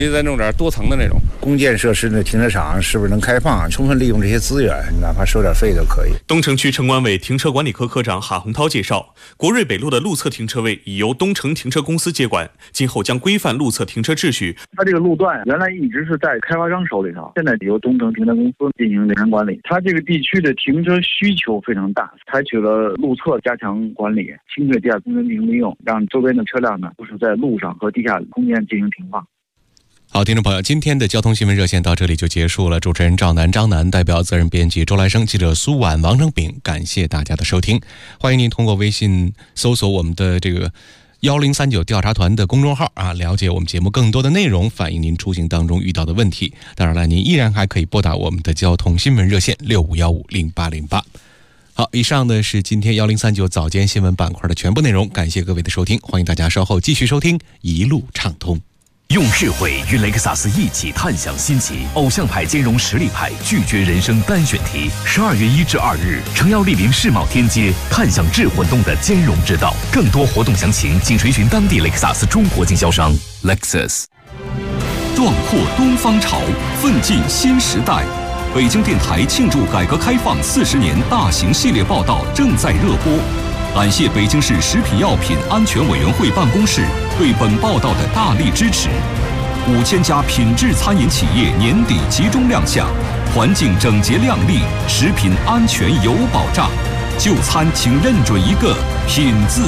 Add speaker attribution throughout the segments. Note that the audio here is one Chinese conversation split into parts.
Speaker 1: 再弄点多层的那种
Speaker 2: 公建设施的停车场是不是能开放，充分利用这些资源，哪怕收点费都可以。
Speaker 3: 东城区城管委停车管理科科长韩洪涛介绍，国瑞北路的路侧停车位已由东城停车公司接管，今后将规范路侧停车秩序。
Speaker 4: 它这个路段原来一直是在开发商手里头，现在由东城停车公司进行停车管理。它这个地区的停车需求非常大，采取了路侧加强管理、清退地下空间进行利用，让周边的车辆呢都是在路上和地下空间进行停放。
Speaker 5: 好，听众朋友，今天的交通新闻热线到这里就结束了。主持人张楠代表责任编辑周来生、记者苏婉、王成炳，感谢大家的收听。欢迎您通过微信搜索我们的这个1039调查团的公众号了解我们节目更多的内容，反映您出行当中遇到的问题。当然了，您依然还可以拨打我们的交通新闻热线65150808。好，以上呢是今天1039早间新闻板块的全部内容，感谢各位的收听，欢迎大家稍后继续收听一路畅通。
Speaker 6: 用智慧与雷克萨斯一起探享新奇，偶像派兼容实力派，拒绝人生单选题。12月1至2日，诚邀莅临世贸天阶，探享智混动的兼容之道。更多活动详情，请垂询当地雷克萨斯中国经销商 Lexus。壮阔东方潮，奋进新时代。北京电台庆祝改革开放40年大型系列报道正在热播。感谢北京市食品药品安全委员会办公室对本报道的大力支持。5000家品质餐饮企业年底集中亮相，环境整洁亮丽，食品安全有保障。就餐请认准一个品字。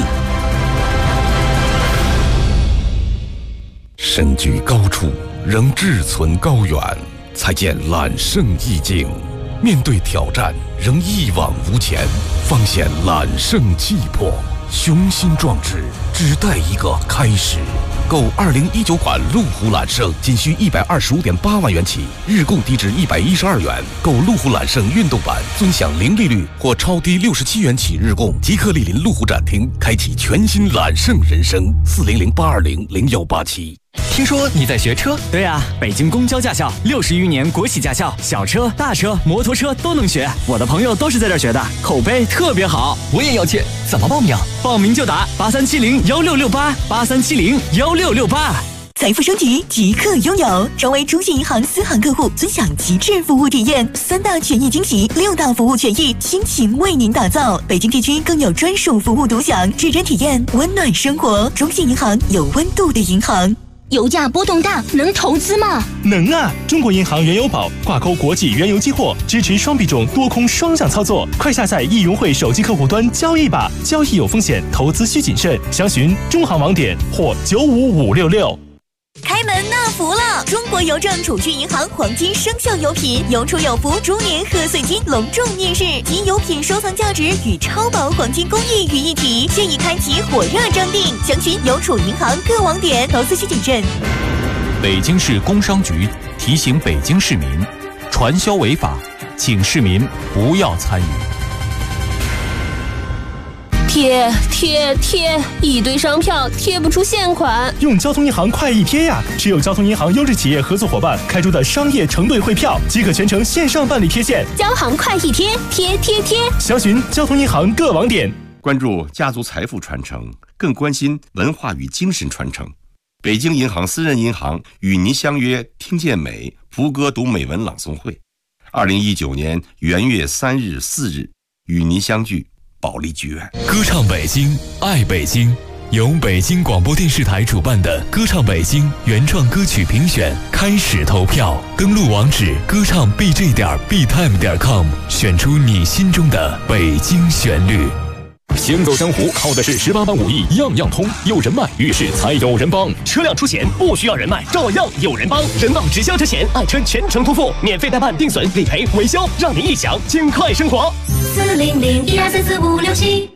Speaker 7: 身居高处，仍志存高远，才见揽胜意境；面对挑战，仍一往无前，方显揽胜气魄。雄心壮志，只待一个开始。购2019款路虎揽胜仅需125.8万元起，日供低至112元。购路虎揽胜运动版，尊享零利率或超低67元起日供。即刻莅临路虎展厅，开启全新揽胜人生。40082000187。
Speaker 8: 听说你在学车？对啊，北京公交驾校60余年国企驾校，小车、大车、摩托车都能学。我的朋友都是在这儿学的，口碑特别好。我也要去，怎么报名？报名就打83701668，83701668。
Speaker 9: 财富升级即刻拥有，成为中信银行私行客户，尊享极致服务体验，3大权益惊喜，6大服务权益，倾情为您打造。北京地区更有专属服务独享，至臻体验温暖生活。中信银行，有温度的银行。
Speaker 10: 油价波动大，能投资吗？
Speaker 11: 能啊！中国银行原油宝挂钩国际原油期货，支持双币种多空双向操作。快下载易融汇手机客户端交易吧，交易有风险，投资需谨慎。详询中行网点或95566。
Speaker 9: 开门纳福了！中国邮政储蓄银行黄金生肖油品有储有福猪年贺岁金隆重面世，集油品收藏价值与超薄黄金工艺于一体，现已开启火热征订，详询邮储银行各网点，投资需谨慎。
Speaker 6: 北京市工商局提醒北京市民，传销违法，请市民不要参与。
Speaker 10: 贴，一堆商票贴不出现款。
Speaker 11: 用交通银行快易贴呀！持有交通银行优质企业合作伙伴开出的商业承兑汇票，即可全程线上办理贴现。
Speaker 10: 交行快易贴，贴。
Speaker 11: 详询交通银行各网点。
Speaker 12: 关注家族财富传承，更关心文化与精神传承。北京银行私人银行与您相约听见美福歌读美文朗诵会，2019年元月3日、4日与您相聚。保利剧院
Speaker 6: 歌唱北京，爱北京，由北京广播电视台主办的歌唱北京原创歌曲评选开始投票，登录网址歌唱 bj.btime.com， 选出你心中的北京旋律。
Speaker 13: 行走江湖靠的是18般武艺，样样通。有人脉，遇事才有人帮。车辆出险不需要人脉，照样有人帮。人保直销车险，爱车全程托付，免费代办、定损、理赔、维修，让您一享尽快生活。
Speaker 10: 40012344567。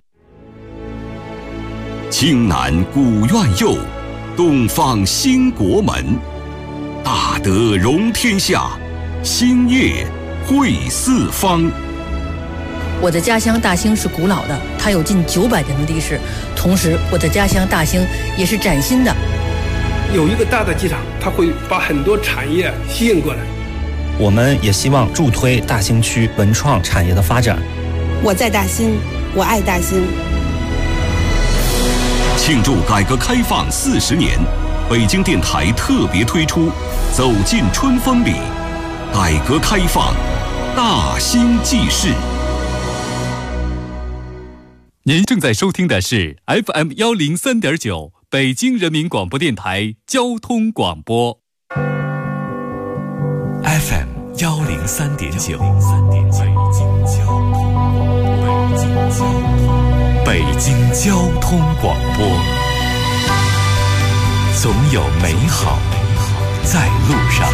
Speaker 6: 青南古院右，东方兴国门。大德容天下，兴业惠四方。
Speaker 14: 我的家乡大兴是古老的，它有近900年的历史。同时，我的家乡大兴也是崭新的。
Speaker 15: 有一个大的机场，它会把很多产业吸引过来。
Speaker 16: 我们也希望助推大兴区文创产业的发展。
Speaker 17: 我在大兴，我爱大兴。
Speaker 6: 庆祝改革开放40年， 北京电台特别推出《走进春风里》，改革开放大兴记事。
Speaker 1: 您正在收听的是 FM 103.9北京人民广播电台交通广播。
Speaker 6: FM 103.9，北京交通广播，总有美好在路上。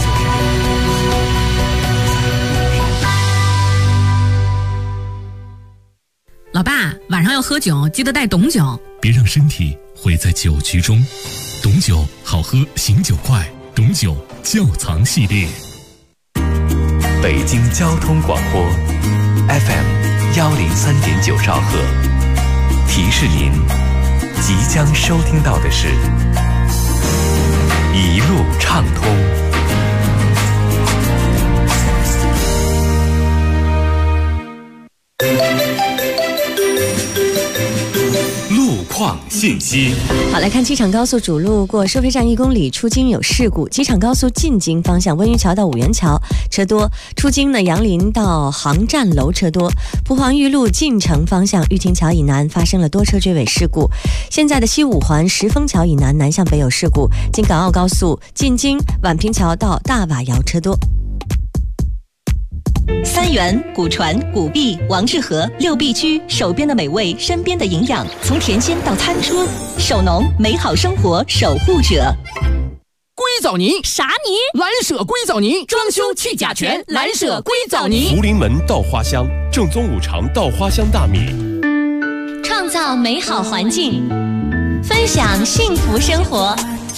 Speaker 18: 老爸，晚上要喝酒，记得带董酒，
Speaker 19: 别让身体毁在酒局中。董酒好喝，醒酒快，董酒窖藏系列。
Speaker 6: 北京交通广播 FM 103.9兆赫，提示您即将收听到的是一路畅通。路况信息。
Speaker 20: 好，来看机场高速主路过收费站1公里出京有事故，机场高速进京方向温榆桥到五元桥车多，出京呢杨林到航站楼车多，蒲黄峪路进城方向玉亭桥以南发生了多车追尾事故，现在的西五环石峰桥以南南向北有事故，京港澳高速进京宛平桥到大瓦窑车多。
Speaker 9: 三元、古传、古碧、王致和6必居，手边的美味，身边的营养，从甜心到餐桌，手农美好生活守护者。
Speaker 21: 硅藻泥
Speaker 10: 啥泥？
Speaker 21: 蓝舍硅藻泥，装修去甲醛，蓝舍硅藻泥。
Speaker 13: 福临门稻花香，正宗5常稻花香大米，
Speaker 10: 创造美好环境，分享幸福生活。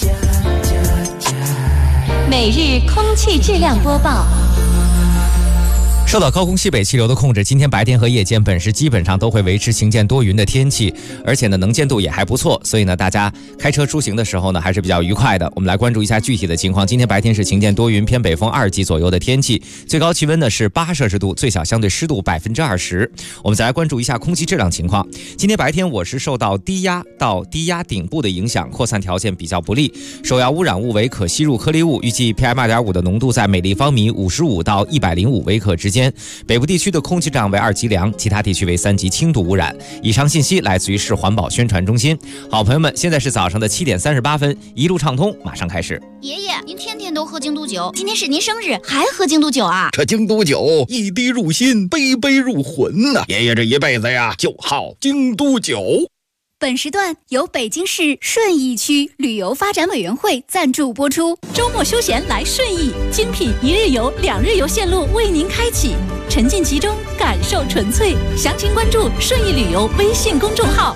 Speaker 10: 每日空气质量播报。
Speaker 22: 受到高空西北气流的控制，今天白天和夜间本市基本上都会维持晴间多云的天气，而且呢能见度也还不错，所以呢大家开车出行的时候呢还是比较愉快的。我们来关注一下具体的情况。今天白天是晴间多云，偏北风2级左右的天气，最高气温呢是8摄氏度，最小相对湿度20%。我们再来关注一下空气质量情况。今天白天我是受到低压到低压顶部的影响，扩散条件比较不利，首要污染物为可吸入颗粒物，预计 PM2.5 的浓度在每立方米55到105微克之间。北部地区的空气质量为2级良，其他地区为3级轻度污染。以上信息来自于市环保宣传中心。好朋友们，现在是早上的7点38分，一路畅通马上开始。
Speaker 10: 爷爷，您天天都喝京都酒，今天是您生日，还喝京都酒啊？
Speaker 7: 这京都酒一滴入心，杯杯入魂呐！爷爷这一辈子呀，就好京都酒。
Speaker 23: 本时段由北京市顺义区旅游发展委员会赞助播出。周末休闲来顺义，精品1日游、2日游线路为您开启，沉浸其中，感受纯粹。详情关注顺义旅游微信公众号。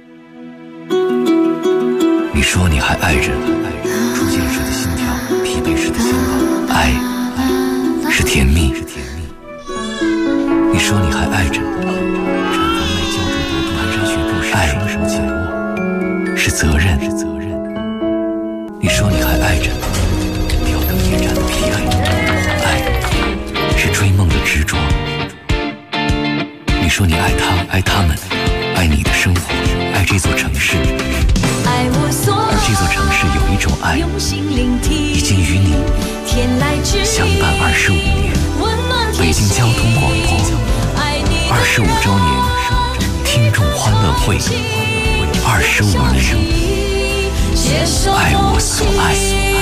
Speaker 6: 你说你还爱着初见时的心跳，疲惫时的心抱，爱是甜蜜。你说你还爱着爱是责任，你说你还爱着挑灯夜战的疲惫，爱是追梦的执着。你说你爱他，爱他们，爱你的生活，爱这座城市，而这座城市有一种爱，已经与你相伴25年。北京交通广播25周年听众欢乐会，25年，爱我所爱。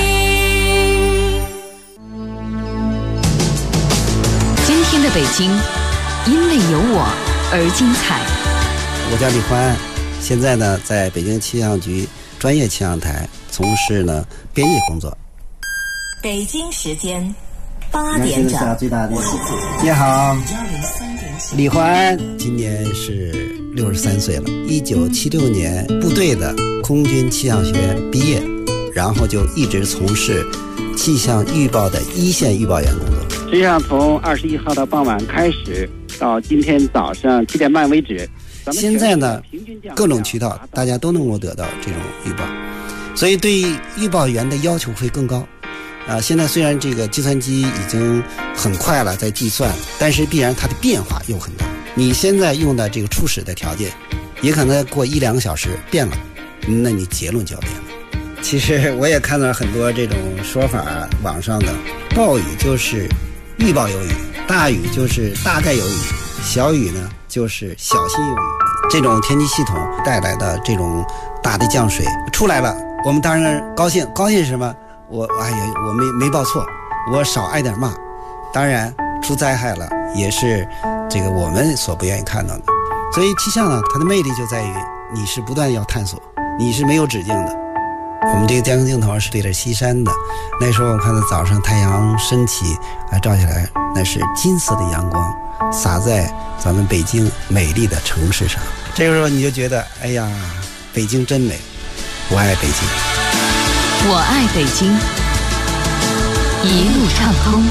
Speaker 9: 今天的北京，因为有我而精彩。
Speaker 24: 我叫李欢，现在呢在北京气象局专业气象台从事呢编译工作。
Speaker 9: 北京时间8点整。
Speaker 24: 你好，李欢今年是63岁了。1976年部队的空军气象学院毕业，然后就一直从事气象预报的一线预报员工作。实际上从21号的傍晚开始，到今天早上7点半为止。现在呢，各种渠道大家都能够得到这种预报，所以对预报员的要求会更高。现在虽然这个计算机已经很快了在计算，但是必然它的变化又很大。你现在用的这个初始的条件，也可能过1-2个小时变了，那你结论就要变了。 其实我也看到很多这种说法，网上的暴雨就是预报有雨，大雨就是大概有雨，小雨呢就是小心有雨。这种天气系统带来的这种大的降水出来了，我们当然高兴。高兴什么？我没报错，我少挨点骂。当然出灾害了，也是这个我们所不愿意看到的。所以气象呢，它的魅力就在于你是不断要探索，你是没有止境的。我们这个天空镜头是对着西山的，那时候我看到早上太阳升起照下来，那是金色的阳光洒在咱们北京美丽的城市上。这个时候你就觉得，哎呀，北京真美，我爱北京，
Speaker 10: 我爱北京，一路畅通。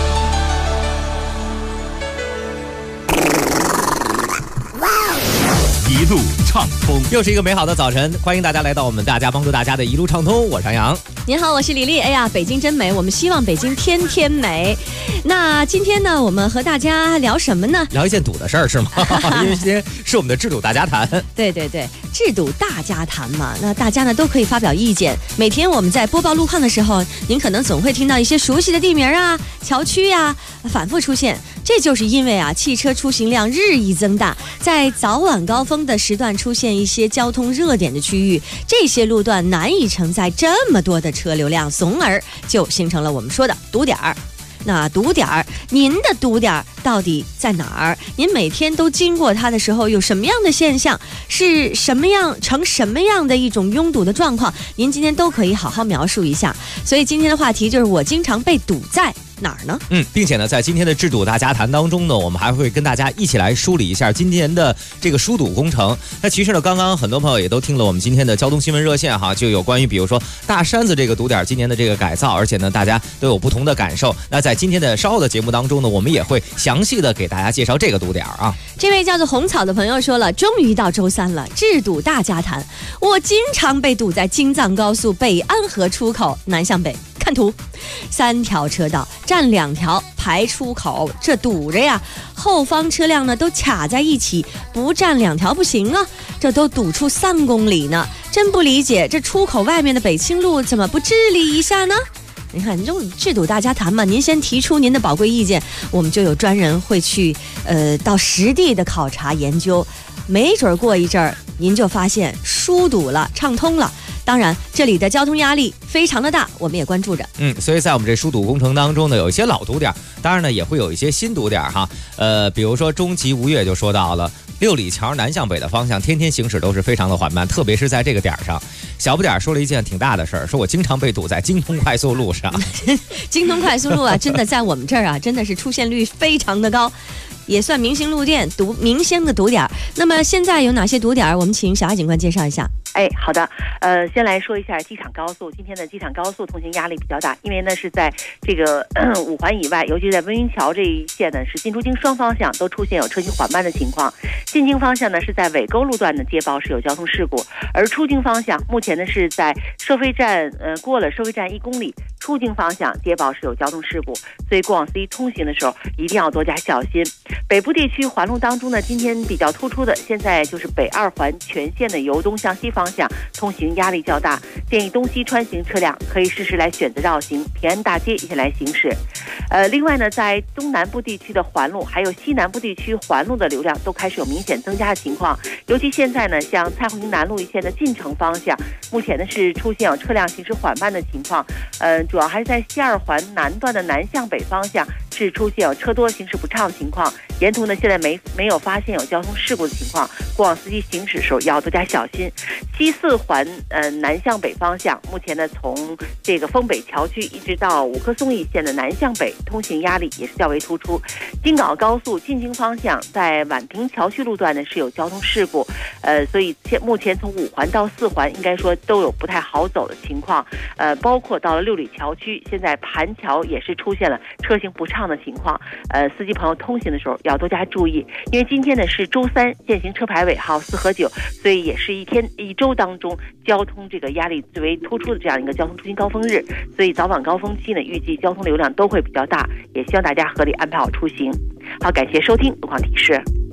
Speaker 22: 一路畅通，又是一个美好的早晨，欢迎大家来到我们大家帮助大家的一路畅通，我是杨洋。
Speaker 20: 您好，我是李丽。哎呀，北京真美，我们希望北京天天美。那今天呢，我们和大家聊什么呢？
Speaker 22: 聊一件堵的事儿是吗？因为今天是我们的制堵大家谈。
Speaker 20: 对对对，制堵大家谈嘛，那大家呢都可以发表意见。每天我们在播报路况的时候，您可能总会听到一些熟悉的地名啊、桥区啊反复出现。这就是因为汽车出行量日益增大，在早晚高峰的时段出现一些交通热点的区域，这些路段难以承载这么多的车流量，从而就形成了我们说的堵点儿。那堵点儿，您的堵点儿到底在哪儿？您每天都经过它的时候，有什么样的现象？是什么样的一种拥堵的状况？您今天都可以好好描述一下。所以今天的话题就是我经常被堵在哪儿呢？
Speaker 22: 并且呢，在今天的制堵大家谈当中呢，我们还会跟大家一起来梳理一下今年的这个疏堵工程。那其实呢，刚刚很多朋友也都听了我们今天的交通新闻热线哈，就有关于比如说大山子这个堵点今年的这个改造，而且呢，大家都有不同的感受。那在今天的稍后的节目当中呢，我们也会详细的给大家介绍这个堵点啊。
Speaker 20: 这位叫做红草的朋友说了，终于到周三了，制堵大家谈。我经常被堵在京藏高速北安河出口南向北。看图，3条车道占2条排出口，这堵着呀，后方车辆呢都卡在一起，不占2条不行啊，这都堵出3公里呢，真不理解这出口外面的北清路怎么不治理一下呢？你看，这种制堵大家谈嘛，您先提出您的宝贵意见，我们就有专人会去到实地的考察研究，没准过一阵儿您就发现疏堵了，畅通了。当然，这里的交通压力非常的大，我们也关注着。
Speaker 22: 所以在我们这疏堵工程当中呢，有一些老堵点，当然呢也会有一些新堵点哈。比如说中吉吴越就说到了6里桥南向北的方向，天天行驶都是非常的缓慢，特别是在这个点上。小不点说了一件挺大的事儿，说我经常被堵在京通快速路上。
Speaker 20: 京通快速路真的在我们这儿真的是出现率非常的高。也算明星路店明星的堵点。那么现在有哪些堵点？我们请小艾警官介绍一下。
Speaker 2: 好的，先来说一下机场高速。今天的机场高速通行压力比较大，因为呢是在这个5环以外，尤其在温榆桥这一线呢，是进出京双方向都出现有车行缓慢的情况。进京方向呢是在尾沟路段的接报是有交通事故，而出京方向目前呢是在收费站过了收费站1公里，出京方向接报是有交通事故，所以过往司机通行的时候一定要多加小心。北部地区环路当中呢，今天比较突出的，现在就是北2环全线的由东向西方向通行压力较大，建议东西穿行车辆可以适时来选择绕行平安大街一起来行驶。另外呢，在东南部地区的环路还有西南部地区环路的流量都开始有明显增加的情况，尤其现在呢，像蔡胡营南路一线的进城方向，目前呢是出现有车辆行驶缓慢的情况。主要还是在西2环南段的南向北方向是出现有车多行驶不畅的情况，沿途呢现在没有发现有交通事故的情况，过往司机行驶的时候要多加小心。西4环南向北方向，目前呢从这个丰北桥区一直到五棵松一线的南向北通行压力也是较为突出。京港高速进京方向在宛平桥区路段呢是有交通事故，所以目前从5环到4环应该说都有不太好走的情况，包括到了6里桥区，现在盘桥也是出现了车行不畅的情况，司机朋友通行的时候要多加注意，因为今天呢是周3，限行车牌尾号4和9，所以也是一周当中交通这个压力最为突出的这样一个交通出行高峰日，所以早晚高峰期呢预计交通流量都会比较大，也希望大家合理安排好出行。好，感谢收听路况提示。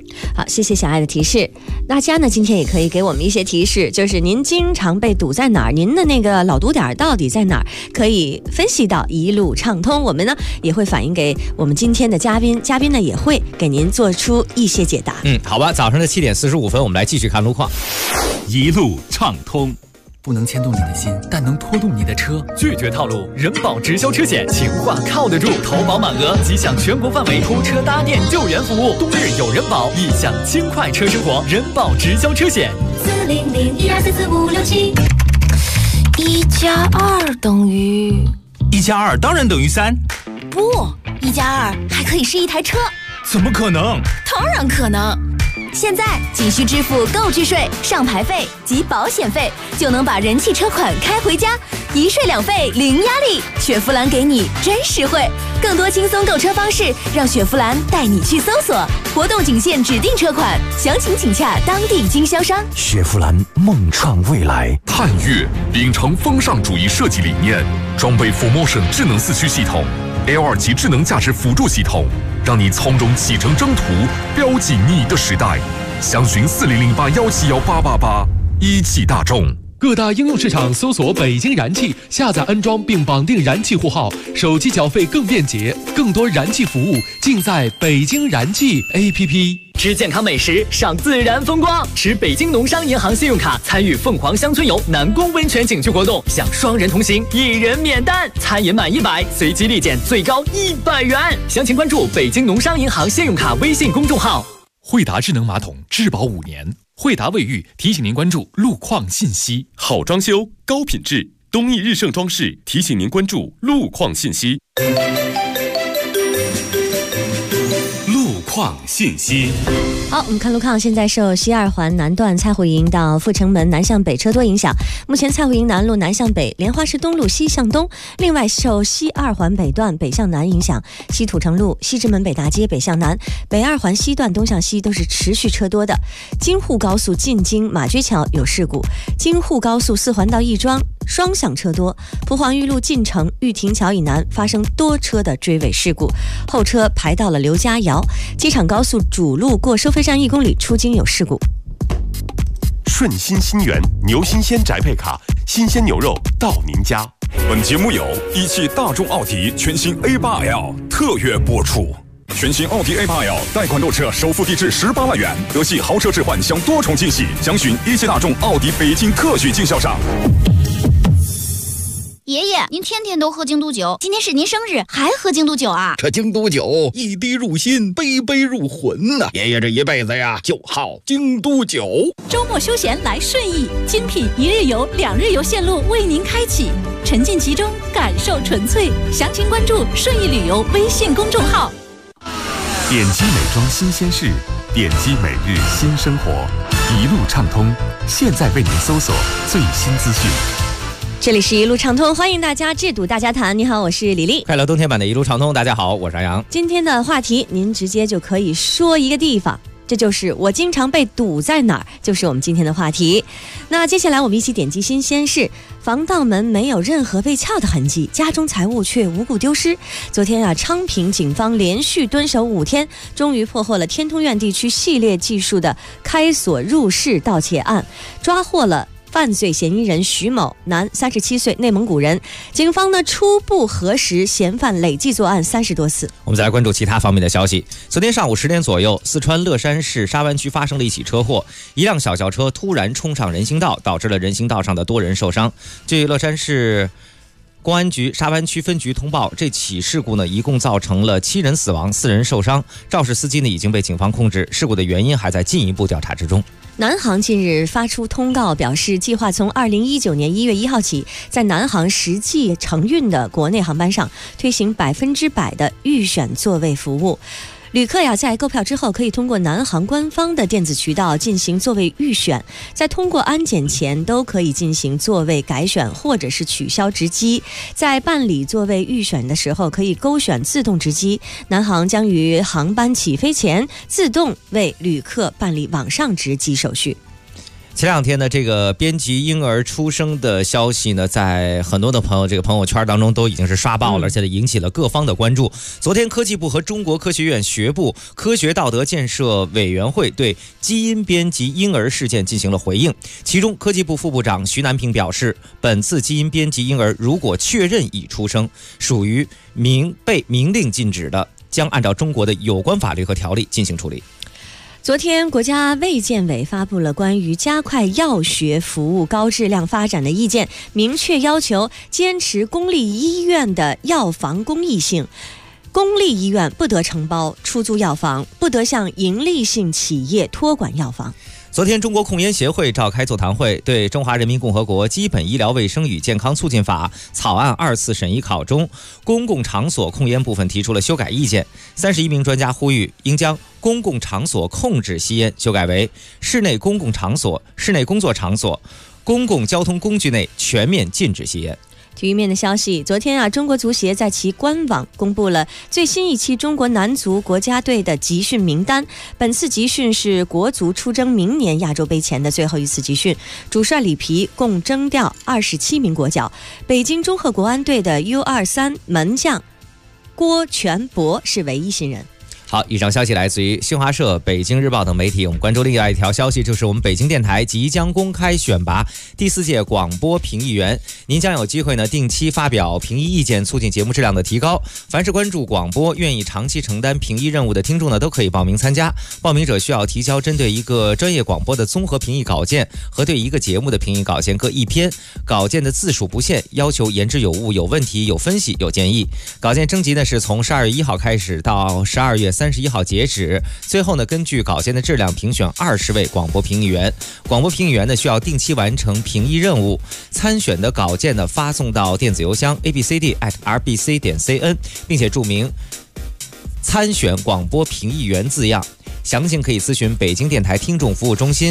Speaker 20: 好，谢谢小爱的提示。大家呢今天也可以给我们一些提示，就是您经常被堵在哪儿，您的那个老堵点到底在哪儿，可以分析到一路畅通。我们呢也会反映给我们今天的嘉宾，嘉宾呢也会给您做出一些解答。
Speaker 22: 好吧，早上的7点45分，我们来继续看路况。
Speaker 1: 一路畅通。
Speaker 3: 不能牵动你的心，但能拖动你的车。拒绝套路，人保直销车险，情话靠得住。投保满额即享全国范围拖车搭电救援服务。冬日有人保，一享轻快车生活。人保直销车险。
Speaker 9: 40012444567。1+2等于
Speaker 3: 1+2当然等于3。
Speaker 9: 不，1+2还可以是一台车。
Speaker 3: 怎么可能？
Speaker 9: 当然可能。现在仅需支付购置税、上牌费及保险费，就能把人气车款开回家，一税两费零压力。雪佛兰给你真实惠，更多轻松购车方式，让雪佛兰带你去搜索。活动仅限指定车款，详情请洽当地经销商。
Speaker 6: 雪佛兰梦创未来。探岳秉承风尚主义设计理念，装备 4Motion 智能4驱系统。L2 级智能驾驶辅助系统，让你从容启程征途，标记你的时代。详询4008171888，一汽大众。
Speaker 11: 各大应用市场搜索北京燃气，下载安装并绑定燃气户号，手机缴费更便捷，更多燃气服务尽在北京燃气 APP。
Speaker 3: 吃健康美食，赏自然风光，持北京农商银行信用卡参与凤凰乡村游南宫温泉景区活动，享双人同行，1人免单，餐饮满100，随机立减最高100元。详情关注北京农商银行信用卡微信公众号。
Speaker 19: 惠达智能马桶质保5年，惠达卫浴提醒您关注路况信息。
Speaker 4: 好装修，高品质，东义日盛装饰提醒您关注路况信息。
Speaker 1: 路况信息。
Speaker 20: 好，我们看路况，现在受西二环南段蔡湖营到阜成门南向北车多影响，目前蔡湖营南路南向北，莲花市东路西向东。另外受西二环北段北向南影响，西土城路西直门北大街北向南，北二环西段东向西都是持续车多的。京沪高速进京马驹桥有事故，京沪高速4环到亦庄双向车多，蒲黄峪路进城玉亭桥以南发生多车的追尾事故，后车排到了刘家窑。机场高速主路过收费站1公里出京有事故。
Speaker 4: 顺心新源牛新鲜宅配卡，新鲜牛肉到您家。
Speaker 5: 本节目由一汽大众奥迪全新 A8L 特约播出。全新奥迪 A8L 贷款购车首付低至18万元，德系豪车置换享多重惊喜，详询一汽大众奥迪北京特许经销商。
Speaker 8: 爷爷，您天天都喝京都酒，今天是您生日，还喝京都酒啊？
Speaker 25: 这京都酒一滴入心，杯杯入魂呐！爷爷这一辈子呀，就好京都酒。
Speaker 23: 周末休闲来顺义，精品1日游、2日游线路为您开启，沉浸其中，感受纯粹。详情关注顺义旅游微信公众号。
Speaker 6: 点击美妆新鲜事，点击每日新生活，一路畅通。现在为您搜索最新资讯。
Speaker 20: 这里是一路畅通，欢迎大家智睹大家谈。你好，我是李丽。
Speaker 22: 快乐冬天版的一路畅通，大家好，我是杨洋。
Speaker 20: 今天的话题，您直接就可以说一个地方，这就是我经常被堵在哪儿，就是我们今天的话题。那接下来我们一起点击新鲜事，防盗门没有任何被撬的痕迹，家中财物却无故丢失。昨天昌平警方连续蹲守5天，终于破获了天通苑地区系列技术的开锁入室盗窃案，抓获了犯罪嫌疑人徐某，男，37岁，内蒙古人。警方呢初步核实，嫌犯累计作案30多次。
Speaker 22: 我们再来关注其他方面的消息。昨天上午10点左右，四川乐山市沙湾区发生了一起车祸，一辆小轿车突然冲上人行道，导致了人行道上的多人受伤。据乐山市公安局沙湾区分局通报，这起事故呢，一共造成了7人死亡，4人受伤。肇事司机呢已经被警方控制，事故的原因还在进一步调查之中。
Speaker 20: 南航近日发出通告，表示计划从2019年1月1号起，在南航实际承运的国内航班上推行100%的预选座位服务。旅客在购票之后，可以通过南航官方的电子渠道进行座位预选，在通过安检前都可以进行座位改选或者是取消值机。在办理座位预选的时候，可以勾选自动值机。南航将于航班起飞前自动为旅客办理网上值机手续。
Speaker 22: 前两天呢，这个编辑婴儿出生的消息呢，在很多的朋友这个朋友圈当中都已经是刷爆了，而且引起了各方的关注。昨天，科技部和中国科学院学部科学道德建设委员会对基因编辑婴儿事件进行了回应。其中，科技部副部长徐南平表示，本次基因编辑婴儿如果确认已出生，属于被明令禁止的，将按照中国的有关法律和条例进行处理。
Speaker 20: 昨天，国家卫健委发布了关于加快药学服务高质量发展的意见，明确要求坚持公立医院的药房公益性。公立医院不得承包出租药房，不得向营利性企业托管药房。
Speaker 22: 昨天，中国控烟协会召开座谈会，对《中华人民共和国基本医疗卫生与健康促进法》草案2次审议考中公共场所控烟部分提出了修改意见。31名专家呼吁，应将公共场所控制吸烟修改为室内公共场所、室内工作场所、公共交通工具内全面禁止吸烟。
Speaker 20: 体育面的消息，昨天中国足协在其官网公布了最新一期中国男足国家队的集训名单。本次集训是国足出征明年亚洲杯前的最后一次集训，主帅里皮共征调27名国脚。北京中赫国安队的 U23 门将郭全博是唯一新人。
Speaker 22: 好，以上消息来自于新华社、北京日报等媒体。我们关注另外一条消息，就是我们北京电台即将公开选拔第4届广播评议员，您将有机会呢定期发表评议意见，促进节目质量的提高。凡是关注广播、愿意长期承担评议任务的听众呢，都可以报名参加。报名者需要提交针对一个专业广播的综合评议稿件和对一个节目的评议稿件各1篇，稿件的字数不限，要求言之有物、有问题、有分析、有建议。稿件征集呢是从12月1号开始到12月31号截止，最后呢，根据稿件的质量评选20位广播评议员。广播评议员呢，需要定期完成评议任务。参选的稿件呢，发送到电子邮箱 abcd@rbc.cn， 并且注明参选广播评议员字样。详情可以咨询北京电台听众服务中心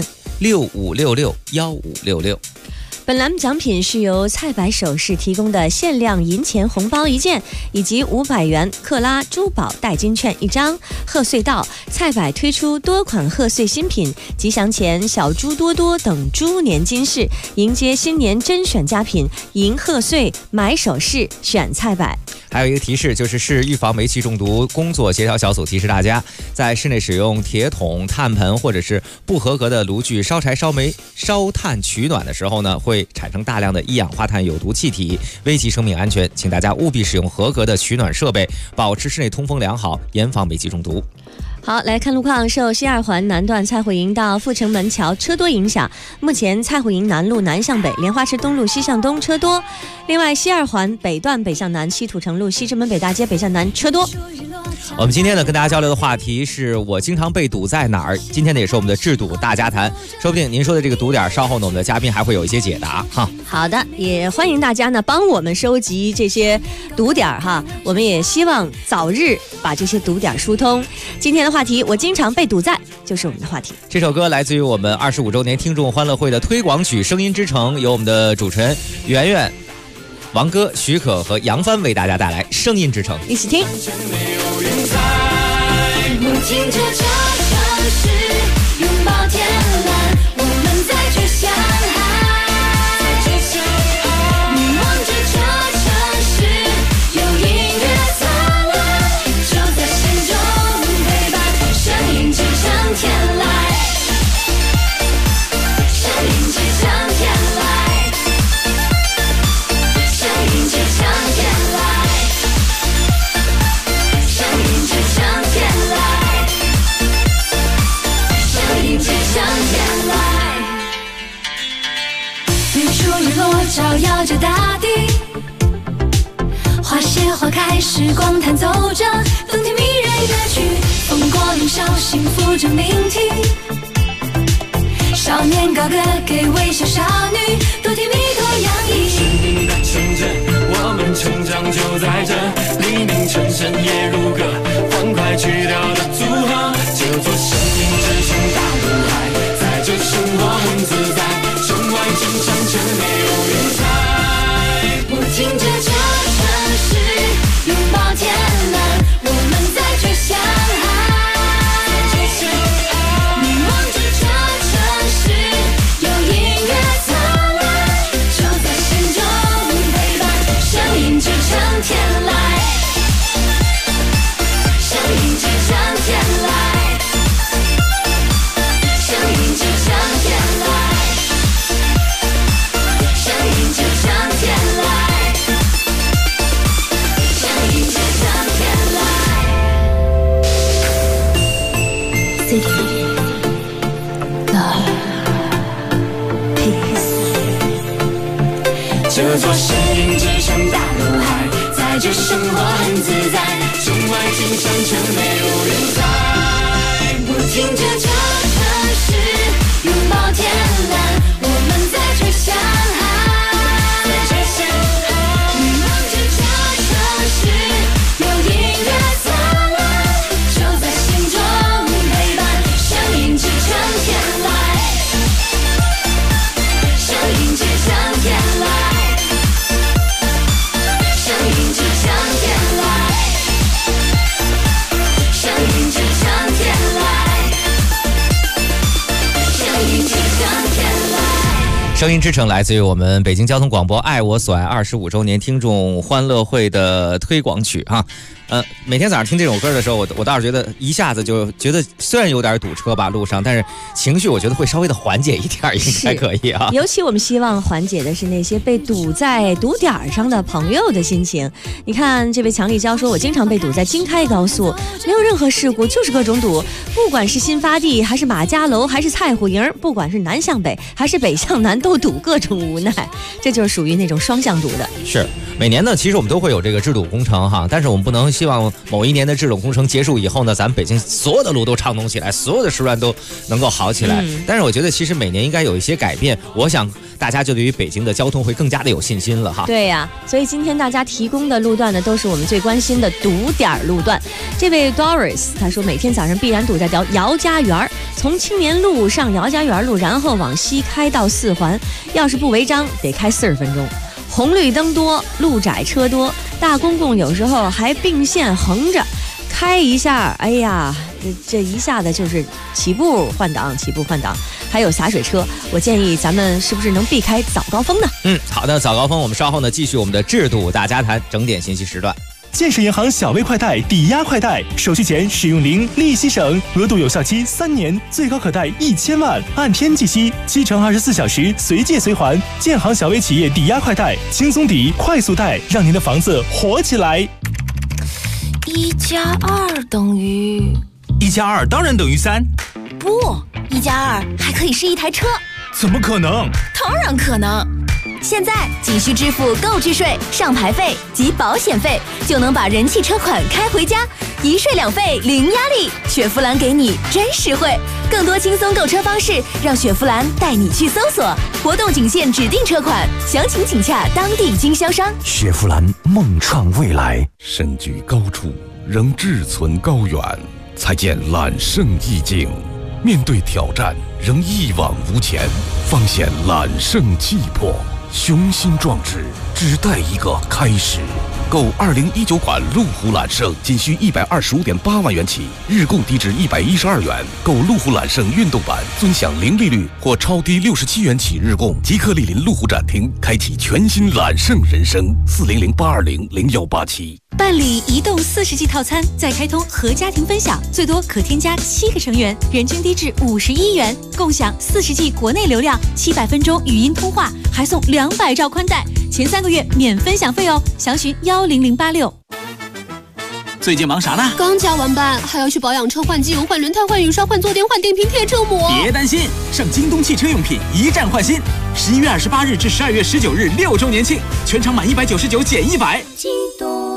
Speaker 22: 65661566。
Speaker 20: 本栏目奖品是由菜百首饰提供的限量银钱红包1件，以及500元克拉珠宝代金券1张。贺岁到，菜百推出多款贺岁新品，吉祥钱、小猪多多等猪年金饰，迎接新年甄选佳品，迎贺岁买首饰选菜百。
Speaker 22: 还有一个提示，就是市预防煤气中毒工作协调小组提示大家，在室内使用铁桶、炭盆或者是不合格的炉具烧柴、烧煤、烧炭取暖的时候呢，会产生大量的一氧化碳有毒气体，危及生命安全，请大家务必使用合格的取暖设备，保持室内通风良好，严防煤气中毒。
Speaker 20: 好，来看路况。受西二环南段蔡虎营到阜成门桥车多影响，目前蔡虎营南路南向北、莲花池东路西向东车多。另外，西二环北段北向南、西土城路西直门北大街北向南车多。
Speaker 22: 我们今天呢跟大家交流的话题是我经常被堵在哪儿。今天呢也是我们的治堵大家谈，说不定您说的这个堵点，稍后呢我们的嘉宾还会有一些解答哈。
Speaker 20: 好的，也欢迎大家呢帮我们收集这些堵点哈，我们也希望早日把这些堵点疏通。今天的话题，我经常被堵在，就是我们的话题。
Speaker 22: 这首歌来自于我们25周年听众欢乐会的推广曲《声音之城》，由我们的主持人圆圆、王哥、徐可和杨帆为大家带来《声音之城》，
Speaker 20: 一起听。
Speaker 9: 听着这城市拥抱天蓝，我们在追向海，你望着这城市有音乐灿烂，就在心中陪伴，声音之城天籁，声音之城天籁，声音之城天籁，声音之城天籁，日出日落照耀着大地，花谢花开时光弹奏着动听迷人乐曲，风过林梢幸福正聆听，少年高歌给微笑少女，多甜蜜多洋溢。生命的城镇，我们成长就在这，黎明晨晨夜如歌，欢快曲调的组合，这座生命之城大舞海，在这生活很自在，城外城墙城内有云彩。我听着这城市拥抱天蓝，我们在追向海，你望着这城市有音
Speaker 12: 合作，声音支撑大陆海，在这生活很自在，城外经常城内无人在。我听着这城市拥抱天蓝，我们在吹响海，在吹响海，你望着这城市有音乐灿烂，就在心中陪伴，声音支撑天籁，声音支撑天籁，声音支撑天籁，声音支撑天籁，声音支撑天籁。
Speaker 22: 声音支撑来自于我们北京交通广播爱我所爱25周年听众欢乐会的推广曲哈。每天早上听这首歌的时候，我倒是觉得一下子就觉得虽然有点堵车吧路上，但是情绪我觉得会稍微的缓解一点，应该可以啊。
Speaker 20: 尤其我们希望缓解的是那些被堵在堵点上的朋友的心情。你看这位强力胶说，我经常被堵在京开高速，没有任何事故，就是各种堵，不管是新发地还是马家楼还是菜虎营，不管是南向北还是北向南都堵，各种无奈。这就是属于那种双向堵的。
Speaker 22: 是每年呢其实我们都会有这个治堵工程哈，但是我们不能希望某一年的治堵工程结束以后呢，咱们北京所有的路都畅通起来，所有的时段都能够好起来。但是我觉得其实每年应该有一些改变，我想大家就对于北京的交通会更加的有信心了哈。
Speaker 20: 对呀，所以今天大家提供的路段呢，都是我们最关心的堵点路段。这位 Doris 他说，每天早上必然堵在姚家园，从青年路上姚家园路，然后往西开到4环，要是不违章得开40分钟。红绿灯多，路窄车多，大公共有时候还并线横着开一下，哎呀，这一下子就是起步换挡，起步换挡，还有洒水车。我建议咱们是不是能避开早高峰呢？
Speaker 22: 好的，早高峰我们稍后呢继续我们的制度大家谈整点信息时段。
Speaker 11: 建设银行小微快贷抵押快贷，手续前使用零，利息省，额度有效期3年，最高可贷1000万，按天计息，7乘24小时随借随还。建行小微企业抵押快贷，轻松抵，快速贷，让您的房子活起来。
Speaker 14: 1+2等于
Speaker 15: 1+2当然等于3。
Speaker 14: 不，1+2还可以是一台车。
Speaker 15: 怎么可能？
Speaker 14: 当然可能。现在仅需支付购置税、上牌费及保险费，就能把人气车款开回家，一税两费零压力。雪佛兰给你真实惠，更多轻松购车方式，让雪佛兰带你去搜索。活动仅限指定车款，详情请洽当地经销商。
Speaker 16: 雪佛兰梦创未来，
Speaker 7: 身居高处仍志存高远，才见揽胜意境；面对挑战仍一往无前，方显揽胜气魄。雄心壮志，只待一个开始。购2019款路虎揽胜，仅需125.8万元起，日供低至112元。购路虎揽胜运动版，尊享零利率或超低67元起日供。即刻莅临路虎展厅，开启全新揽胜人生。400-820-0187。
Speaker 23: 办理移动40G 套餐，再开通和家庭分享，最多可添加7个成员，人均低至51元，共享40G 国内流量，700分钟语音通话，还送200兆宽带，前3个月免分享费哦。详询10086。
Speaker 15: 最近忙啥呢？
Speaker 17: 刚加完班，还要去保养车、换机油、换轮胎、换雨刷、换坐垫、换电瓶、贴车膜。
Speaker 15: 别担心，上京东汽车用品一站换新，11月28日至12月19日6周年庆，全场满199减100。
Speaker 17: 京东。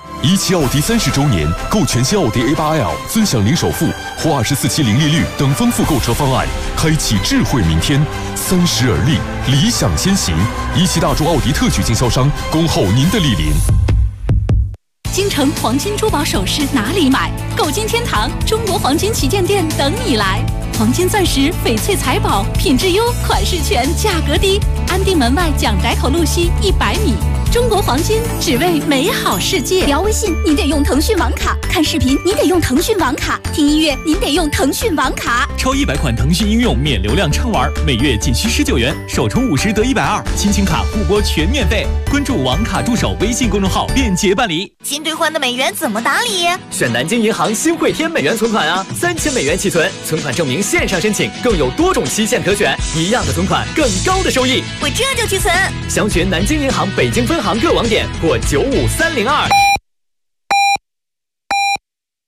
Speaker 5: 17奥迪30周年，购全新奥迪 A8L， 尊享零首付或24期零利率等丰富购车方案，开启智慧明天。30而立，理想先行。17大众奥迪特许经销商，恭候您的莅临。
Speaker 23: 京城黄金珠宝首饰哪里买？购金天堂中国黄金旗舰店等你来。黄金钻石、翡翠财宝，品质优，款式全，价格低。安定门外蒋宅口路西100米。中国黄金，只为美好世界。聊微信您得用腾讯网卡，看视频您得用腾讯网卡，听音乐您得用腾讯网卡。
Speaker 11: 超100款腾讯应用免流量畅玩，每月仅需19元，首充50得120，亲情卡互拨全免费。关注网卡助手微信公众号，便捷办理。
Speaker 9: 新兑换的美元怎么打理？
Speaker 3: 选南京银行新汇添美元存款啊，3000美元起存，存款证明线上申请，更有多种期限可选，一样的存款，更高的收益。
Speaker 9: 我这就去存。
Speaker 3: 详询南京银行北京分行各网点或95302。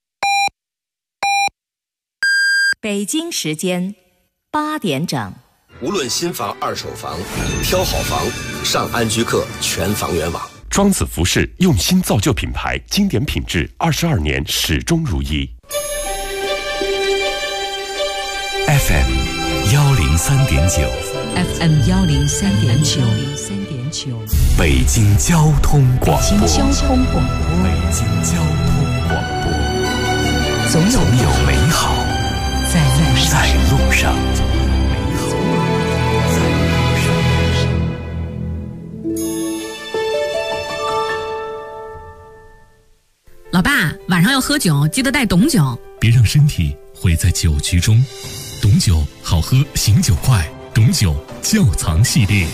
Speaker 26: 北京时间8点整。
Speaker 10: 无论新房、二手房，挑好房，上安居客全房源网。
Speaker 4: 庄子服饰用心造就品牌，经典品质，22年始终如一。
Speaker 6: FM 103.9
Speaker 13: FM 103.9
Speaker 6: 北京交通广播。
Speaker 13: 北京交通广播，总有美好在路上。 老爸，晚上要喝酒，记得带董酒，
Speaker 19: 别让身体毁在酒局中。董酒好喝，醒酒快，董酒窖藏系列。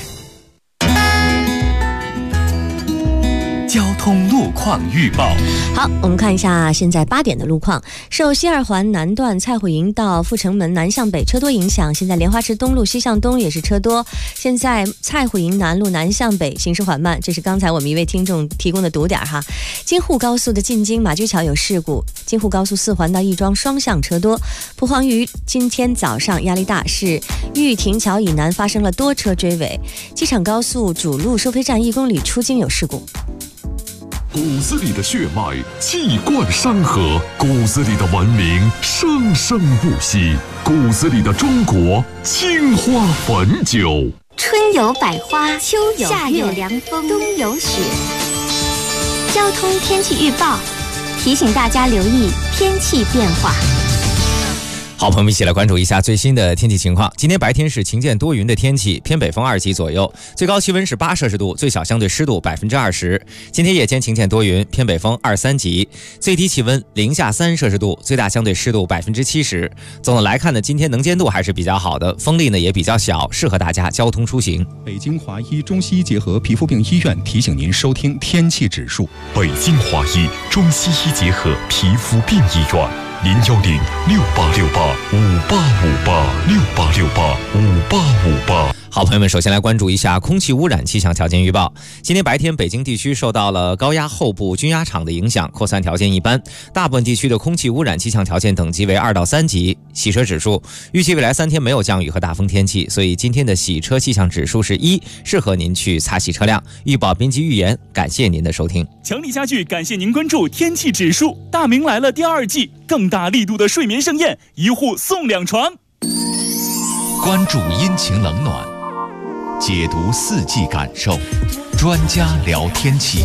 Speaker 6: 交通路况预报。
Speaker 20: 好，我们看一下现在8点的路况。受西二环南段蔡虎营到阜成门南向北车多影响，现在莲花池东路西向东也是车多。现在蔡虎营南路南向北行驶缓慢，这是刚才我们一位听众提供的堵点哈。京沪高速的进京马驹桥有事故，京沪高速4环到亦庄双向车多。蒲黄榆今天早上压力大，是玉亭桥以南发生了多车追尾。机场高速主路收费站1公里出京有事故。
Speaker 7: 骨子里的血脉气贯山河，骨子里的文明生生不息，骨子里的中国青花汾酒。
Speaker 18: 春有百花，秋有夏有凉风，冬有雪。交通天气预报提醒大家留意天气变化。
Speaker 22: 好，朋友们一起来关注一下最新的天气情况。今天白天是晴间多云的天气，偏北风2级左右，最高气温是8摄氏度，最小相对湿度20%。今天夜间晴间多云，偏北风2、3级，最低气温零下3摄氏度，最大相对湿度70%。总的来看呢，今天能见度还是比较好的，风力呢也比较小，适合大家交通出行。
Speaker 21: 北京华医中西医结合皮肤病医院提醒您收听天气指数。
Speaker 7: 北京华医中西医结合皮肤病医院。0106868585858
Speaker 22: 好，朋友们，首先来关注一下空气污染气象条件预报。今天白天，北京地区受到了高压后部均压场的影响，扩散条件一般，大部分地区的空气污染气象条件等级为2到3级。洗车指数，预计未来3天没有降雨和大风天气，所以今天的洗车气象指数是1，适合您去擦洗车辆。预报编辑预言，感谢您的收听。
Speaker 24: 强力家具感谢您关注天气指数。大明来了第2季，更大力度的睡眠盛宴，1户送2床。
Speaker 6: 关注阴晴冷暖，解读4季感受，专家聊天气。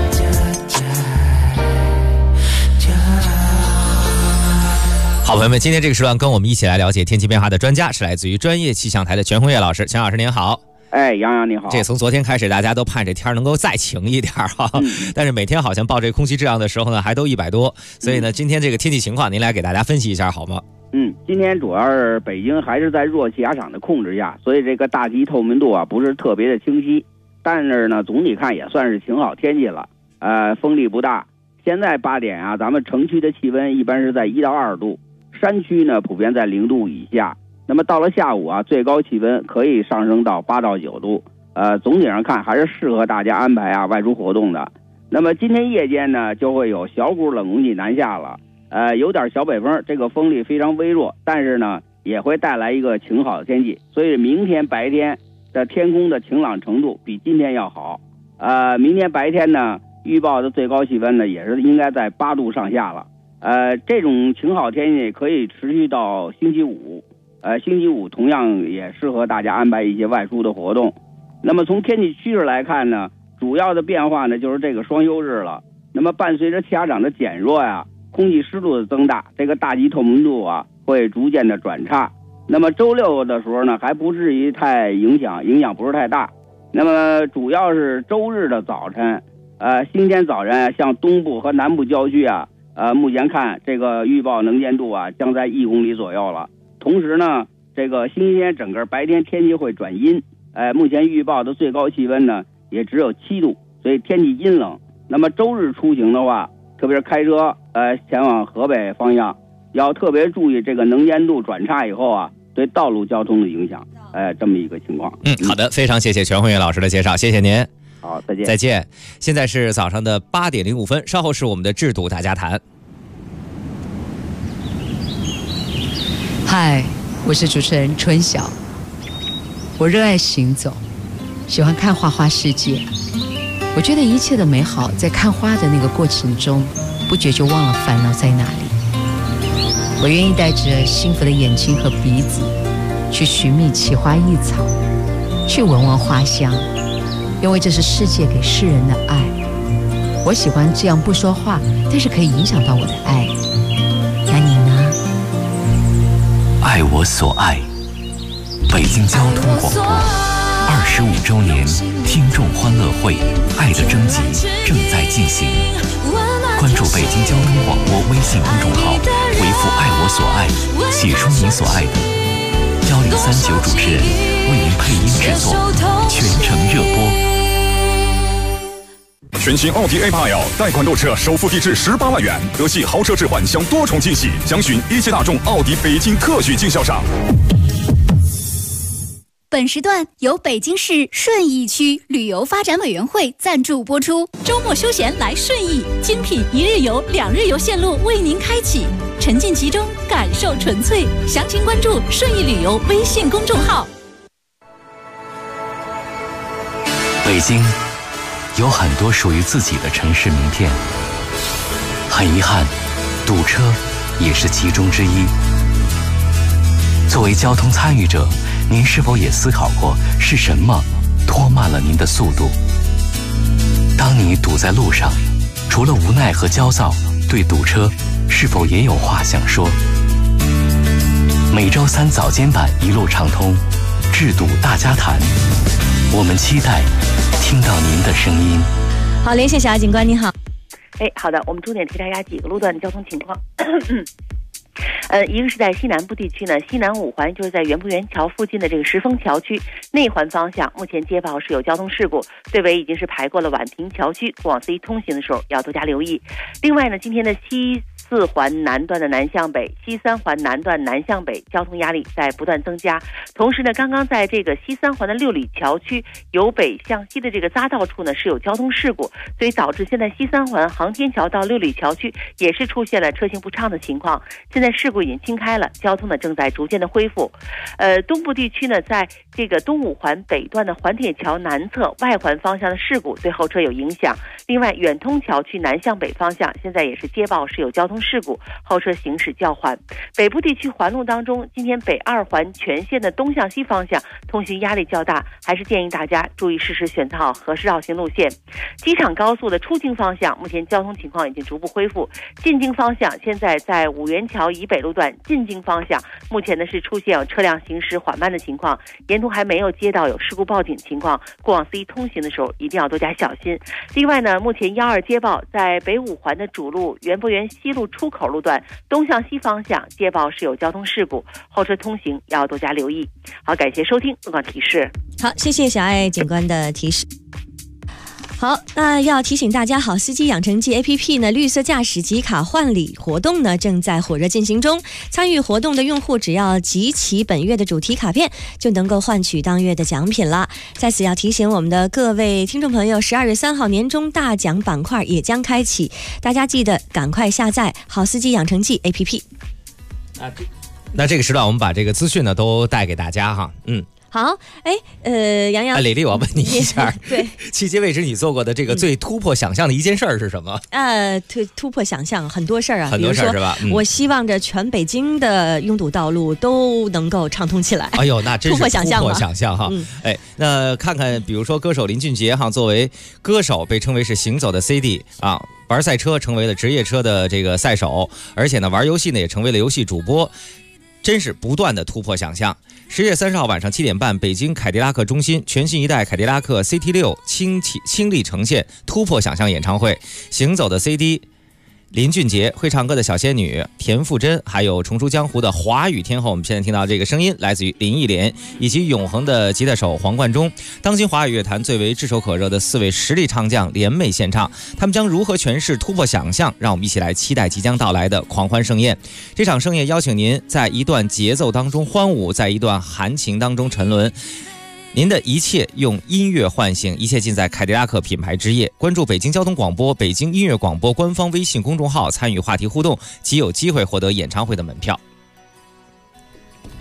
Speaker 22: 好，朋友们，今天这个时段跟我们一起来了解天气变化的专家是来自于专业气象台的全红叶老师。全老师您好。
Speaker 26: 杨洋你好。
Speaker 22: 这从昨天开始，大家都盼这天能够再晴一点哈，但是每天好像报这空气质量的时候呢，还都100多，所以呢，今天这个天气情况，您来给大家分析一下好吗？
Speaker 26: 今天主要是北京还是在弱气压场的控制下，所以这个大气透明度啊不是特别的清晰，但是呢总体看也算是挺好天气了。风力不大。现在8点啊，咱们城区的气温一般是在1到2度，山区呢普遍在0度以下。那么到了下午啊，最高气温可以上升到8到9度。总体上看还是适合大家安排啊外出活动的。那么今天夜间呢，就会有小股冷空气南下了。有点小北风，这个风力非常微弱，但是呢也会带来一个晴好的天气，所以明天白天的天空的晴朗程度比今天要好。明天白天呢预报的最高气温呢也是应该在8度上下了。这种晴好天气可以持续到星期五。星期五同样也适合大家安排一些外出的活动。那么从天气趋势来看呢，主要的变化呢就是这个双休日了。那么伴随着气压场的减弱呀，空气湿度的增大，这个大气透明度啊会逐渐的转差。那么周六的时候呢，还不至于太影响不是太大。那么主要是周日的早晨，星期天早晨像东部和南部郊区啊，目前看这个预报能见度啊将在1公里左右了。同时呢，这个星期天整个白天天气会转阴，目前预报的最高气温呢也只有7度，所以天气阴冷。那么周日出行的话，特别是开车前往河北方向，要特别注意这个能见度转差以后啊对道路交通的影响，这么一个情况。
Speaker 22: 好的，非常谢谢全红叶老师的介绍，谢谢您。
Speaker 26: 好，再见。
Speaker 22: 再见。现在是早上的8点05分，稍后是我们的制度大家谈。
Speaker 17: 嗨，我是主持人春晓。
Speaker 1: 我热爱行走，喜欢看花花世界。我觉得一切的美好在看花的那个过程中，不觉就忘了烦恼在哪里。我愿意带着幸福的眼睛和鼻子，去寻觅奇花异草，去闻闻花香，因为这是世界给世人的爱。我喜欢这样不说话，但是可以影响到我的爱。那你呢？
Speaker 16: 爱我所爱，北京交通广播25周年听众欢乐会爱的征集正在进行，关注北京交通广播微信公众号，回复爱我所爱，写出你所爱的，1039主持人为您配音制作，全程热播。
Speaker 5: 全新奥迪 A8L 贷款购车首付低至18万元，德系豪车置换享多重惊喜，详询一汽大众奥迪北京特许经销商。
Speaker 23: 本时段由北京市顺义区旅游发展委员会赞助播出。周末休闲来顺义，精品1日游、2日游线路为您开启，沉浸其中，感受纯粹。详情关注顺义旅游微信公众号。
Speaker 16: 北京有很多属于自己的城市名片，很遗憾，堵车也是其中之一。作为交通参与者，您是否也思考过是什么拖慢了您的速度？当你堵在路上，除了无奈和焦躁，对堵车是否也有话想说？每周3早间版一路畅通，治堵大家谈，我们期待听到您的声音。
Speaker 20: 好，连线小爱警官，你好。
Speaker 2: 好的，我们重点提大家几个路段的交通情况。一个是在西南部地区呢，西南5环就是在园博园桥附近的这个石峰桥区内环方向，目前接报是有交通事故，队尾已经是排过了宛平桥区，过往 C 通行的时候要多加留意。另外呢，今天的西4环南段的南向北、西3环南段南向北交通压力在不断增加，同时呢，刚刚在这个西3环的6里桥区由北向西的这个匝道处呢是有交通事故，所以导致现在西3环航天桥到6里桥区也是出现了车行不畅的情况。现在事故已经清开了，交通呢正在逐渐的恢复。东部地区呢，在这个东5环北段的环铁桥南侧外环方向的事故对后车有影响。另外，远通桥区南向北方向现在也是接报是有交通事故，后车行驶较缓。北部地区环路当中，今天北2环全线的东向西方向通行压力较大，还是建议大家注意适时选择好合适绕行路线。机场高速的出京方向，目前交通情况已经逐步恢复。进京方向，现在在五元桥以北路段进京方向，目前呢是出现有车辆行驶缓慢的情况，沿途还没有接到有事故报警情况，过往 C 通行的时候一定要多加小心。另外呢，目前12接报在北5环的主路园博园西路出口路段东向西方向接报是有交通事故，后车通行要多加留意。好，感谢收听路况提示。
Speaker 20: 好，谢谢小爱警官的提示。好，那要提醒大家，好司机养成记 APP 呢，绿色驾驶集卡换礼活动呢正在火热进行中。参与活动的用户只要集齐本月的主题卡片，就能够换取当月的奖品了。在此要提醒我们的各位听众朋友，12月3号年终大奖板块也将开启，大家记得赶快下载好司机养成记 APP。
Speaker 22: 那这个时段我们把这个资讯呢都带给大家哈。
Speaker 20: 好，杨洋，
Speaker 22: 李丽，我要问你一下，
Speaker 20: 对，
Speaker 22: 迄今为止你做过的这个最突破想象的一件事儿是什么？
Speaker 20: 突破想象很多事儿啊，
Speaker 22: 很多事儿是吧？
Speaker 20: 我希望着全北京的拥堵道路都能够畅通起来。
Speaker 22: 哎呦，那真是突破想象哈！那看看，比如说歌手林俊杰哈，作为歌手被称为是行走的 CD 啊，玩赛车成为了职业车的这个赛手，而且呢，玩游戏呢也成为了游戏主播。真是不断的突破想象。10月30号晚上7点半，北京凯迪拉克中心全新一代凯迪拉克 CT6 倾力呈现突破想象演唱会，行走的 CD。林俊杰会唱歌的小仙女田馥甄，还有重出江湖的华语天后，我们现在听到这个声音来自于林忆莲，以及永恒的吉他手黄贯中。当今华语乐坛最为炙手可热的4位实力唱将联袂献唱，他们将如何诠释突破想象？让我们一起来期待即将到来的狂欢盛宴。这场盛宴邀请您在一段节奏当中欢舞，在一段含情当中沉沦。您的一切用音乐唤醒，一切尽在凯迪拉克品牌之夜。关注北京交通广播、北京音乐广播官方微信公众号，参与话题互动，即有机会获得演唱会的门票。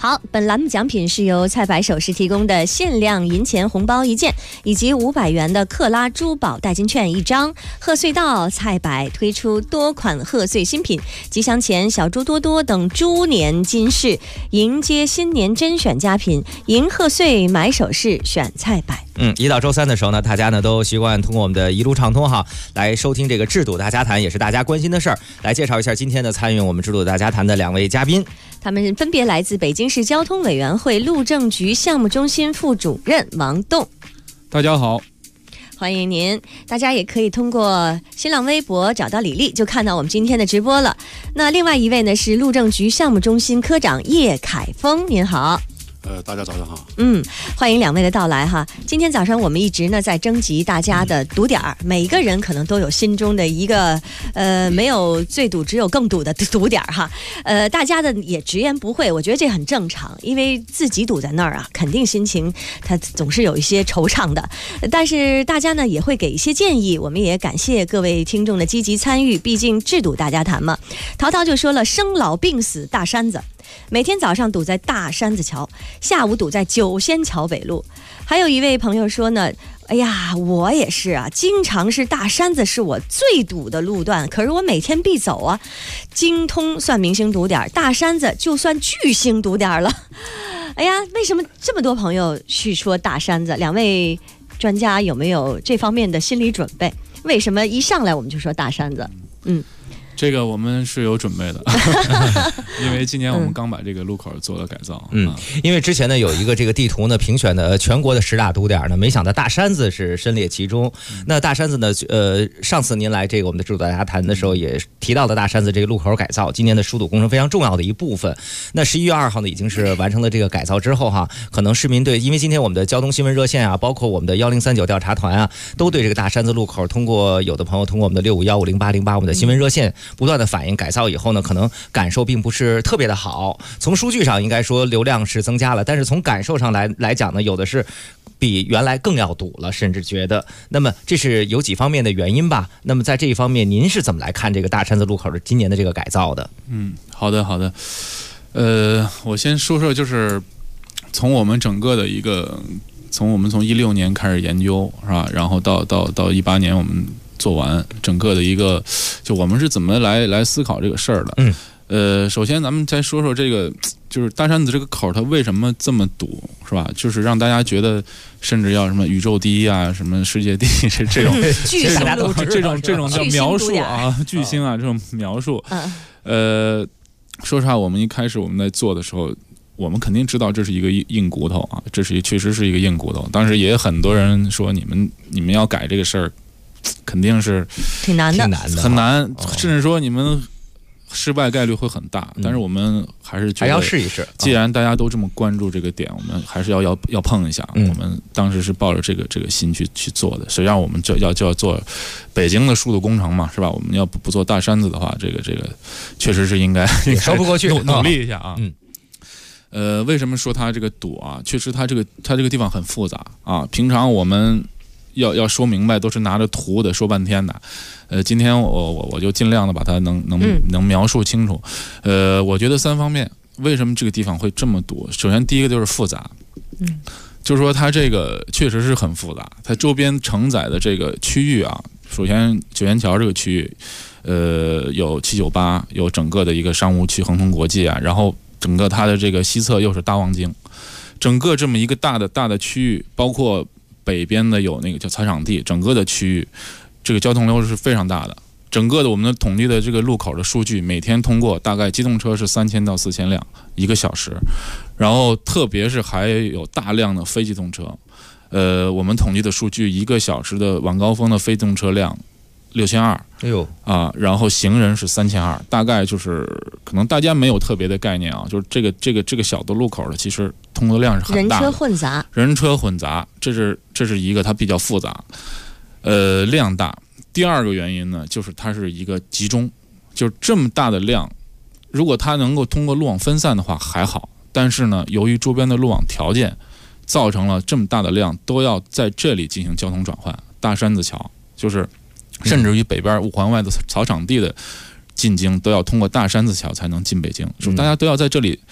Speaker 20: 好，本栏目奖品是由菜百首饰提供的限量银钱红包1件，以及500元的克拉珠宝代金券1张。贺岁到，菜百推出多款贺岁新品，吉祥钱、小猪多多等猪年金饰，迎接新年甄选佳品，迎贺岁买首饰选菜百。
Speaker 22: 一到周三的时候呢，大家呢都习惯通过我们的一路畅通哈来收听这个制度大家谈，也是大家关心的事儿。来介绍一下今天的参与我们制度大家谈的2位嘉宾，
Speaker 20: 他们分别来自北京市交通委员会路政局项目中心副主任王栋。
Speaker 8: 大家好，
Speaker 20: 欢迎您。大家也可以通过新浪微博找到李丽，就看到我们今天的直播了。那另外一位呢是路政局项目中心科长叶凯峰，您好。
Speaker 11: 大家早上好。
Speaker 20: 欢迎2位的到来哈。今天早上我们一直呢在征集大家的堵点儿，每一个人可能都有心中的一个没有最堵，只有更堵的堵点儿哈。大家的也直言不讳，我觉得这很正常，因为自己堵在那儿啊，肯定心情他总是有一些惆怅的。但是大家呢也会给一些建议，我们也感谢各位听众的积极参与，毕竟制堵大家谈嘛。陶陶就说了，生老病死大山子。每天早上堵在大山子桥，下午堵在九仙桥北路。还有一位朋友说呢，哎呀，我也是啊，经常是大山子是我最堵的路段，可是我每天必走啊。京通算明星堵点，大山子就算巨星堵点了。哎呀，为什么这么多朋友去说大山子？2位专家有没有这方面的心理准备？为什么一上来我们就说大山子？
Speaker 8: 这个我们是有准备的，因为今年我们刚把这个路口做了改造。
Speaker 22: 因为之前呢有一个这个地图呢评选的全国的10大堵点呢，没想到大山子是身列其中。那大山子呢，上次您来这个我们的制度大家谈的时候也提到了大山子这个路口改造，今年的疏堵工程非常重要的一部分。那11月2号呢已经是完成了这个改造之后哈，可能市民对，因为今天我们的交通新闻热线啊，包括我们的1039调查团啊，都对这个大山子路口通过有的朋友通过我们的651-50808我们的新闻热线不断的反映改造以后呢，可能感受并不是特别的好。从数据上应该说流量是增加了，但是从感受上来讲呢，有的是比原来更要堵了，甚至觉得。那么这是有几方面的原因吧？那么在这一方面，您是怎么来看这个大山子路口的今年的这个改造的？
Speaker 8: 好的。我先说说，就是从我们整个的一个，从16年开始研究是吧，然后到18年我们做完整个的一个，就我们是怎么来思考这个事儿的。首先咱们再说说这个，就是大山子这个口它为什么这么堵，是吧？就是让大家觉得甚至要什么宇宙第一啊，什么世界第一这种这种叫描述啊，巨星啊这种描述。说实话，我们一开始我们在做的时候，我们肯定知道这是一个硬骨头啊，确实是一个硬骨头。当时也很多人说你们要改这个事儿，肯定是
Speaker 20: 挺难的，
Speaker 8: 很难，甚至说你们失败概率会很大。但是我们还是觉得
Speaker 22: 还要试一试。
Speaker 8: 既然大家都这么关注这个点，我们还是要碰一下。我们当时是抱着这个心去做的。实际上我们就要做北京的疏堵工程嘛，是吧？我们要不做大山子的话，这个确实是应该
Speaker 22: 说不过去，
Speaker 8: 努力一下啊。为什么说它这个堵啊？确实它这个地方很复杂啊。平常我们要说明白，都是拿着图的说半天的。今天我就尽量的把它能描述清楚。我觉得3方面，为什么这个地方会这么堵？首先第一个就是复杂，就是说它这个确实是很复杂，它周边承载的这个区域啊，首先九仙桥这个区域，有798，有整个的一个商务区恒通国际啊，然后整个它的这个西侧又是大望京，整个这么一个大的区域，包括北边的有那个叫草场地，整个的区域这个交通流是非常大的。整个的我们的统计的这个路口的数据，每天通过大概机动车是3000到4000辆1个小时，然后特别是还有大量的非机动车。我们统计的数据，1个小时的晚高峰的非机动车辆6200，然后行人是3200，大概就是可能大家没有特别的概念啊，就是这个小的路口的，其实通过量是很大的，人车混杂，这是一个它比较复杂，量大。第二个原因呢，就是它是一个集中，就是这么大的量，如果它能够通过路网分散的话还好，但是呢，由于周边的路网条件，造成了这么大的量都要在这里进行交通转换。大山子桥就是甚至于北边5环外的草场地的进京都要通过大山子桥才能进北京，大家都要在这里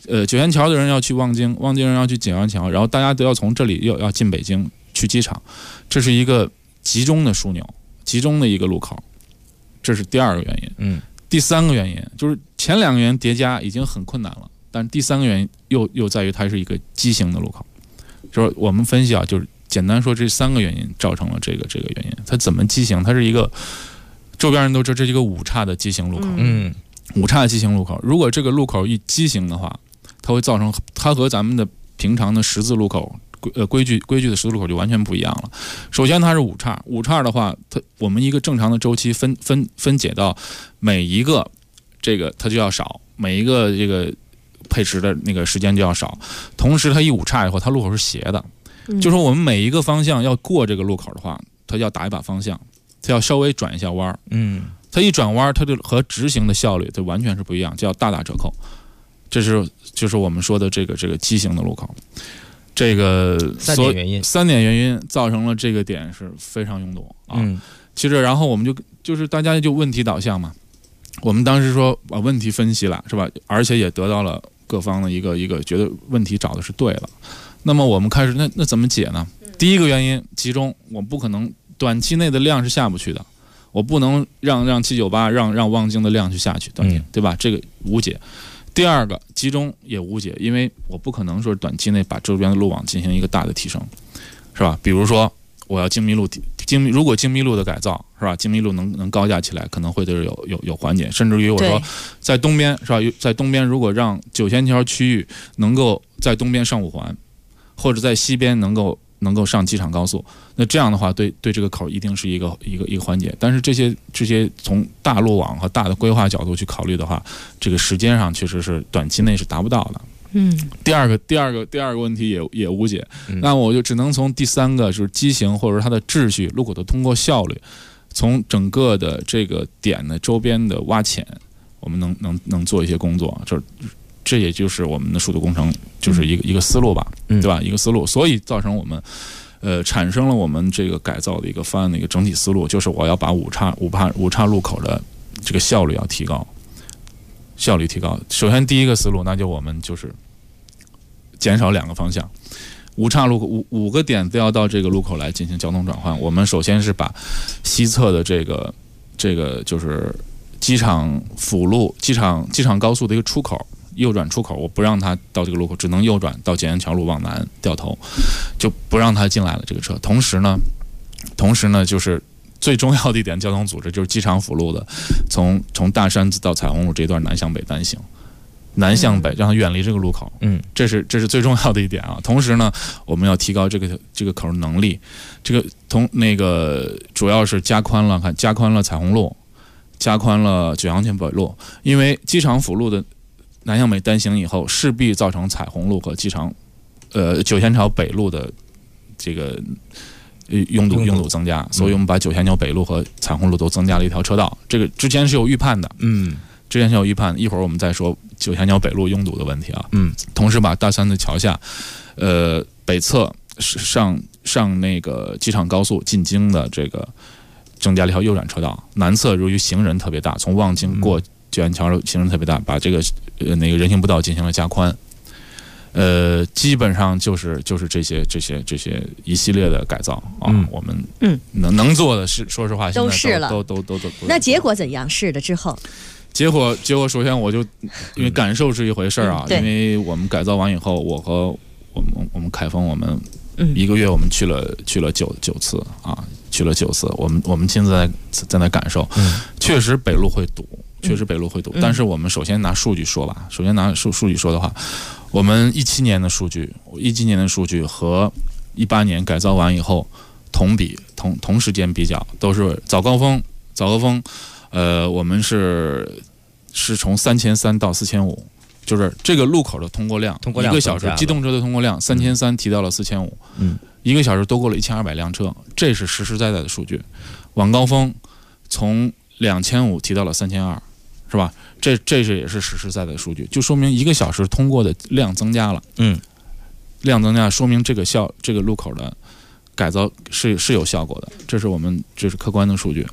Speaker 8: 九仙桥的人要去望京，望京人要去锦阳桥，然后大家都要从这里要进北京去机场，这是一个集中的枢纽，集中的一个路口，这是第二个原因。第三个原因就是前两个原因叠加已经很困难了，但是第三个原因又在于它是一个畸形的路口。就是我们分析啊，就是简单说这三个原因造成了这个原因。它怎么畸形？它是一个周边人都知道这是一个五岔的畸形路口。五岔的畸形路口，如果这个路口一畸形的话，它会造成它和咱们的平常的十字路口规矩的十字路口就完全不一样了。首先它是五岔，五岔的话，我们一个正常的周期分解到每一个这个它就要少，每一个这个配时的那个时间就要少。同时它一五岔以后，它路口是斜的，就说我们每一个方向要过这个路口的话，它要打一把方向，它要稍微转一下弯。它一转弯，它就和直行的效率它完全是不一样，就要大打折扣。这是就是我们说的这个畸形的路口。这个三点原因造成了这个点是非常拥堵啊。其实然后我们就是大家就问题导向嘛，我们当时说把问题分析了是吧，而且也得到了各方的一个觉得问题找的是对了。那么我们开始那怎么解呢？第一个原因集中，我不可能短期内的量是下不去的，我不能让798让望京的量去下去短期，对吧？这个无解。第二个集中也无解，因为我不可能说短期内把周边的路网进行一个大的提升，是吧？比如说我要京密路如果京密路的改造是吧，京密路能高架起来，可能会对有缓解，甚至于我说在东边是吧，在东边如果让九仙桥区域能够在东边上5环，或者在西边能够上机场高速，那这样的话对这个口一定是一个缓解。但是这些从大路网和大的规划角度去考虑的话，这个时间上确实是短期内是达不到的。第二个问题也无解。那我就只能从第三个就是机型或者它的秩序、路口的通过效率，从整个的这个点的周边的挖潜，我们能做一些工作。这也就是我们的数字工程就是一个思路吧，对吧？一个思路，所以造成我们产生了我们这个改造的一个方案的一个整体思路，就是我要把五岔路口的这个效率要提高，效率提高。首先第一个思路，那就我们就是减少2个方向，五岔路口5个点都要到这个路口来进行交通转换。我们首先是把西侧的这个就是机场辅路、机场高速的一个出口。右转出口，我不让它到这个路口，只能右转到检验桥路往南掉头，就不让它进来了这个车。同时呢，就是最重要的一点交通组织，就是机场辅路的，从大山子到彩虹路这段南向北单行，南向北让它远离这个路口。这是最重要的一点啊。同时呢，我们要提高这个口的能力，这个主要是加宽了彩虹路，加宽了九阳泉北路，因为机场辅路的南向北单行以后，势必造成彩虹路和机场九仙桥北路的这个拥堵增加，所以我们把九仙桥北路和彩虹路都增加了一条车道。这个之前是有预判的，之前是有预判的。一会儿我们再说九仙桥北路拥堵的问题啊。同时把大山子桥下，北侧上那个机场高速进京的这个增加了一条右转车道，南侧由于行人特别大，从望京过九仙桥行人特别大，把这个那个人行步道进行了加宽。基本上就是这些一系列的改造啊，我们能做的是，说实话，
Speaker 20: 都试了，
Speaker 8: 都。
Speaker 20: 那结果怎样？试了之后，
Speaker 8: 结果首先我就因为感受是一回事啊，因为我们改造完以后，我和我们凯峰，我们1个月我们去了9次啊，去了9次，我们亲自在那感受，确实北路会堵。但是我们首先拿数据说吧，数据说的话，我们17年的数据和18年改造完以后同时间比较，都是早高峰，我们是从3300到4500，就是这个路口的通过量1个小时机动车的通过量3300提到了4500，1个小时多过了1200辆车，这是实实在在的数据。晚高峰从2500提到了3200。是吧？这也是实实在在的数据，就说明1个小时通过的量增加了。量增加说明这个路口的改造是有效果的，这是客观的数据。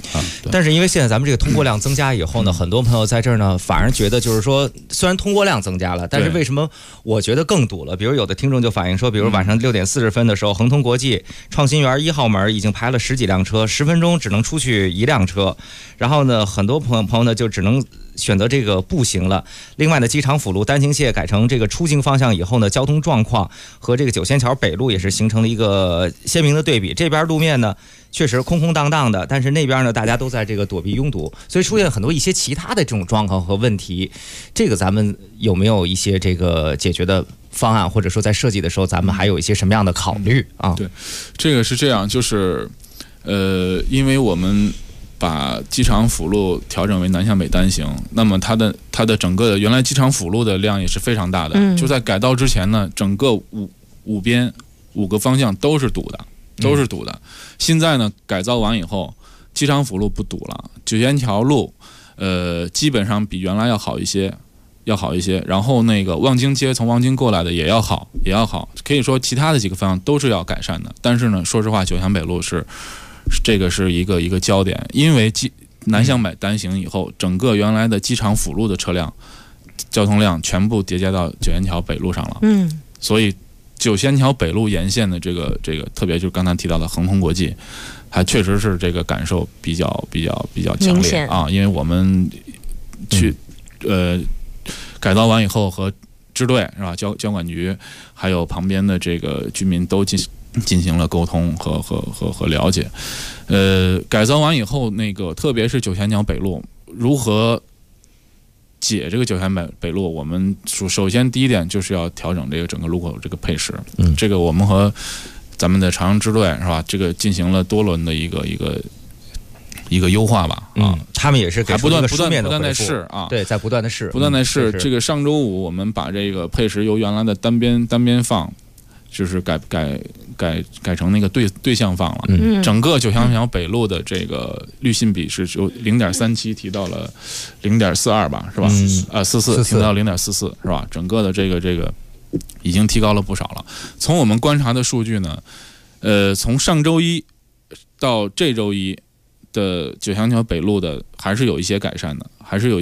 Speaker 22: 但是因为现在咱们这个通过量增加以后呢，很多朋友在这儿呢，反而觉得就是说，虽然通过量增加了，但是为什么我觉得更堵了？比如有的听众就反映说，比如晚上6点40分的时候，恒通国际创新园1号门已经排了10几辆车，10分钟只能出去1辆车，然后呢，很多朋友呢就只能选择这个步行了。另外呢，机场辅路单行线改成这个出京方向以后呢，交通状况和这个九仙桥北路也是形成了一个鲜明的对比。这边路面呢确实空空荡荡的，但是那边呢大家都在这个躲避拥堵，所以出现很多一些其他的这种状况和问题。这个咱们有没有一些这个解决的方案，或者说在设计的时候咱们还有一些什么样的考虑啊？
Speaker 8: 对，这个是这样，就是因为我们把机场辅路调整为南向北单行，那么它的整个的原来机场辅路的量也是非常大的，就在改道之前呢，整个五边5个方向都是堵的。现在呢，改造完以后，机场辅路不堵了，九仙桥路，基本上比原来要好一些。然后那个望京街从望京过来的也要好，可以说其他的几个方向都是要改善的。但是呢，说实话，九江北路是一个焦点，因为南向北单行以后，整个原来的机场辅路的车辆交通量全部叠加到九仙桥北路上了。所以九仙桥北路沿线的这个，特别就是刚才提到的恒通国际，还确实是这个感受比较强烈啊，因为我们去改造完以后和支队是吧，交管局还有旁边的这个居民都进行了沟通和了解。改造完以后，那个特别是九仙桥北路如何解这个九仙北路，我们首先第一点就是要调整这个整个路口这个配时。这个我们和咱们的朝阳支队是吧，这个进行了多轮的一个优化吧。
Speaker 22: 他们也是给出一个书面的回复，
Speaker 8: 不断在试啊，
Speaker 22: 对，在不断的试。
Speaker 8: 这个上周五我们把这个配时由原来的单边放，就是改成那个对向放了。整个九仙桥北路的这个滤芯比是由0.37提到了0.42吧，是吧？44提到0.44是吧？整个的这个已经提高了不少了。从我们观察的数据呢，从上周一到这周一的九仙桥北路的还是有一些改善的，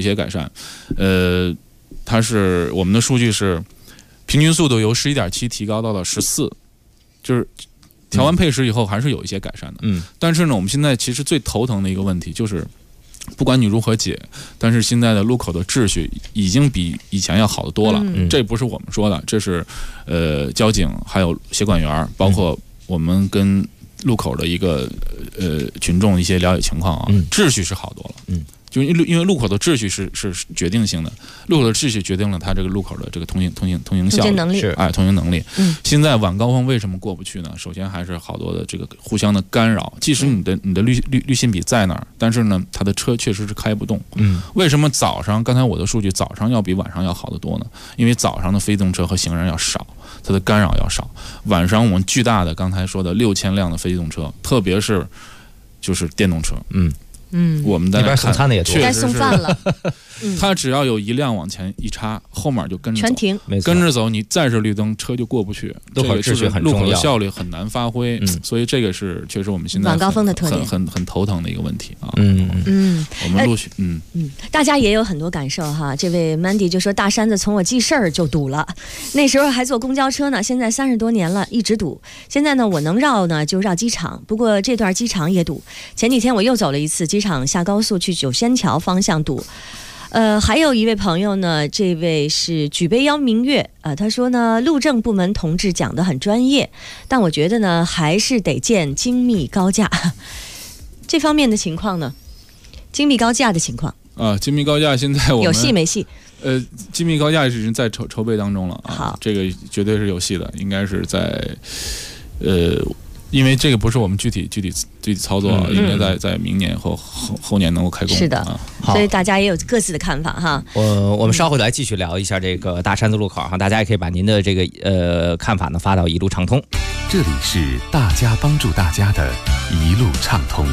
Speaker 8: 它是我们的数据是平均速度由11.7提高到了14，就是调完配时以后还是有一些改善的。但是呢，我们现在其实最头疼的一个问题就是，不管你如何解，但是现在的路口的秩序已经比以前要好得多了。这不是我们说的，这是交警还有协管员，包括我们跟路口的一个群众一些了解情况啊，秩序是好多了。就因为路口的秩序是决定性的，路口的秩序决定了它这个路口的这个通行效率，通行能力。现在晚高峰为什么过不去呢？首先还是好多的这个互相的干扰，即使你的滤芯比在那儿，但是呢，它的车确实是开不动。为什么早上刚才我的数据早上要比晚上要好得多呢？因为早上的非机动车和行人要少，它的干扰要少。晚上我们巨大的刚才说的6000辆的非机动车，特别是就是电动车。我们在那边
Speaker 22: 送餐的也多，
Speaker 8: 该
Speaker 17: 送饭了。
Speaker 8: 他只要有一辆往前一插，后面就跟着走，
Speaker 17: 全停，
Speaker 8: 跟着走，你再是绿灯，车就过不去。
Speaker 22: 路口秩序很重要，
Speaker 8: 路口的效率很难发挥。所以这个是确实我们现在
Speaker 17: 晚高峰的特点，
Speaker 8: 很头疼的一个问题啊。我们陆续
Speaker 20: 大家也有很多感受哈。这位 Mandy 就说，大山子从我记事儿就堵了，那时候还坐公交车呢，现在30多年了，一直堵。现在呢，我能绕呢就绕机场，不过这段机场也堵。前几天我又走了一次机场下高速去九仙桥方向堵。还有一位朋友呢，这位是举杯邀明月他说呢，路政部门同志讲得很专业，但我觉得呢，还是得建精密高架。这方面的情况呢，精密高架的情况
Speaker 8: 精密高架现在我们
Speaker 20: 有戏没戏？
Speaker 8: 精密高架已经在筹备当中了啊。
Speaker 20: 好，
Speaker 8: 这个绝对是有戏的，应该是在因为这个不是我们具体操作，应该在明年后年能够开工。
Speaker 20: 是的，所以大家也有各自的看法哈。
Speaker 22: 我们稍后来继续聊一下这个大山子路口哈，大家也可以把您的这个看法呢发到一路畅通。
Speaker 7: 这里是大家帮助大家的一路畅通。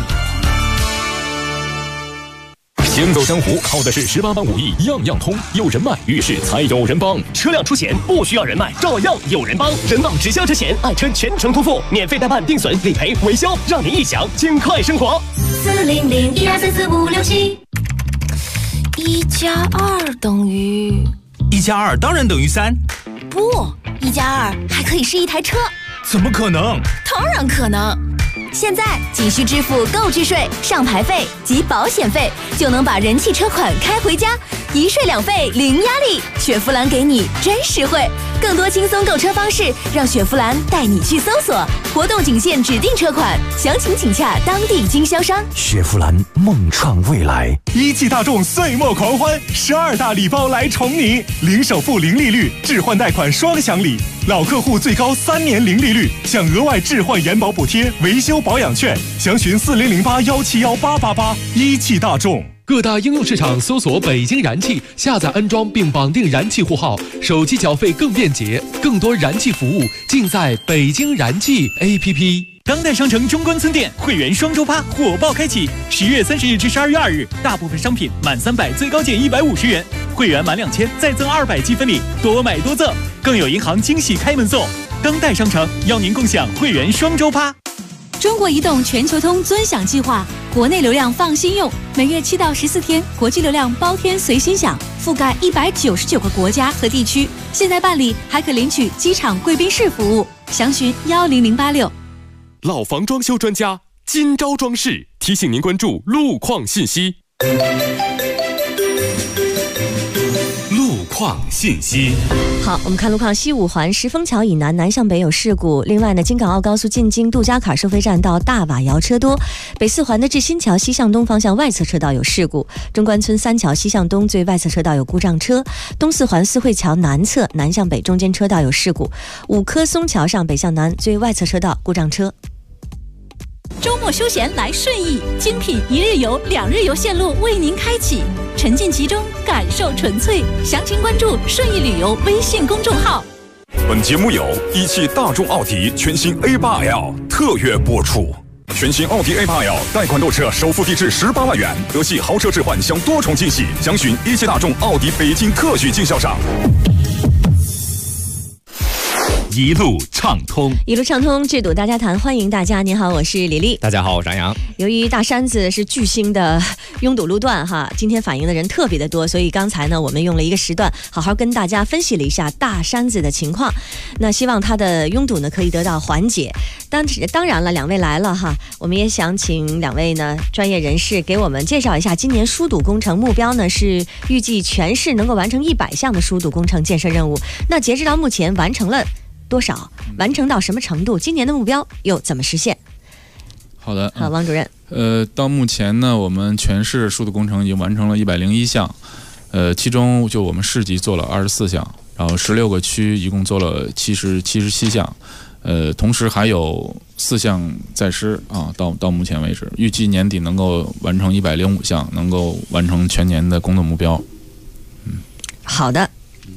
Speaker 5: 行走江湖靠的是18般武艺，样样通。有人脉，遇事才有人帮。
Speaker 9: 车辆出险不需要人脉，照样有人帮。人保直销车险，爱车全程托付，免费代办定损、理赔、维修，让您一享轻快生活。
Speaker 18: 400-1234567。
Speaker 17: 1+2等于
Speaker 9: 1+2当然等于3。
Speaker 17: 不，1+2还可以是一台车。
Speaker 9: 怎么可能？
Speaker 17: 当然可能。现在仅需支付购置税、上牌费及保险费，就能把人气车款开回家，一税两费零压力。雪佛兰给你真实惠，更多轻松购车方式，让雪佛兰带你去搜索。活动仅限指定车款，详情请洽当地经销商。
Speaker 6: 雪佛兰梦创未来
Speaker 24: ，1汽大众岁末狂欢，12大礼包来宠你，零首付零利率，置换贷款双享礼，老客户最高3年零利率，享额外置换延保补贴、维修保养券，详询4008-171-888。1汽大众。
Speaker 3: 各大应用市场搜索北京燃气，下载安装并绑定燃气户号，手机缴费更便捷，更多燃气服务尽在北京燃气 APP。
Speaker 24: 当代商城中关村店会员双周趴火爆开启，10月30日至12月2日，大部分商品满300最高减150元，会员满2000再赠200积分礼，多买多赠，更有银行惊喜开门送。当代商城邀您共享会员双周趴。
Speaker 23: 中国移动全球通尊享计划，国内流量放心用，每月7到14天，国际流量包天随心享，覆盖199个国家和地区。现在办理还可领取机场贵宾室服务，详询10086。
Speaker 4: 老房装修专家金招装饰提醒您关注路况信息。
Speaker 6: 路况信息。
Speaker 20: 好，我们看路况。西五环石峰桥以南南向北有事故，另外呢，京港澳高速进京杜家坎收费站到大瓦窑车多。北四环的至新桥西向东方向外侧车道有事故，中关村三桥西向东最外侧车道有故障车。东四环四惠桥南侧南向北中间车道有事故，五棵松桥上北向南最外侧车道故障车。
Speaker 23: 周末休闲来顺义，精品1日游、2日游线路为您开启，沉浸其中，感受纯粹。详情关注顺义旅游微信公众号。
Speaker 5: 本节目由1汽大众奥迪全新 A8L 特约播出。全新奥迪 A8L 贷款购车首付低至18万元，德系豪车置换享多重惊喜，详询1汽大众奥迪北京特许经销商。
Speaker 6: 一路畅通，
Speaker 20: 一路畅通，智堵大家谈，欢迎大家。您好，我是李丽。
Speaker 22: 大家好，我是杨洋。
Speaker 20: 由于大山子是巨星的拥堵路段哈，今天反映的人特别的多，所以刚才呢，我们用了一个时段，好好跟大家分析了一下大山子的情况。那希望它的拥堵呢可以得到缓解。当然了，两位来了哈，我们也想请两位呢专业人士给我们介绍一下今年疏堵工程目标呢是预计全市能够完成100项的疏堵工程建设任务。那截止到目前完成了多少？完成到什么程度？今年的目标又怎么实现？
Speaker 8: 好的，
Speaker 20: 好，王主任。
Speaker 8: 到目前呢，我们全市疏堵工程已经完成了101项，其中就我们市级做了24项，然后16个区一共做了77项，同时还有4项在施啊，到目前为止，预计年底能够完成105项，能够完成全年的工作目标。
Speaker 20: 好的，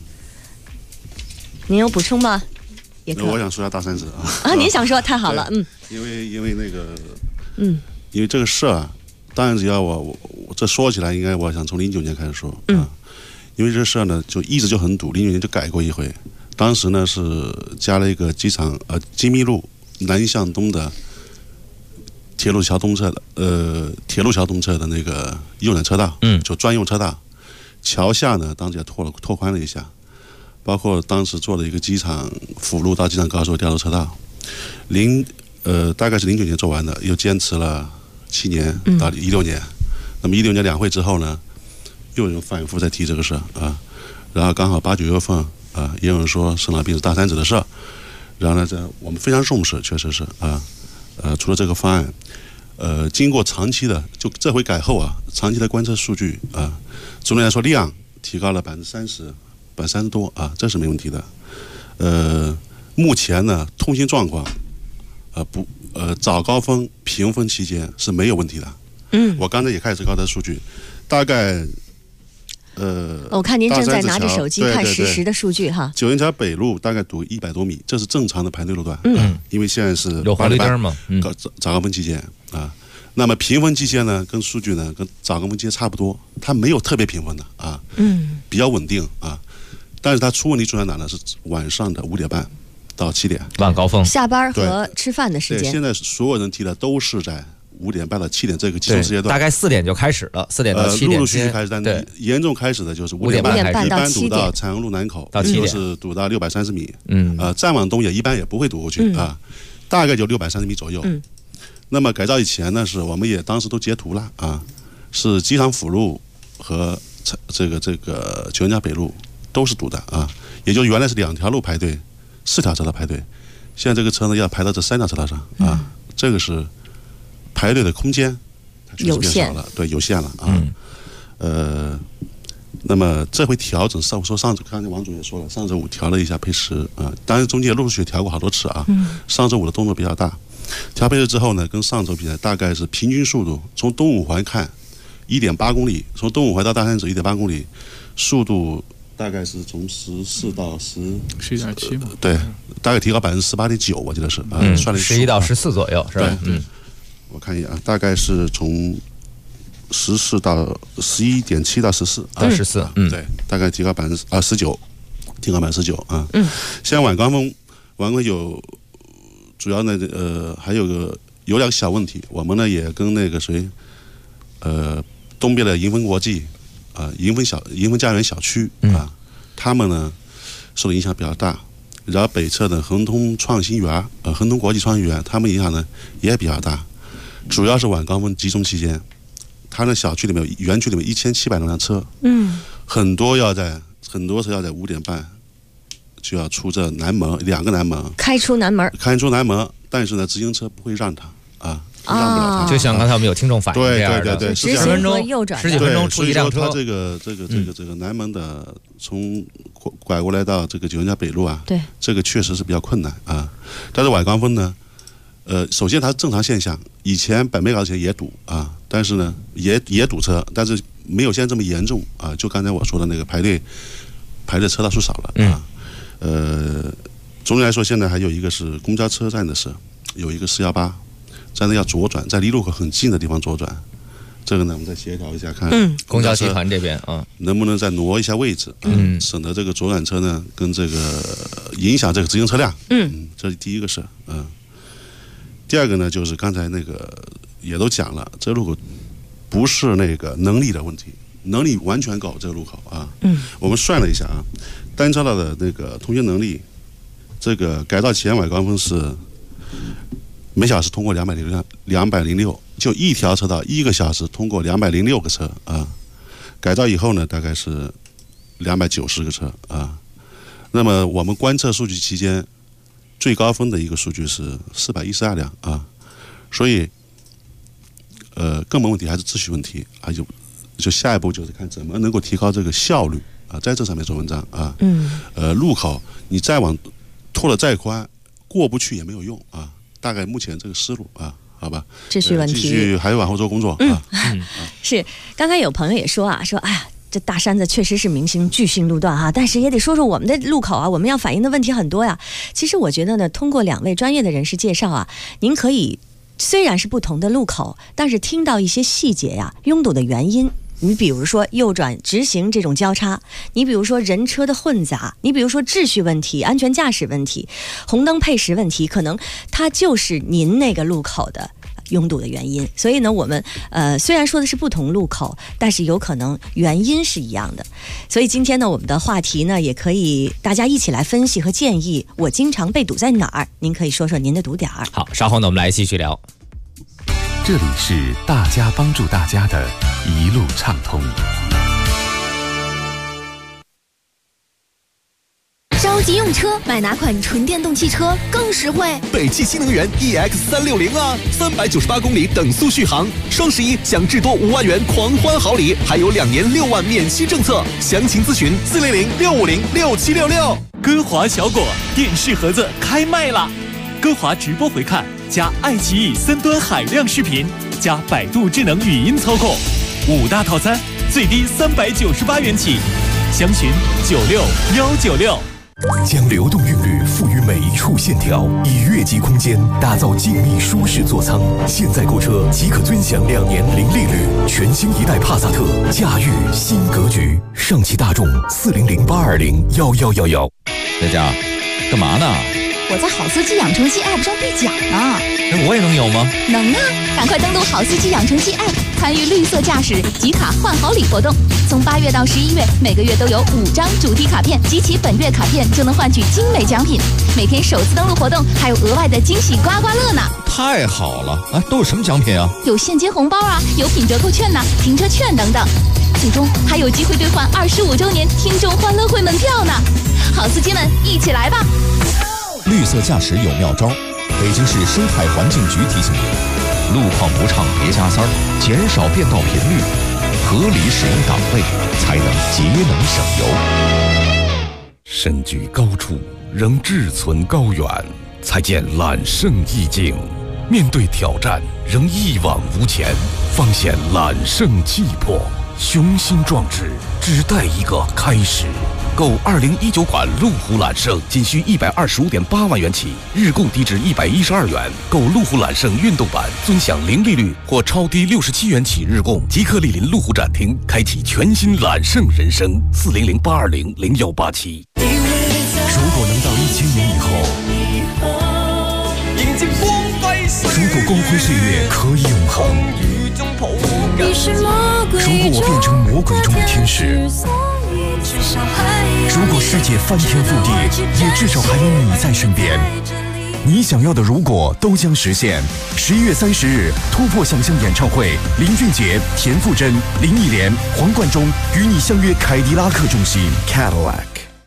Speaker 20: 您有补充吗？
Speaker 11: 我想说一下大山子
Speaker 20: 啊，您想说太好了，
Speaker 11: 因为那个，因为这个事啊，大山子要我这说起来，应该我想从09年开始说啊，因为这事呢就一直就很堵，09年就改过一回，当时呢是加了一个机场金密路南向东的铁路桥东侧的那个右转车道，就专用车道，桥下呢当时也拓宽了一下。包括当时做了一个机场辅路到机场高速调度车道，大概是09年做完的，又坚持了7年到16年。那么16年两会之后呢，又有人反复在提这个事啊，然后刚好8、9月份啊，也有人说生老病死大山子的事，然后呢，我们非常重视，确实是啊，除了这个方案，经过长期的，就这回改后啊，长期的观测数据啊，总的来说量提高了30%多啊，这是没问题的。目前呢，通行状况，早高峰、平峰期间是没有问题的。我刚才也开始高的数据，大概
Speaker 20: 我看您正在拿着手机看实时的数据哈。
Speaker 11: 九元桥北路大概堵100多米，这是正常的排队路段。因为现在是
Speaker 22: 有红绿灯嘛，
Speaker 11: 早高峰期间啊。那么平峰期间呢，跟数据呢跟早高峰期间差不多，它没有特别平峰的啊，比较稳定啊。但是它出问题出在哪呢？是晚上的5点半到7点，
Speaker 22: 晚高峰，
Speaker 20: 下班和吃饭的时间。
Speaker 11: 对，现在所有人提的都是在 5点半到7点这个集中时间段，
Speaker 22: 大概4点就开始了，4点到7点。
Speaker 11: 陆陆续续开始，但严重开始的就是5点半，一般堵到长阳路南口，
Speaker 22: 到7点
Speaker 11: 就是堵到630米。再往东也一般也不会堵过去啊，大概就630米左右。那么改造以前呢，是我们也当时都截图了啊，是机场辅路和这个九江北路都是堵的啊，也就原来是2条路排队，4条车道排队，现在这个车呢要排到这3条车道上啊，这个是排队的空间
Speaker 20: 有限
Speaker 11: 了，对，有限了啊。那么这回调整，上周刚才王总也说了，上周5调了一下配时啊，当然中间陆续调过好多次啊。上周5的动作比较大，调配时之后呢，跟上周比较大概是平均速度，从东五环看1.8公里，从东五环到大山子1.8公里，速度大概是从14到
Speaker 8: 11.7嘛，
Speaker 11: 对，大概提高18.9%，我记得是算了
Speaker 22: 11到14左右是吧？
Speaker 11: 对，我看一眼啊，大概是从14到11.7到14
Speaker 22: 到14，
Speaker 11: 对，大概提高19%，提高19%啊。现在晚高峰有主要呢还有2个小问题，我们呢也跟那个东边的迎风国际迎风家园小区啊，他们呢受的影响比较大。然后北侧的恒通创新园恒通国际创新园，他们影响呢也比较大，主要是晚高峰集中期间，他那小区里面园区里面1700多辆车，很多车要在5点半就要出这南门，2个南门，开出南门，但是呢自行车不会让他啊。让不了他，
Speaker 22: 就像刚才我们有听众反映这样的，
Speaker 11: 对，
Speaker 22: 十几分钟出一辆车。
Speaker 11: 他这个南门的从拐过来到这个九江北路啊，对，这个确实是比较困难啊。但是晚高峰呢，首先它是正常现象，以前本北港前也堵啊，但是呢也堵车，但是没有现在这么严重啊。就刚才我说的那个排队车道数少了啊。总体来说，现在还有一个是公交车站的事，有一个418。站在要左转，在离路口很近的地方左转，这个呢我们再协调一下看。
Speaker 22: 公交集团这边
Speaker 11: 能不能再挪一下位置省得这个左转车呢跟这个影响这个直行车辆。这是第一个事。第二个呢就是刚才那个也都讲了，这个路口不是那个能力的问题，能力完全够这个路口啊。我们算了一下啊，单车道的那个通行能力，这个改造前晚高峰是每小时通过206，就一条车道1个小时通过206个车啊。改造以后呢，大概是290个车啊。那么我们观测数据期间，最高峰的一个数据是412辆啊。所以，根本问题还是秩序问题啊。就下一步就是看怎么能够提高这个效率啊，在这上面做文章啊。路口你再往拖得再宽，过不去也没有用啊。大概目前这个思路啊，好吧，
Speaker 20: 秩序问题，
Speaker 11: 继续还要往后做工作啊。
Speaker 20: 是，刚才有朋友也说啊，说哎呀，这大山子确实是明星巨星路段哈，但是也得说说我们的路口啊，我们要反映的问题很多呀。其实我觉得呢，通过2位专业的人士介绍啊，您可以虽然是不同的路口，但是听到一些细节呀，拥堵的原因。你比如说右转直行这种交叉，你比如说人车的混杂，你比如说秩序问题、安全驾驶问题、红灯配时问题，可能它就是您那个路口的拥堵的原因。所以呢，我们虽然说的是不同路口，但是有可能原因是一样的。所以今天呢，我们的话题呢，也可以大家一起来分析和建议，我经常被堵在哪儿？您可以说说您的堵点儿。
Speaker 22: 好，稍后呢，我们来继续聊。
Speaker 4: 这里是大家帮助大家的一路畅通。
Speaker 23: 着急用车，买哪款纯电动汽车更实惠？
Speaker 9: 北汽新能源 EX360啊，398公里等速续航，双11享至多5万元狂欢好礼，还有2年6万免息政策。详情咨询400-650-6766。
Speaker 24: 歌华小果电视盒子开卖了，歌华直播回看加爱奇艺3端海量视频加百度智能语音操控，5大套餐最低398元起，详询96196。
Speaker 7: 将流动韵律赋予每一处线条，以越级空间打造静谧舒适座舱。现在购车即可尊享2年零利率，全新一代帕萨特驾驭新格局。上汽大众400-820-1111。
Speaker 8: 大家干嘛呢？
Speaker 23: 我在好司机养成系 App 上兑奖呢。
Speaker 22: 那我也能有吗？
Speaker 23: 能啊！赶快登录好司机养成系 App， 参与绿色驾驶集卡换好礼活动。从8月到11月，每个月都有5张主题卡片，集齐本月卡片就能换取精美奖品。每天首次登录活动还有额外的惊喜刮刮乐呢！
Speaker 21: 太好了！啊，都有什么奖品啊？
Speaker 23: 有现金红包啊，有品折扣券呢，停车券等等。最终还有机会兑换25周年听众欢乐会门票呢！好司机们，一起来吧！
Speaker 21: 绿色驾驶有妙招，北京市生态环境局提醒您：路况不畅别加塞儿，减少变道频率，合理使用档位，才能节能省油。
Speaker 7: 身居高处，仍志存高远，才见揽胜意境；面对挑战，仍一往无前，方显揽胜气魄。雄心壮志，只待一个开始。购2019款路虎揽胜，仅需125.8万元起，日供低至112元。购路虎揽胜运动版，尊享零利率或超低67元起日供。即刻莅临路虎展厅，开启全新揽胜人生。400-820-0187。
Speaker 10: 如果能到1000年以后，迎接光辉岁月，如果光辉岁月可以永恒，如果我变成魔鬼中的天使，如果世界翻天覆地，也至少还有你在身边。你想要的如果都将实现。11月30日，突破想象演唱会，林俊杰、田馥甄、林忆莲、黄贯中与你相约凯迪拉克中心 Cadillac。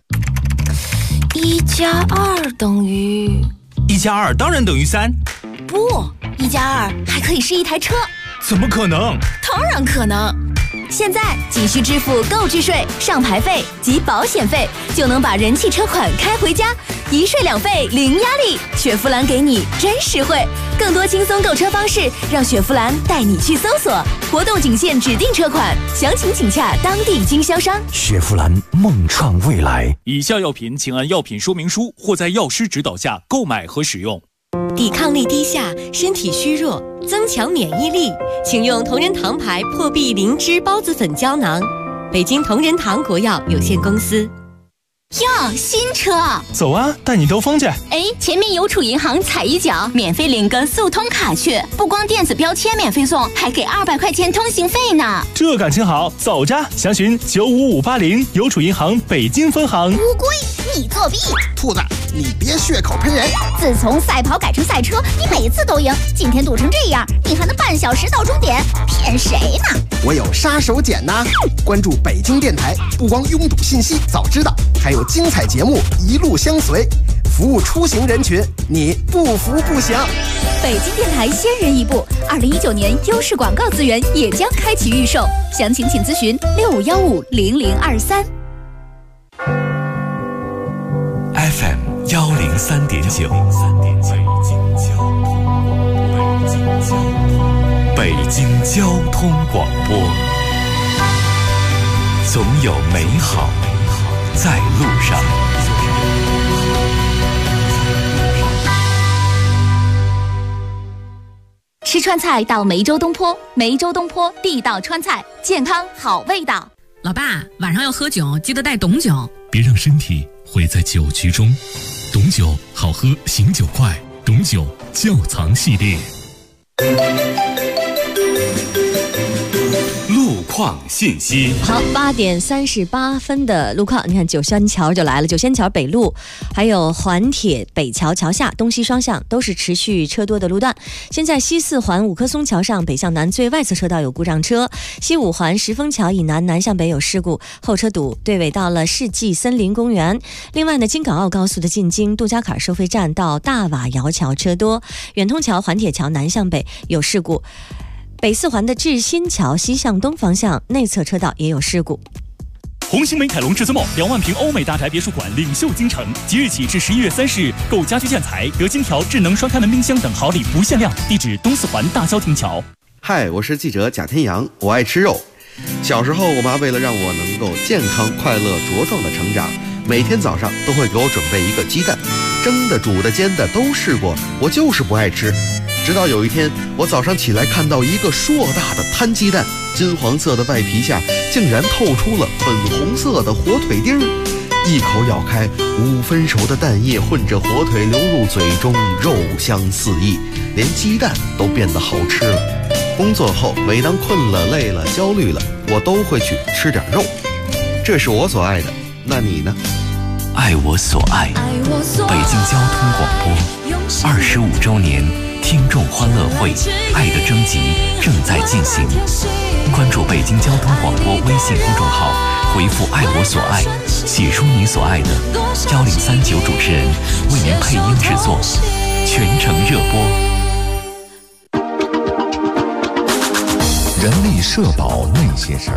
Speaker 17: 1+2等于
Speaker 10: 1+2当然等于3。
Speaker 17: 不，1+2还可以是一台车。
Speaker 10: 怎么可能？
Speaker 17: 当然可能。现在仅需支付购置税、上牌费及保险费，就能把人气车款开回家，一税两费零压力。雪佛兰给你真实惠，更多轻松购车方式，让雪佛兰带你去搜索。活动仅限指定车款，详情请洽当地经销商。
Speaker 10: 雪佛兰，梦创未来。
Speaker 24: 以下药品请按药品说明书或在药师指导下购买和使用。
Speaker 20: 抵抗力低下，身体虚弱，增强免疫力，请用同仁堂牌破壁灵芝孢子粉胶囊。北京同仁堂国药有限公司。
Speaker 23: 哟，新车！
Speaker 10: 走啊，带你兜风去。
Speaker 23: 哎，前面邮储银行踩一脚，免费领个速通卡去，不光电子标签免费送，还给200块钱通行费呢。
Speaker 10: 这感情好，走着，详询95580邮储银行北京分行。
Speaker 23: 乌龟，你作弊！
Speaker 12: 兔子，你别血口喷人！
Speaker 23: 自从赛跑改成赛车，你每次都赢，今天堵成这样，你还能半小时到终点，骗谁呢？
Speaker 12: 我有杀手锏呐！关注北京电台，不光拥堵信息早知道，还有精彩节目一路相随，服务出行人群，你不服不行。
Speaker 23: 北京电台先人一步，2019年优势广告资源也将开启预售，详情请咨询65150023。
Speaker 6: FM 103.9，北京交通广播，总有美好在路上。
Speaker 23: 吃川菜到梅州东坡，梅州东坡地道川菜，健康好味道。
Speaker 13: 老爸，晚上要喝酒，记得带董酒。
Speaker 19: 别让身体毁在酒局中，董酒好喝，醒酒快，董酒窖藏系列。
Speaker 6: 路况信息。
Speaker 20: 好，8点38分的路况，你看九仙桥就来了，九仙桥北路，还有环铁北桥桥下东西双向都是持续车多的路段。现在西四环五棵松桥上北向南最外侧车道有故障车，西五环石峰桥以南南向北有事故，后车堵，队尾到了世纪森林公园。另外呢，京港澳高速的进京杜家坎收费站到大瓦窑桥车多，远通桥环铁桥南向北有事故。北四环的志新桥西向东方向内侧车道也有事故。
Speaker 24: 红星美凯龙至尊梦2万平欧美大宅别墅馆领袖京城，即日起至11月30日，购家居建材得金条、智能双开门冰箱等好礼不限量。地址东四环大消停桥。
Speaker 14: 嗨，我是记者贾天阳，我爱吃肉。小时候，我妈为了让我能够健康、快乐、茁壮的成长，每天早上都会给我准备一个鸡蛋，蒸的、煮的、煎的都试过，我就是不爱吃。直到有一天，我早上起来看到一个硕大的摊鸡蛋，金黄色的外皮下竟然透出了粉红色的火腿丁儿。 一口咬开5分熟的蛋液，混着火腿流入嘴中，肉香四溢，连鸡蛋都变得好吃了。工作后，每当困了、累了、焦虑了，我都会去吃点肉。这是我所爱的，那你呢？
Speaker 6: 爱我所爱，北京交通广播25周年听众欢乐会爱的征集正在进行，关注北京交通广播微信公众号，回复爱我所爱，写出你所爱的，1039主持人为您配音制作，全程热播。
Speaker 21: 人力社保那些事儿。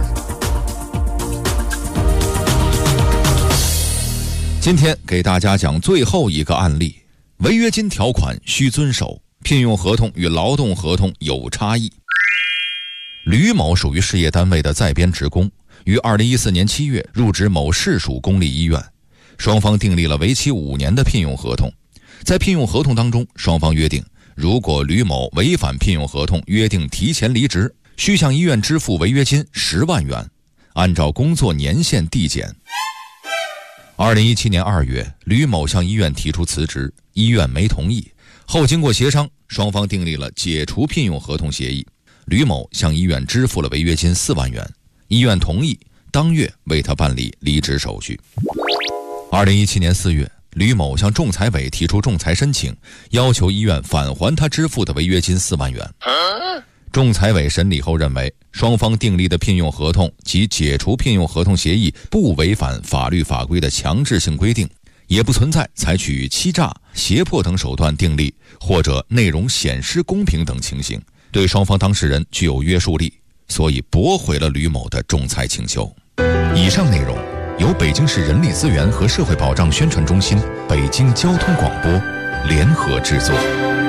Speaker 21: 今天给大家讲最后一个案例，违约金条款需遵守，聘用合同与劳动合同有差异。吕某属于事业单位的在编职工，于2014年7月入职某市属公立医院，双方订立了为期5年的聘用合同。在聘用合同当中，双方约定，如果吕某违反聘用合同约定提前离职，需向医院支付违约金10万元，按照工作年限递减。2017年2月，吕某向医院提出辞职，医院没同意，后经过协商，双方订立了解除聘用合同协议。吕某向医院支付了违约金4万元，医院同意，当月为他办理离职手续。2017年4月，吕某向仲裁委提出仲裁申请，要求医院返还他支付的违约金4万元。仲裁委审理后认为，双方订立的聘用合同及解除聘用合同协议不违反法律法规的强制性规定，也不存在采取欺诈、胁迫等手段订立，或者内容显失公平等情形，对双方当事人具有约束力，所以驳回了吕某的仲裁请求。以上内容由北京市人力资源和社会保障宣传中心、北京交通广播联合制作。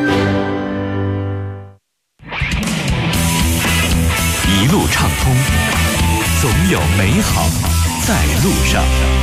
Speaker 6: 一路畅通，总有美好在路上。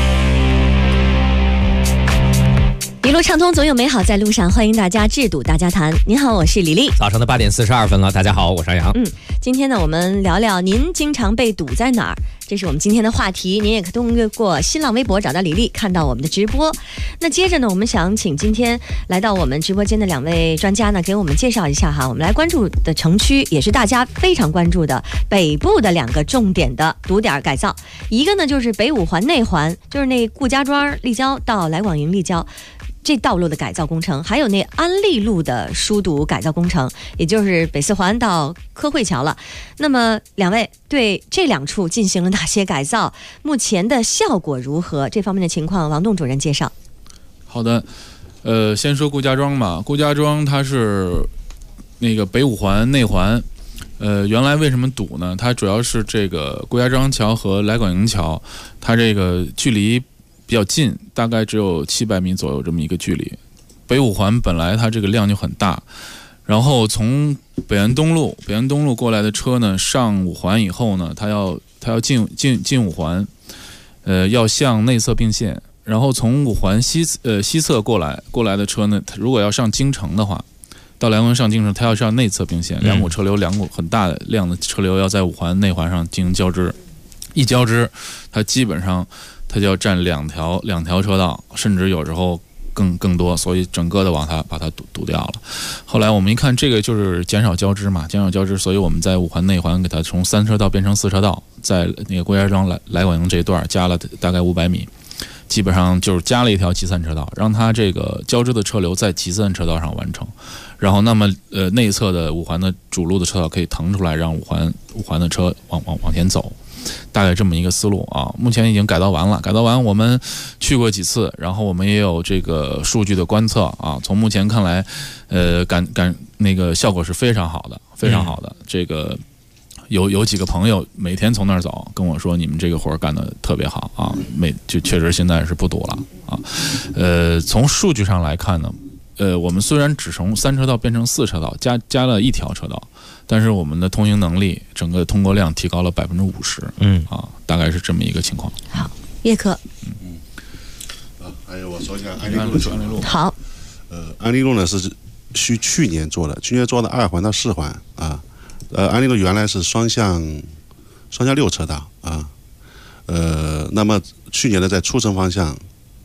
Speaker 20: 一路畅通，总有美好在路上。欢迎大家智堵大家谈。您好，我是李丽。
Speaker 22: 早上的8点42分了，大家好，我是杨洋。
Speaker 20: 今天呢，我们聊聊您经常被堵在哪儿，这是我们今天的话题。您也可通过新浪微博找到李丽，看到我们的直播。那接着呢，我们想请今天来到我们直播间的2位专家呢，给我们介绍一下哈，我们来关注的城区，也是大家非常关注的北部的2个重点的堵点改造。一个呢就是北5环内环，就是那顾家庄立交到来广营立交这道路的改造工程，还有那安利路的疏堵改造工程，也就是北4环到科汇桥了。那么2位对这2处进行了哪些改造？目前的效果如何？这方面的情况，王栋主任介绍。
Speaker 8: 好的，先说顾家庄吧。顾家庄它是那个北5环内环，原来为什么堵呢？它主要是这个顾家庄桥和来广营桥，它这个距离比较近，大概只有700米左右这么一个距离。北5环本来它这个量就很大，然后从北安东路过来的车呢，上5环以后呢，它要进5环，要向内侧并线。然后从5环西侧过来的车呢，它如果要上京城的话，到来广上京城，它要上内侧并线，2股车流，2股很大的量的车流要在5环内环上进行交织，一交织，它基本上它就要占两条车道，甚至有时候更多，所以整个的把它堵掉了。后来我们一看，这个就是减少交织嘛，所以我们在5环内环给它从3车道变成4车道，在那个顾家庄来广营这一段加了大概500米，基本上就是加了一条集散车道，让它这个交织的车流在集散车道上完成。然后那么内侧的5环的主路的车道可以腾出来，让5环的车往前走。大概这么一个思路啊，目前已经改造完了。我们去过几次，然后我们也有这个数据的观测啊。从目前看来，那个效果是非常好的，非常好的。这个有几个朋友每天从那儿走，跟我说你们这个活干得特别好啊，就确实现在是不堵了啊。从数据上来看呢，我们虽然只从3车道变成4车道，加了1条车道。但是我们的通行能力，整个通过量提高了50%，大概是这么一个情况。
Speaker 20: 好，叶科，
Speaker 11: 还有我说一下安利路的情况。
Speaker 20: 好，
Speaker 11: 安利路呢是去年做的2环到4环啊，安利路原来是双向6车道啊，那么去年呢在出城方向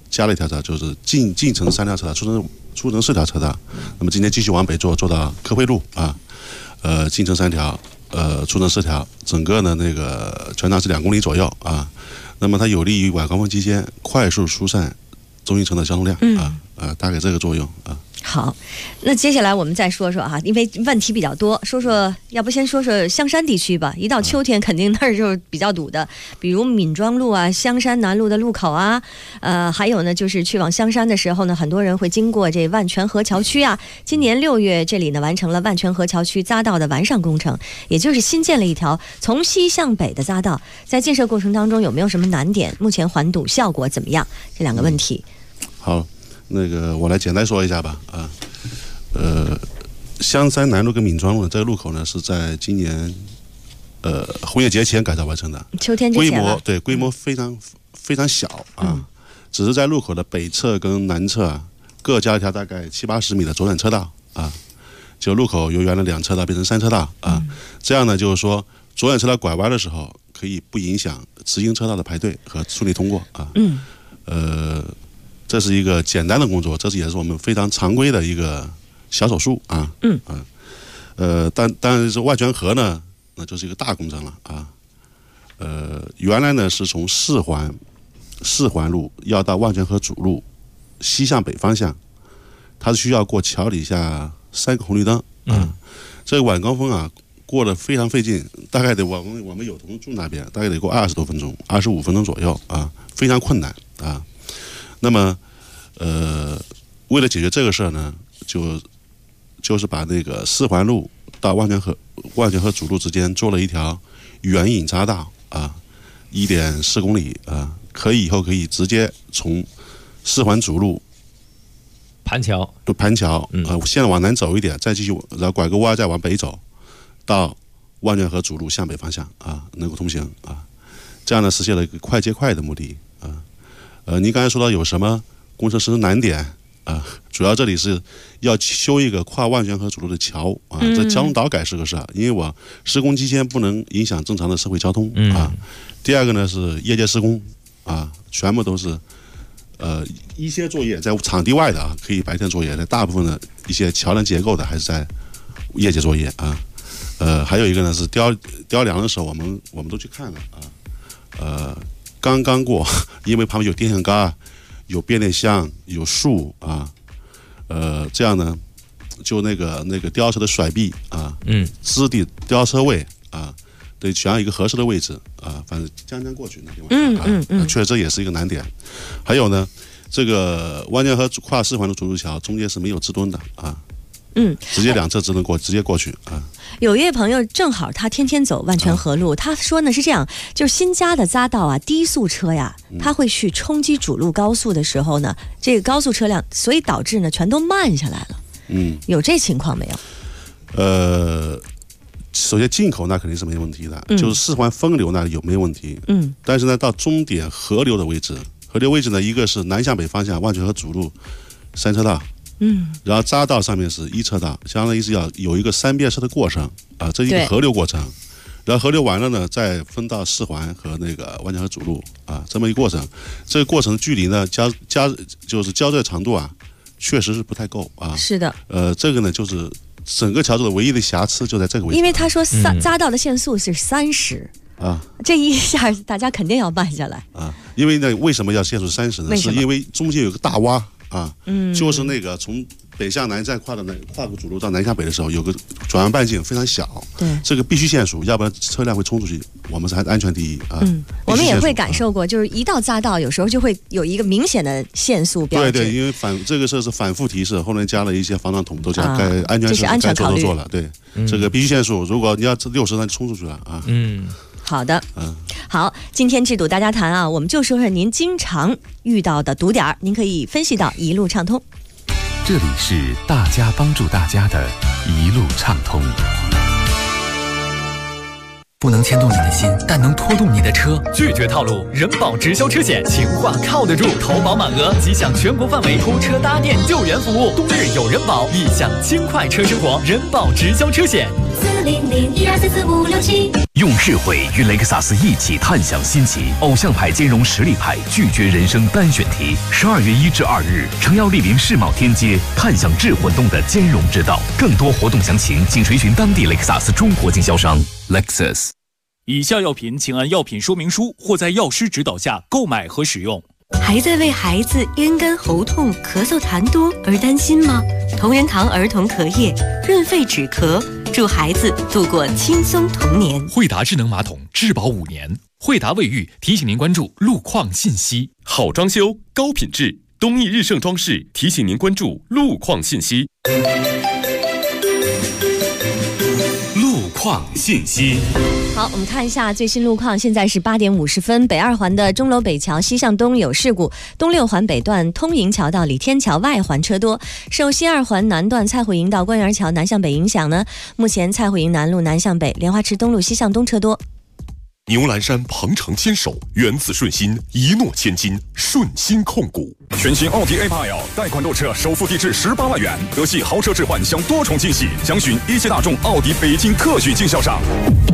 Speaker 11: 加了一条车道，就是进城3条车道，出城4条车道。那么今天继续往北做到科惠路啊，进城3条，出城4条，整个呢那个全长是2公里左右啊。那么它有利于晚高峰期间快速疏散中运城的交通量大概这个作用啊。
Speaker 20: 好，那接下来我们再说说因为问题比较多，要不先说说香山地区吧。一到秋天，肯定那儿就是比较堵的，比如闵庄路啊、香山南路的路口啊，还有呢就是去往香山的时候呢，很多人会经过这万泉河桥区啊。今年6月，这里呢完成了万泉河桥区匝道的完善工程，也就是新建了一条从西向北的匝道。在建设过程当中有没有什么难点？目前缓堵效果怎么样？这2个问题。
Speaker 11: 好。那个我来简单说一下吧香山南路跟闵庄路这个路口呢是在今年红叶节前改造完成的，
Speaker 20: 秋天之前了。
Speaker 11: 规模非常小只是在路口的北侧跟南侧各加一条大概70-80米的左转车道就路口由原来2车道变成3车道这样呢就是说左转车道拐弯的时候可以不影响直行车道的排队和顺利通过这是一个简单的工作，这也是我们非常常规的一个小手术但是万泉河呢，那就是一个大工程了原来呢是从4环路要到万泉河主路西向北方向，它是需要过桥底下3个红绿灯这个晚高峰过得非常费劲，大概得我们有同住那边大概得过20多分钟，25分钟左右非常困难那么为了解决这个事儿呢，就是把那个4环路到万泉河主路之间做了一条援引匝道1.4公里以后可以直接从4环主路
Speaker 22: 盘桥
Speaker 11: 现在往南走一点，再继续然后拐个弯再往北走，到万泉河主路向北方向能够通行这样呢实现了一个快接快的目的您刚才说到有什么工程施难点主要这里是要修一个跨万泉河主路的桥这交通导改是个事因为我施工期间不能影响正常的社会交通第二个呢是业界施工全部都是一些作业在场地外的可以白天作业，大部分的一些桥梁结构的还是在业界作业还有一个呢是雕梁的时候我们都去看了刚过，因为旁边有电线杆有变电箱有树这样呢就那个吊车的甩臂支地吊车位得选一个合适的位置反正将过去那地方确实这也是一个难点。还有呢这个万泉河跨4环的主路桥中间是没有支墩的直接2侧直接过去
Speaker 20: 有一位朋友正好他天天走万泉河路他说呢是这样，就是新加的匝道低速车呀他会去冲击主路高速的时候呢这个高速车辆所以导致呢全都慢下来了有这情况没有？
Speaker 11: 首先进口那肯定是没问题的就是4环分流那有没有问题但是呢到终点河流的位置呢一个是南向北方向万泉河主路3车道然后匝道上面是1车道，相当于是要有一个3变式的过程这一个河流过程，然后河流完了呢再分到4环和那个万泉河主路这么一个过程，这个过程距离呢就是交界长度确实是不太够
Speaker 20: 是的
Speaker 11: 这个呢就是整个桥子的唯一的瑕疵就在这个位置，
Speaker 20: 因为他说匝道的限速是30这一下大家肯定要慢下来
Speaker 11: 因为呢为什么要限速30呢？是因为中间有个大洼就是那个从北向南再跨个主路到南向北的时候有个转弯半径非常小这个必须限速，要不然车辆会冲出去，我们是还是安全第一
Speaker 20: 我们也会感受过就是一到匝道有时候就会有一个明显的限速标志
Speaker 11: 对因为这个是反复提示，后面加了一些防撞筒都加该安全该做都做了这个必须限速，如果你要60那就冲出去了
Speaker 20: 好的好，今天制堵大家谈我们就说说您经常遇到的堵点，您可以分析到一路畅通。
Speaker 21: 这里是大家帮助大家的一路畅通。
Speaker 1: 不能牵动你的心，但能拖动你的车。拒绝套路，人保直销车险，情话靠得住，投保满额即享全国范围拖车搭电救援服务，冬日有人保，一享轻快车生活。人保直销车险，400-1244-567。
Speaker 6: 用智慧与雷克萨斯一起探向新奇，偶像派兼容实力派，拒绝人生单选题。12月1至2日，诚邀莅临世贸天阶，看向智混动的兼容之道。更多活动详情，请垂询当地雷克萨斯中国经销商 Lexus。
Speaker 24: 以下药品请按药品说明书或在药师指导下购买和使用。
Speaker 2: 还在为孩子咽干喉痛、咳嗽痰多而担心吗？同仁堂儿童咳液润肺止咳，助孩子度过轻松童年。
Speaker 3: 惠达智能马桶质保5年。惠达卫浴提醒您关注路况信息。
Speaker 4: 好装修，高品质，东义日盛装饰提醒您关注路况信息。
Speaker 3: 路况信息。
Speaker 20: 好，我们看一下最新路况。现在是8点50分，北2环的钟楼北桥西向东有事故，东6环北段通营桥到李天桥外环车多。受西2环南段蔡慧营到官园桥南向北影响呢，目前蔡慧营南路南向北、莲花池东路西向东车多。
Speaker 4: 牛栏山鹏程牵手，源自顺心，一诺千金，顺心控股。
Speaker 5: 全新奥迪 A8L 贷款购车首付低至18万元，德系豪车置换享多重惊喜，详询一汽大众奥迪北京特许经销商。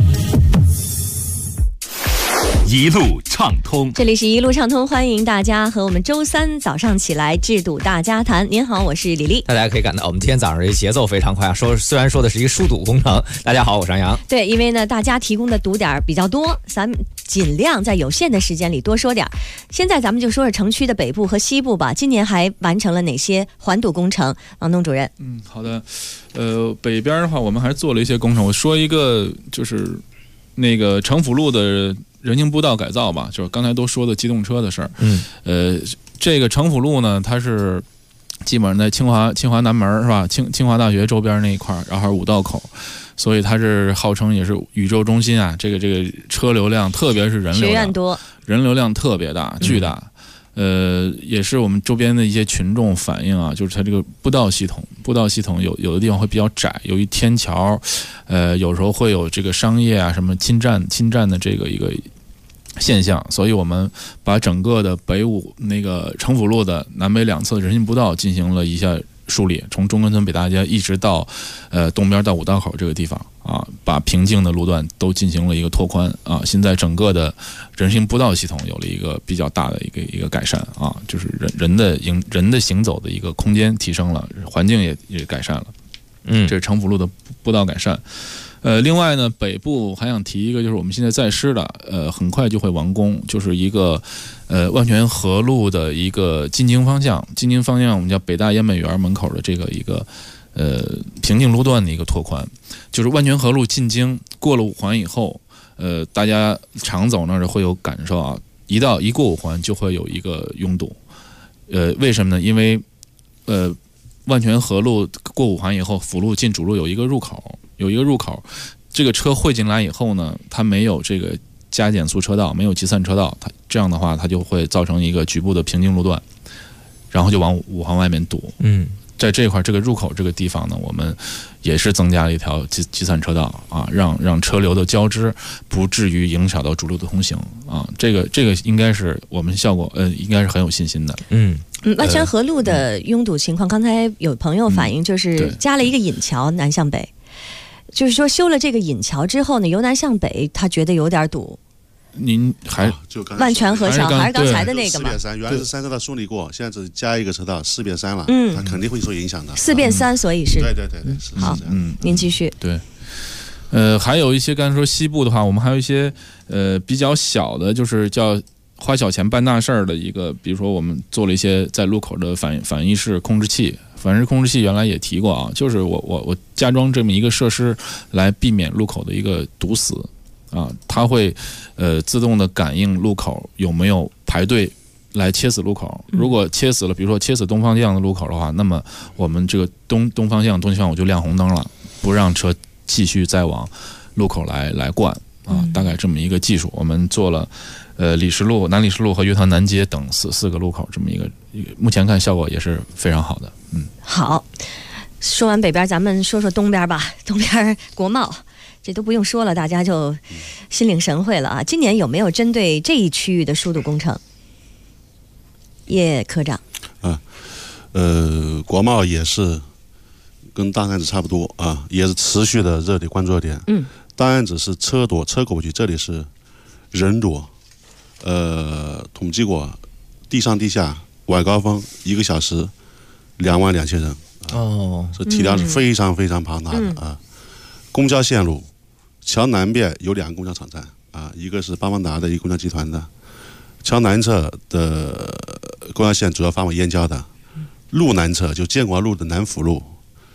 Speaker 6: 一路畅通，
Speaker 20: 这里是一路畅通，欢迎大家和我们周三早上起来制堵大家谈。您好，我是李丽。
Speaker 22: 大家可以感到我们今天早上这节奏非常快啊，虽然说的是一个疏堵工程。大家好，我是杨洋。
Speaker 20: 对，因为呢大家提供的堵点比较多，咱们尽量在有限的时间里多说点。现在咱们就说说城区的北部和西部吧，今年还完成了哪些环堵工程？王东主任。
Speaker 8: 好的，北边的话我们还做了一些工程，我说一个就是那个城府路的人行步道改造吧，就是刚才都说的机动车的事儿。这个城府路呢，它是基本上在清华南门是吧？清华大学周边那一块，然后5道口，所以它是号称也是宇宙中心啊。这个车流量，特别是人流量，
Speaker 20: 学院多，
Speaker 8: 人流量特别大，巨大。也是我们周边的一些群众反映啊，就是它这个步道系统有的地方会比较窄，由于天桥，有时候会有这个商业啊什么侵占的这个一个现象，所以我们把整个的北5那个城府路的南北两侧人行步道进行了一下梳理，从中关村北大街一直到东边到5道口这个地方啊，把平静的路段都进行了一个拓宽啊。现在整个的人行步道系统有了一个比较大的一个改善啊，就是人的行走的一个空间提升了，环境也改善了。这是城府路的步道改善。另外呢，北部还想提一个，就是我们现在在施的，很快就会完工，就是一个万泉河路的一个进京方向我们叫北大烟美园门口的这个一个平静路段的一个拓宽，就是万泉河路进京过了5环以后，大家常走那儿会有感受啊，一过5环就会有一个拥堵，为什么呢？因为万泉河路过5环以后，辅路进主路有一个入口，这个车汇进来以后呢，它没有这个加减速车道，没有集散车道，它这样的话，它就会造成一个局部的平静路段，然后就往5环外面堵。在这块这个入口这个地方呢，我们也是增加了一条集散车道啊，让车流的交织不至于影响到主路的通行啊。这个应该是我们效果应该是很有信心的。
Speaker 20: 万泉河路的拥堵情况，刚才有朋友反映，就是加了一个引桥南向北，就是说修了这个引桥之后呢，由南向北他觉得有点堵。您还
Speaker 11: 就刚
Speaker 20: 万泉河桥还是刚才的那个嘛？
Speaker 11: 原来是3车道顺利过，现在只加一个车道4变3了，它肯定会受影响的。
Speaker 20: 4变3，所以是
Speaker 11: 对，是
Speaker 20: 好。您继续。
Speaker 8: 对。还有一些刚才说西部的话，我们还有一些比较小的，就是叫花小钱办大事儿的一个，比如说我们做了一些在路口的反应式控制器。反式控制器原来也提过啊，就是我加装这么一个设施来避免路口的一个堵死啊，它会自动的感应路口有没有排队来切死路口。如果切死了，比如说切死东方向的路口的话，那么我们这个东方向我就亮红灯了，不让车继续再往路口来灌啊。大概这么一个技术，我们做了李石路、南李石路和乐团南街等四个路口这么一个，目前看效果也是非常好的。
Speaker 20: 好，说完北边，咱们说说东边吧。东边国贸，这都不用说了，大家就心领神会了啊。今年有没有针对这一区域的疏堵工程？叶科长。
Speaker 11: 国贸也是跟大案子差不多啊，也是持续的热点关注点。 当然只是车多车过不去，这里是人多。统计过，地上地下晚高峰1个小时22000人。这体量是非常非常庞大的啊。公交线路，桥南边有2个公交场站啊，一个是巴方达的，一个公交集团的。桥南侧的公交线主要发往燕郊的，路南侧就建国路的南辅路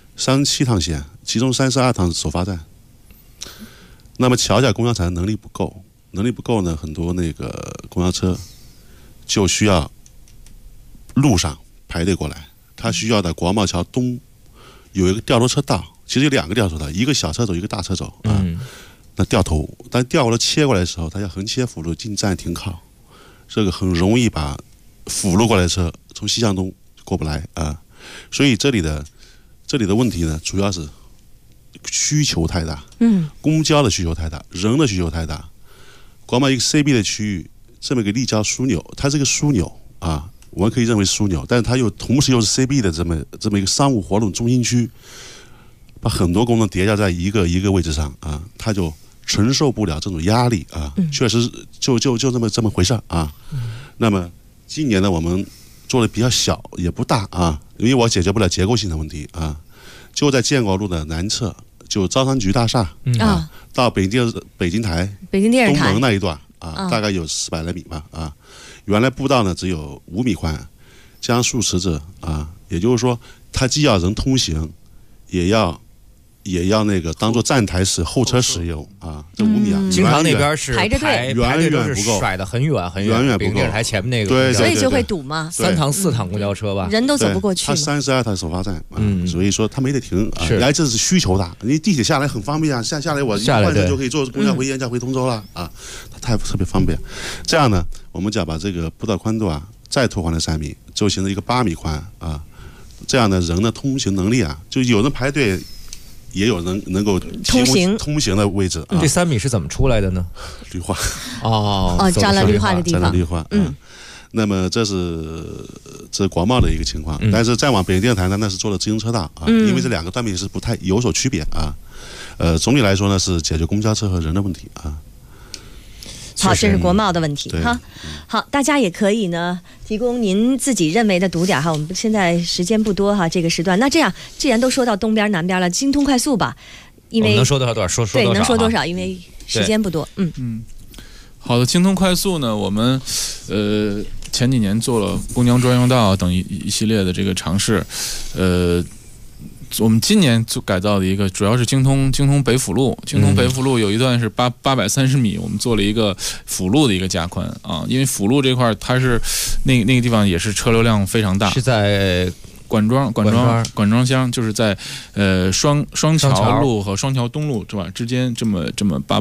Speaker 11: ，37趟线，其中32趟是首发站。那么桥下公交站能力不够呢，很多那个公交车就需要路上排队过来，它需要在国贸桥东有一个掉头车道，其实有2个掉头车道，一个小车走，一个大车走啊。那掉头，但掉过来切过来的时候，它要横切辅路进站停靠，这个很容易把辅路过来的车从西向东过不来啊。所以这里的问题呢，主要是需求太大，公交的需求太大，人的需求太大。国贸一个 CB 的区域，这么一个立交枢纽，它是个枢纽啊，我们可以认为枢纽，但是它同时又是 CB 的这么一个商务活动中心区，把很多功能叠加在一个位置上啊，它就承受不了这种压力啊，确实就这么回事啊。那么今年呢，我们做的比较小，也不大啊，因为我解决不了结构性的问题啊，就在建国路的南侧，就招商局大厦到北京台东门那一段啊，大概有400来米吧啊。原来步道呢只有5米宽，这样竖池子啊，也就是说，它既要人通行，也要那个当做站台使候车使用啊，这5米啊，
Speaker 22: 经常那边是
Speaker 20: 排着队，
Speaker 22: 远远不够，甩得很远很远，
Speaker 11: 远不够。
Speaker 22: 电视台前面那个，
Speaker 11: 对，
Speaker 20: 所以就会堵嘛
Speaker 22: ，3趟4趟公交车吧，
Speaker 20: 人都走不过去。
Speaker 11: 它32趟首发站，所以说它没得停啊。来，这是需求大，你地铁下来很方便啊，下来我换车就可以坐公交回燕郊回通州了啊，它特别方便。这样呢，我们就要把这个步道宽度啊再拓宽了3米，就形成一个8米宽啊。这样的人的通行能力啊，就有人排队。也有人能够通行的位置啊。
Speaker 22: 这3米是怎么出来的呢？
Speaker 11: 绿化
Speaker 20: 占了绿化的地方，
Speaker 11: 绿化。那么这是国贸的一个情况，但是再往北京电台呢，那是做了自行车道啊，因为这2个段面是不太有所区别啊。总体来说呢，是解决公交车和人的问题啊。
Speaker 20: 好，这是国贸的问题哈。好，大家也可以呢提供您自己认为的堵点哈。我们现在时间不多哈，这个时段。那这样，既然都说到东边南边了，京通快速吧，因为
Speaker 22: 能说多少说
Speaker 20: 对，能说多少，因为时间不多。
Speaker 8: 好的，京通快速呢，我们前几年做了公交专用道等一系列的这个尝试，我们今年就改造的一个，主要是京通北辅路。京通北辅路有一段是830米，我们做了一个辅路的一个加宽啊，因为辅路这块它是那个地方也是车流量非常大，
Speaker 22: 是在
Speaker 8: 管庄乡，就是在双桥路和双桥东路是吧之间这么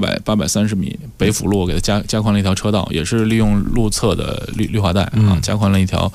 Speaker 8: 830米北辅路，我给它加宽了一条车道，也是利用路侧的绿化带啊，加宽了一条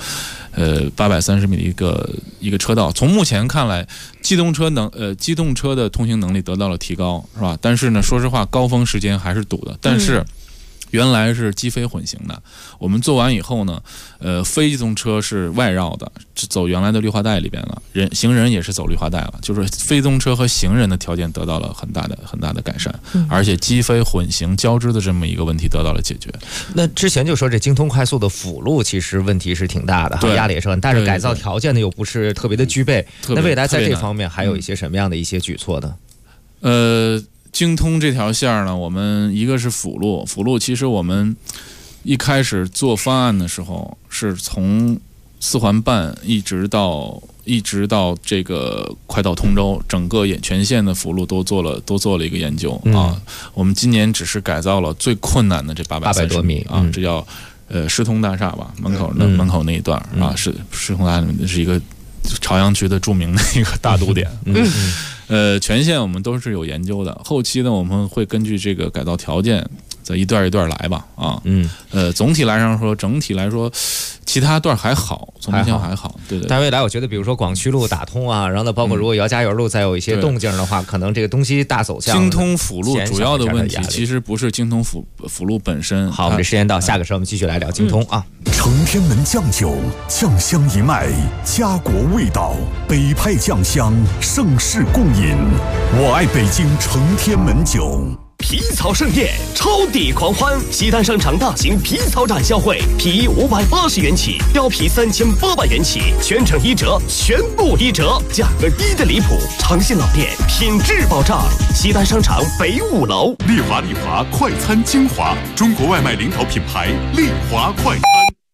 Speaker 8: 830米的一个车道。从目前看来，机动车的通行能力得到了提高，是吧？但是呢，说实话，高峰时间还是堵的。但是原来是机非混行的，我们做完以后呢，非机动车是外绕的，走原来的绿化带里边了，行人也是走绿化带了，就是非机动车和行人的条件得到了很大的改善，而且机非混行交织的这么一个问题得到了解决。
Speaker 22: 那之前就说这京通快速的辅路其实问题是挺大的，压力也是很大，但是改造条件呢又不是特别的具备。那未来在这方面还有一些什么样的一些举措呢？
Speaker 8: 京通这条线呢，我们一个是辅路，其实我们一开始做方案的时候，是从4环半一直到这个快到通州，整个全线的辅路都做了一个研究啊。我们今年只是改造了最困难的这830
Speaker 22: 多米
Speaker 8: 啊，这叫世通大厦吧，门口那一段啊，是世通大厦是一个朝阳区的著名的一个大堵点。全线我们都是有研究的，后期呢我们会根据这个改造条件再一段一段来吧啊。整体来说其他段还好，从目前还好。对。
Speaker 22: 但未来我觉得比如说广渠路打通啊，然后呢包括如果姚家园路再有一些动静的话，可能这个东西大走向。
Speaker 8: 京通辅路主要的问题其实不是京通辅路本身。
Speaker 22: 好，我们这时间到，下个时候我们继续来聊京通啊。
Speaker 10: 承天门酱酒，酱香一脉，家国味道，北派酱香，盛世共饮。我爱北京承天门酒。
Speaker 9: 皮草盛宴，超抵狂欢！西单商场大型皮草展销会，皮衣580元起，貂皮3800元起，全程1折，全部1折，价格低的离谱。诚信老店，品质保障。西单商场北5楼。
Speaker 4: 丽华快餐精华，中国外卖领导品牌丽华快餐。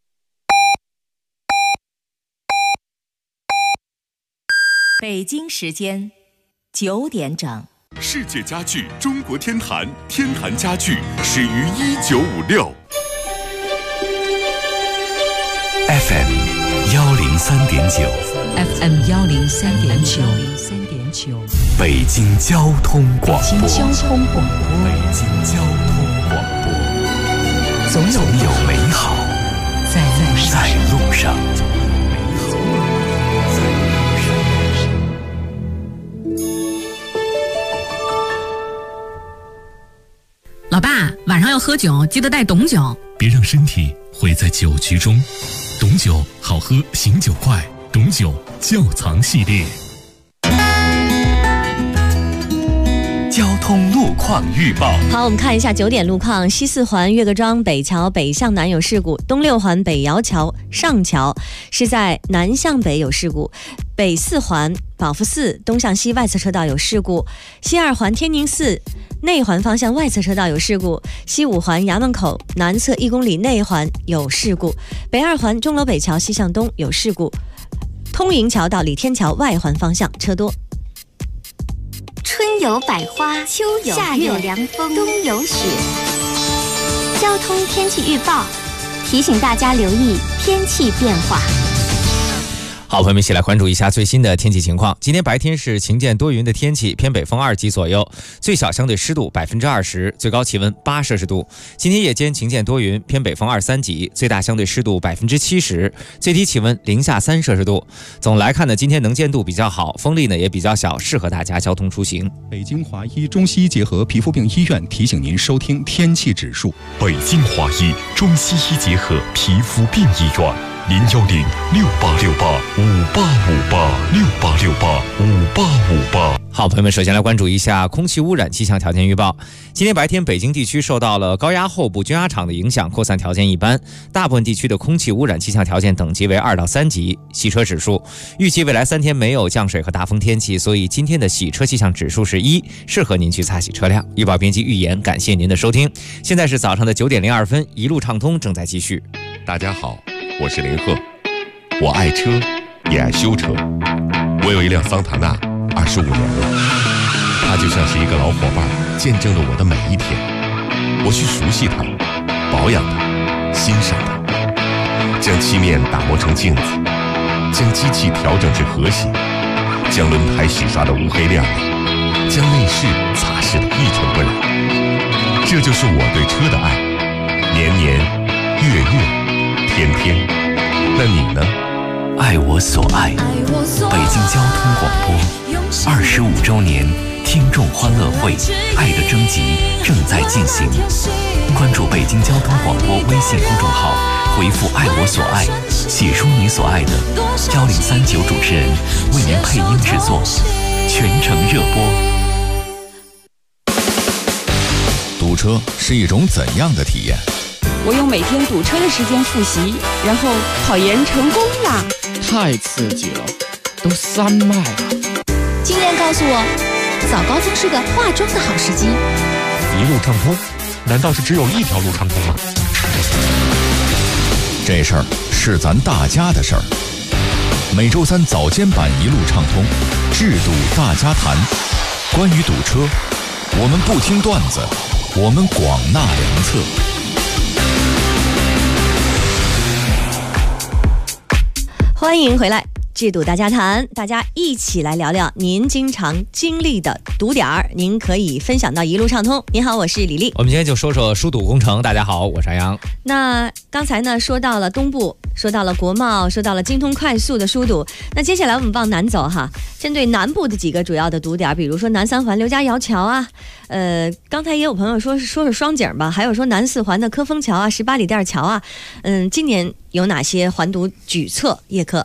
Speaker 15: 北京时间9点整。
Speaker 4: 世界家具中国天坛，天坛家具始于1956。
Speaker 6: FM 103.9
Speaker 13: FM 103.9
Speaker 6: 北京交通广播。
Speaker 13: 北京交通广播。
Speaker 6: 北京交通广播。总有美好在路上。
Speaker 13: 老爸，晚上要喝酒，记得带董酒。
Speaker 19: 别让身体毁在酒局中。董酒好喝，醒酒快。董酒窖藏系列。
Speaker 6: 交通路况预报。
Speaker 20: 好，我们看一下9点路况。西四环岳各庄北桥北向南有事故，东六环北窑桥上桥是在南向北有事故，北四环宝福寺东向西外侧车道有事故，西二环天宁寺内环方向外侧车道有事故，西五环衙门口南侧1公里内环有事故，北二环钟楼北桥西向东有事故，通营桥到李天桥外环方向车多。
Speaker 17: 春有百花，秋有夏有凉风，冬有雪。交通天气预报提醒大家留意天气变化。
Speaker 22: 好，朋友们一起来关注一下最新的天气情况。今天白天是晴间多云的天气，偏北风2级左右，最小相对湿度20%，最高气温8摄氏度。今天夜间晴间多云，偏北风2、3级，最大相对湿度70%，最低气温零下3摄氏度。总来看呢，今天能见度比较好，风力呢也比较小，适合大家交通出行。
Speaker 10: 北京华医中西医结合皮肤病医院提醒您收听天气指数。
Speaker 4: 北京华医中西医结合皮肤病医院。0106868585858
Speaker 22: 好，朋友们，首先来关注一下空气污染气象条件预报。今天白天，北京地区受到了高压后部均压场的影响，扩散条件一般，大部分地区的空气污染气象条件等级为2到3级。洗车指数，预计未来3天没有降水和大风天气，所以今天的洗车气象指数是1，适合您去擦洗车辆。预报编辑预言，感谢您的收听。现在是早上的9点02分，一路畅通正在继续。
Speaker 4: 大家好，我是林鹤，我爱车，也爱修车。我有一辆桑塔纳，25年了，它就像是一个老伙伴，见证了我的每一天。我去熟悉它，保养它，欣赏它，将漆面打磨成镜子，将机器调整至和谐，将轮胎洗刷得乌黑亮丽，将内饰擦拭得一尘不染。这就是我对车的爱，年年，月月，天天。那你呢？
Speaker 6: 爱我所爱，北京交通广播25周年听众欢乐会爱的征集正在进行，关注北京交通广播微信公众号，回复爱我所爱，写出你所爱的，1039主持人为您配音制作，全程热播。
Speaker 21: 堵车是一种怎样的体验？
Speaker 16: 我用每天堵车的时间复习，然后考研成功啦！
Speaker 18: 太刺激了，都3迈了。
Speaker 17: 经验告诉我，早高峰是个化妆的好时机。
Speaker 25: 一路畅通，难道是只有一条路畅通吗？
Speaker 21: 这事儿是咱大家的事儿。每周3早间版一路畅通，制度大家谈。关于堵车，我们不听段子，我们广纳良策。
Speaker 20: 欢迎回来，制度大家谈，大家一起来聊聊您经常经历的堵点儿，您可以分享到一路畅通。您好，我是李丽。
Speaker 22: 我们今天就说说疏堵工程。大家好，我是安阳。
Speaker 20: 那刚才呢说到了东部，说到了国贸，说到了京通快速的疏堵，那接下来我们往南走哈，针对南部的几个主要的堵点，比如说南三环刘家窑桥啊，刚才也有朋友说是双井吧，还有说南四环的科丰桥啊、18里店桥啊，今年有哪些环堵举措？叶科，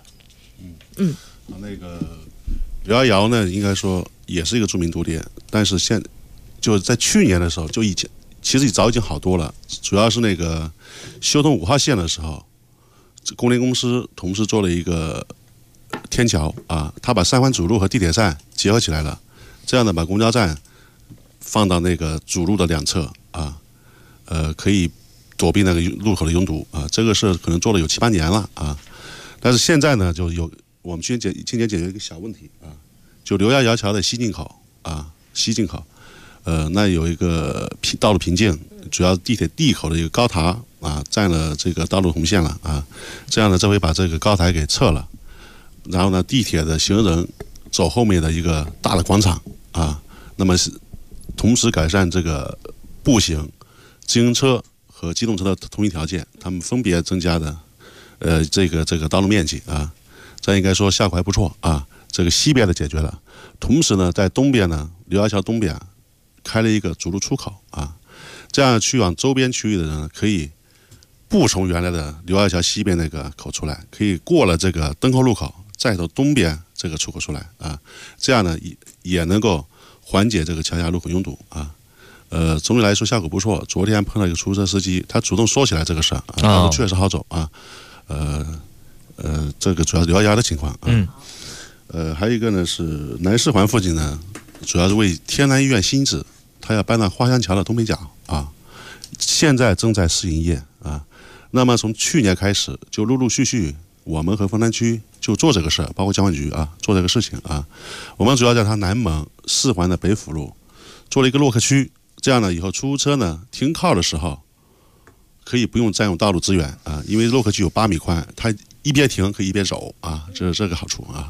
Speaker 11: 那个刘家窑呢，应该说也是一个著名堵点，但是就是在去年的时候就以前其实早已经好多了，主要是那个修通5号线的时候，供电公司同时做了一个天桥啊，他把三环主路和地铁站结合起来了，这样呢把公交站放到那个主路的两侧啊，可以躲避那个路口的拥堵啊。这个事可能做了有7、8年了啊，但是现在呢就有我们今年解决一个小问题啊，就刘家窑桥的西进口啊，西进口，那有一个道路瓶颈，主要地铁 D 口的一个高塔啊，占了这个道路红线了啊。这样呢，这回把这个高台给撤了，然后呢，地铁的行人走后面的一个大的广场啊，那么是同时改善这个步行、自行车和机动车的通行条件，他们分别增加的这个道路面积啊，这应该说效果还不错啊。这个西边的解决了，同时呢，在东边呢，刘家桥东边开了一个主路出口啊，这样去往周边区域的人可以不从原来的刘家桥西边那个口出来，可以过了这个灯后路口，再从东边这个出口出来啊，这样呢也能够缓解这个桥下路口拥堵啊。总体来说效果不错。昨天碰到一个出租车司机，他主动说起来这个事儿啊，他说确实好走啊。这个主要是刘家桥的情况啊。还有一个呢是南四环附近呢，主要是为天南医院新址，它要搬到花乡桥的东北角啊，现在正在试营业啊。那么从去年开始，就陆陆续续，我们和丰台区就做这个事儿，包括交管局啊，做这个事情啊。我们主要在它南门4环的北辅路做了一个落客区，这样呢，以后出租车呢停靠的时候，可以不用占用道路资源啊，因为落客区有8米宽，它一边停可以一边走啊，这是这个好处啊。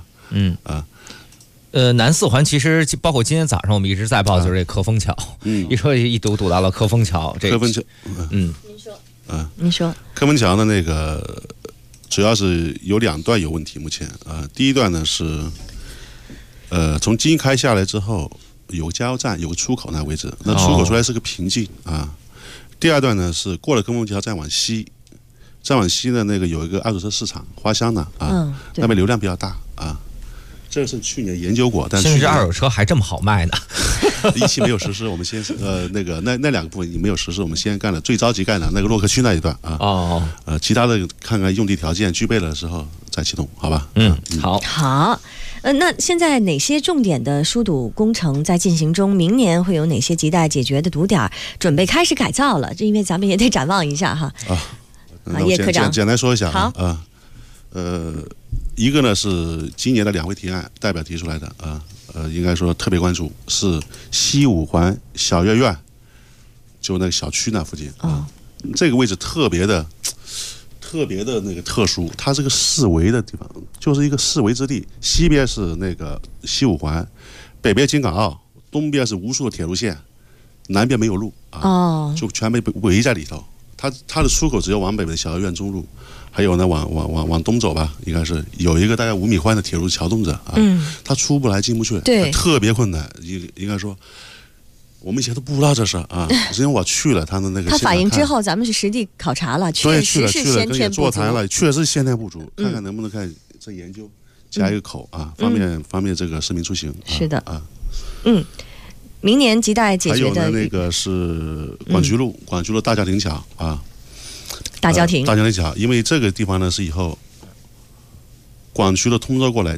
Speaker 22: 南4环其实包括今天早上我们一直在报，就是这科丰桥，一说一堵到了科丰桥，
Speaker 11: 科丰桥，
Speaker 20: 您说
Speaker 11: 科丰桥的那个主要是有2段有问题，目前第一段呢是从京开下来之后有加油站有个出口那位置，那出口出来是个瓶颈啊。第二段呢是过了科丰桥再往西的那个有一个二手车市场花乡的啊，那边流量比较大啊。这个是去年研究过，但是
Speaker 22: 现在这二手车还这么好卖呢？
Speaker 11: 一期没有实施，我们先那2个部分没有实施，我们先干了最着急干的那个洛克区那一段啊。其他的看看用地条件具备了的时候再启动，好吧？
Speaker 20: 好。那现在哪些重点的疏堵工程在进行中？明年会有哪些亟待解决的堵点准备开始改造了？这因为咱们也得展望一下哈。叶科长，
Speaker 11: 简单说一下
Speaker 20: 好
Speaker 11: 啊。一个呢是今年的2位提案代表提出来的啊，应该说特别关注是西5环小月苑，就那个小区那附近啊，这个位置特别的那个特殊，它是个四维的地方，就是一个四维之地，西边是那个西5环，北边京港澳，东边是无数的铁路线，南边没有路啊，就全被围在里头。它的出口只有往北的小月苑中路，还有呢往东走吧，应该是有一个大概5米宽的铁路桥洞着啊，它出不来进不去，对，特别困难。应该说，我们以前都不知道这事啊，因为我去了他的那个。
Speaker 20: 他反映之后，咱们是实地考察了，确实是先天不足。
Speaker 11: 座谈了，确实是先天不足，看看能不能看这研究加一个口啊，方便这个市民出行。
Speaker 20: 是的啊，明年亟待解决的
Speaker 11: 还有那个是广渠路大桥亭桥啊，
Speaker 20: 大桥亭
Speaker 11: 桥，因为这个地方呢是以后广渠的通车过来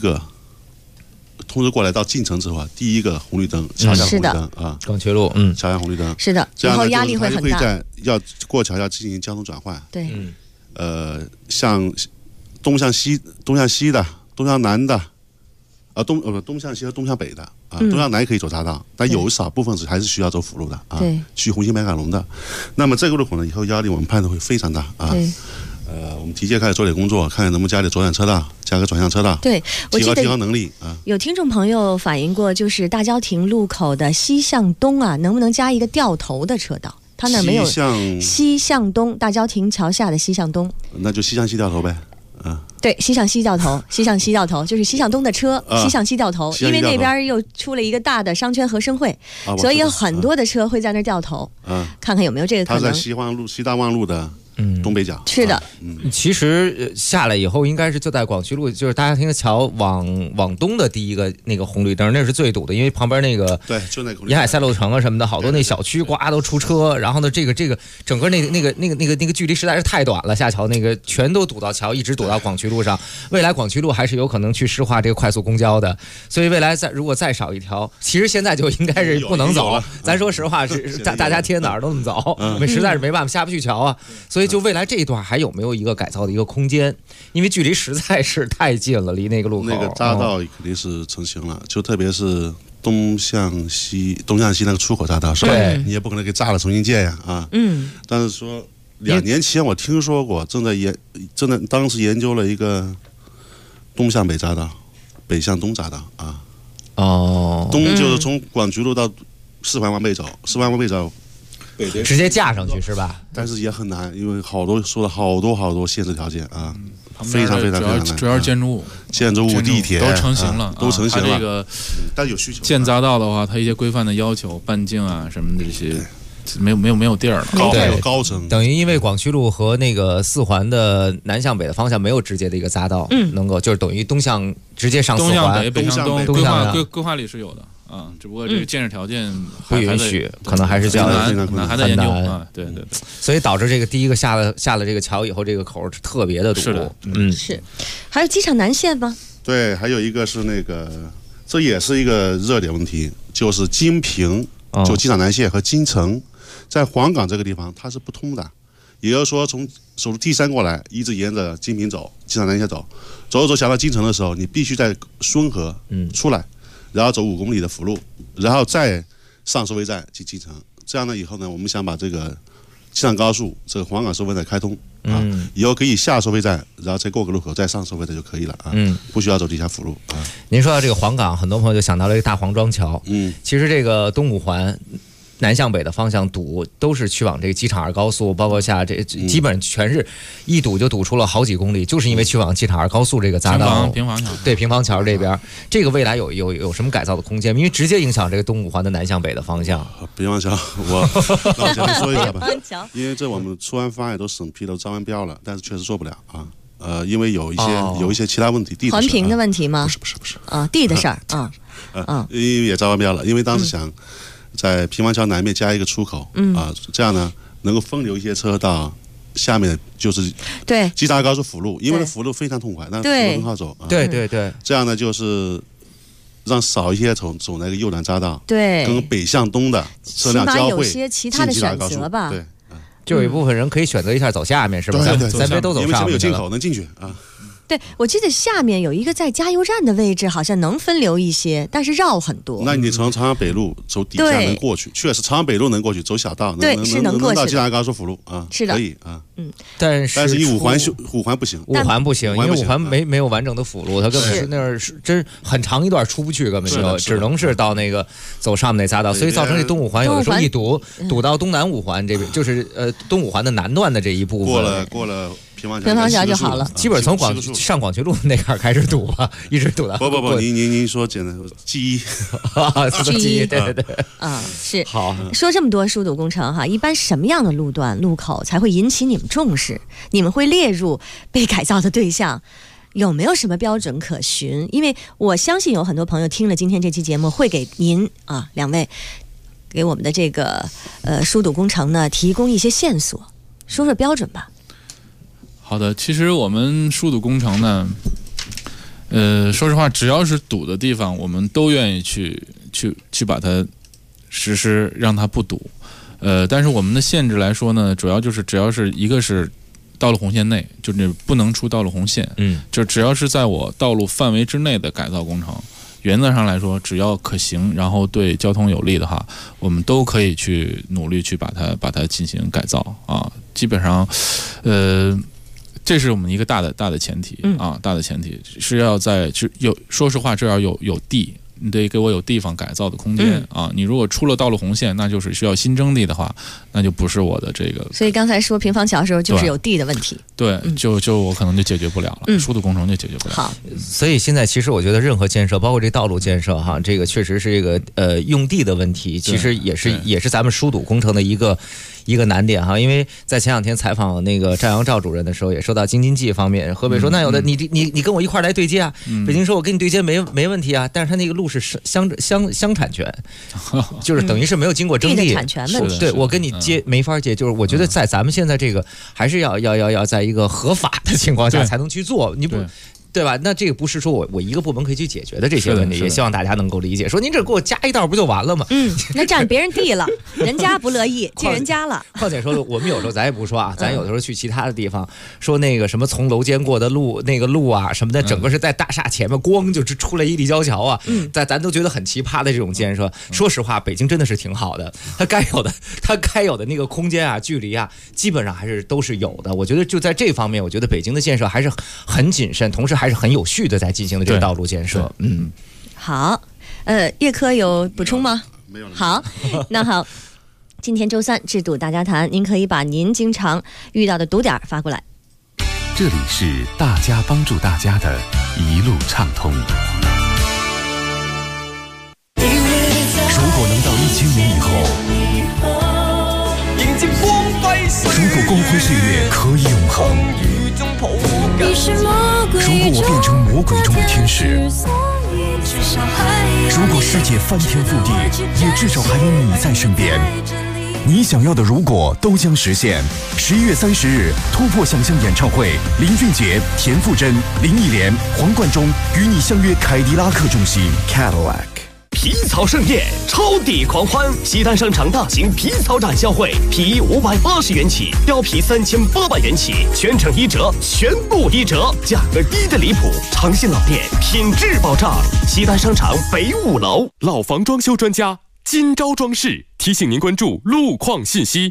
Speaker 11: 到进城之后啊，第一个红绿灯桥下红绿灯啊，
Speaker 22: 广渠路
Speaker 11: 桥下红绿灯
Speaker 20: 是的，
Speaker 11: 这样
Speaker 20: 以后压力会很大，
Speaker 11: 要过桥下进行交通转换。
Speaker 20: 对，
Speaker 11: 像东向西的，东向南的。东向西和东向北的啊，东向南可以走匝道，但有少部分还是需要走辅路的啊，去红星白卡龙的。那么这个路口呢，以后压力我们判断会非常大啊。我们提前开始做点工作，看看能不能加点左转车道，加个转向车道，
Speaker 20: 对，
Speaker 11: 提高能力啊。
Speaker 20: 有听众朋友反映过，就是大郊亭路口的西向东啊，能不能加一个掉头的车道？他那没有西向东，大郊亭桥下的西向东，
Speaker 11: 那就西向西掉头呗。
Speaker 20: 对，西向西掉头，西向西掉头，就是西向东的车西向西掉头，因为那边又出了一个大的商圈和生汇，所以有很多的车会在那儿掉头。看看有没有这个可能。
Speaker 11: 他在西大望路的东北角。
Speaker 20: 是的，
Speaker 22: 其实下来以后应该是就在广渠路，就是大家听桥往东的第一个那个红绿灯，那是最堵的，因为旁边那个
Speaker 11: 对，就那个
Speaker 22: 沿海赛路城啊什么的，好多那小区呱都出车，然后呢这个整个那个距离实在是太短了，下桥那个全都堵到桥，一直堵到广渠路上。未来广渠路还是有可能去施划这个快速公交的，所以未来如果再少一条，其实现在就应该是不能走。咱说实话是大家贴哪儿都能走，我们实在是没办法下不去桥啊。所以就未来这一段还有没有一个改造的一个空间？因为距离实在是太近了，离那个路口。
Speaker 11: 那个匝道肯定是成型了，就特别是东向西那个出口匝道，是吧？你也不可能给炸了重新建呀啊。但是说2年前我听说过，当时研究了一个东向北匝道，北向东匝道啊。东就是从广渠路到四环往北走，四环往北走。
Speaker 22: 直接架上去是吧？
Speaker 11: 但是也很难，因为好多限制条件啊，非常难。
Speaker 8: 主要是建筑物、地铁都成型了，
Speaker 11: 都成型了。
Speaker 8: 这个
Speaker 11: 但有需求。
Speaker 8: 建匝道的话，它一些规范的要求、半径啊什么的这些，没有地儿了。
Speaker 11: 高层
Speaker 22: 等于因为广渠路和那个4环的南向北的方向没有直接的一个匝道，能够就是等于东向直接上4环，
Speaker 8: 东向北、北向东，规划里是有的。只不过这个建设条件
Speaker 22: 不允许，可能还是较
Speaker 8: 难，还在研究啊。对，
Speaker 22: 所以导致这个第一个下了这个桥以后，这个口是特别的堵。
Speaker 8: 是的，
Speaker 20: 是。还有机场南线吗？
Speaker 11: 对，还有一个是那个，这也是一个热点问题，就是金平，就机场南线和金城，在黄岗这个地方它是不通的，也就是说从首都T3过来，一直沿着金平走，机场南线走下到金城的时候，你必须在顺河出来。然后走5公里的辅路，然后再上收费站进金城。这样呢，以后呢，我们想把这个机场高速这个黄岗收费站开通啊，以后可以下收费站，然后再过个路口再上收费站就可以了啊，不需要走地下辅路啊。
Speaker 22: 您说到这个黄岗，很多朋友就想到了一个大黄庄桥，其实这个东5环。南向北的方向堵都是去往这个机场2高速，包括下这基本全是一堵就堵出了好几公里，就是因为去往机场2高速这个匝道
Speaker 8: 平房桥，
Speaker 22: 对平房桥这边，这个未来有什么改造的空间？因为直接影响这个东5环的南向北的方向。
Speaker 11: 平房桥，我前面说一下吧，因为这我们出完方案都审批都招完标了，但是确实做不了啊。因为有一些其他问题，地
Speaker 20: 环评的问题吗？
Speaker 11: 不是
Speaker 20: 啊，地的事儿
Speaker 11: 因为也招完标了，因为当时想在平房桥南面加一个出口这样呢能够分流一些车到下面，就是
Speaker 20: 对
Speaker 11: 机场2高速辅路，因为辅路非常痛快，但辅路很好走
Speaker 22: 对，
Speaker 11: 这样呢就是让少一些走那个右南匝道，
Speaker 20: 对，
Speaker 11: 跟北向东的车辆交汇，
Speaker 20: 有些其他的选择吧，
Speaker 11: 对，
Speaker 22: 就有一部分人可以选择一下走下面，是吧？咱别都走上面，
Speaker 11: 因为前面有进口能进去啊。
Speaker 20: 对，我记得下面有一个在加油站的位置，好像能分流一些，但是绕很多。
Speaker 11: 那你从长安北路走底下能过去，确实长安北路能过去，走小道，
Speaker 20: 对，是能过去的。
Speaker 11: 能到机场2高速辅路啊，
Speaker 20: 是的，
Speaker 11: 可以啊。
Speaker 22: 但是
Speaker 11: 以5环不行
Speaker 22: ，5环不行，因为5环没有完整的辅路，它根本是那儿是真很长一段出不去，根本就只能是到那个走上面那匝道，所以造成这东5环有的时候一堵到东南5环这边，就是东5环的南段的这一部分。
Speaker 11: 过了。平房
Speaker 20: 桥就好了，
Speaker 22: 基本从上广渠路那块开始堵啊，一直堵到。
Speaker 11: 不，您说简单记忆
Speaker 22: 对
Speaker 20: 是
Speaker 22: 好。
Speaker 20: 说这么多疏堵工程哈，一般什么样的路段路口才会引起你们重视？你们会列入被改造的对象？有没有什么标准可循？因为我相信有很多朋友听了今天这期节目，会给您2位给我们的这个疏堵工程呢提供一些线索，说说标准吧。
Speaker 8: 好的，其实我们疏堵工程呢，说实话，只要是堵的地方，我们都愿意去把它实施，让它不堵。但是我们的限制来说呢，主要就是只要是一个是道路红线内，就是你不能出道路红线，就只要是在我道路范围之内的改造工程，原则上来说，只要可行，然后对交通有利的话，我们都可以去努力去把它进行改造啊。基本上，这是我们一个大的前提大的前提是要说实话，这要有地，你得给我有地方改造的空间你如果出了道路红线，那就是需要新征地的话，那就不是我的这个。
Speaker 20: 所以刚才说平房桥的时候，就是有地的问题。
Speaker 8: 对，就我可能就解决不了了，疏堵工程就解决不了。
Speaker 20: 好，
Speaker 22: 所以现在其实我觉得任何建设，包括这道路建设这个确实是一个用地的问题，其实也是咱们疏堵工程的一一个难点哈，因为在前2天采访那个张阳赵主任的时候，也说到京津冀方面，河北说那有的你跟我一块来对接啊，北京说我跟你对接没问题啊，但是他那个路是乡产权，就是等于是没有经过征地，
Speaker 20: 产权问题，
Speaker 22: 对我跟你接没法接，就是我觉得在咱们现在这个还是要在一个合法的情况下才能去做，你不。对吧？那这个不是说我一个部门可以去解决的这些问题，也希望大家能够理解。说您这给我加一道不就完了吗？
Speaker 20: 那占别人地了，人家不乐意，进人家了。
Speaker 22: 况且说我们有时候咱也不说啊，咱有的时候去其他的地方，说那个什么从楼间过的路，那个路啊什么的，整个是在大厦前面咣就出来一立交桥啊，咱都觉得很奇葩的这种建设。说实话，北京真的是挺好的，它该有的那个空间啊、距离啊，基本上还是都是有的。我觉得就在这方面，我觉得北京的建设还是很谨慎，同时还是很有序的在进行的这个道路建设。
Speaker 20: 好，叶科有补充吗？
Speaker 11: 没有了。
Speaker 20: 好，那好，今天周3制堵大家谈，您可以把您经常遇到的堵点发过来。
Speaker 21: 这里是大家帮助大家的一路畅通。如果能到1000年以后，
Speaker 9: 迎接光辉岁月，
Speaker 10: 如果光辉岁月可以永恒，如果我变成魔鬼中的天使，如果世界翻天覆地，也至少还有你在身边。你想要的如果都将实现。11月30日，突破想象演唱会，林俊杰、田馥甄、林忆莲、黄贯中与你相约凯迪拉克中心 Cadillac。
Speaker 9: 皮草盛宴，超抵狂欢！西单商场大型皮草展销会，皮衣580元起，貂皮3800元起，全程1折，全部1折，价格低的离谱。长信老店，品质保障。西单商场北5楼，
Speaker 1: 老房装修专家金招装饰提醒您关注路况信息。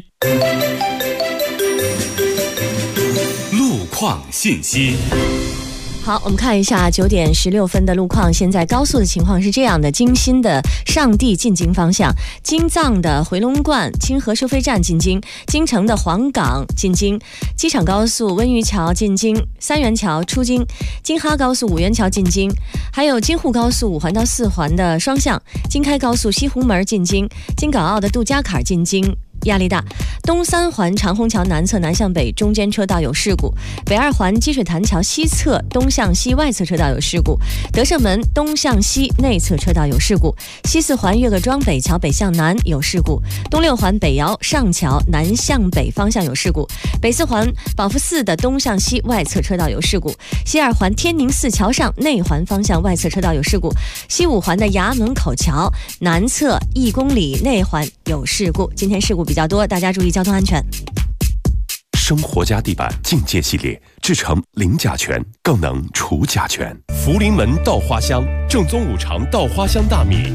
Speaker 21: 路况信息。
Speaker 20: 好，我们看一下9点16分的路况。现在高速的情况是这样的：京新的上地进京方向，京藏的回龙观清河收费站进京，京城的黄岗进京，机场高速温榆桥进京，三元桥出京，京哈高速五元桥进京，还有京沪高速5环到4环的双向，京开高速西湖门进京，京港澳的杜家坎进京。压力大，东3环长虹桥南侧南向北中间车道有事故，北2环积水潭桥西侧东向西外侧车道有事故，德胜门东向西内侧车道有事故，西4环岳各庄北桥北向南有事故，东6环北窑上桥南向北方向有事故，北4环宝福寺的东向西外侧车道有事故，西2环天宁寺桥上内环方向外侧车道有事故，西5环的衙门口桥南侧1公里内环有事故。今天事故比较多，大家注意交通安全。
Speaker 1: 生活家地板境界系列制成零甲醛，更能除甲醛。福临门稻花香，正宗5常稻花香大米。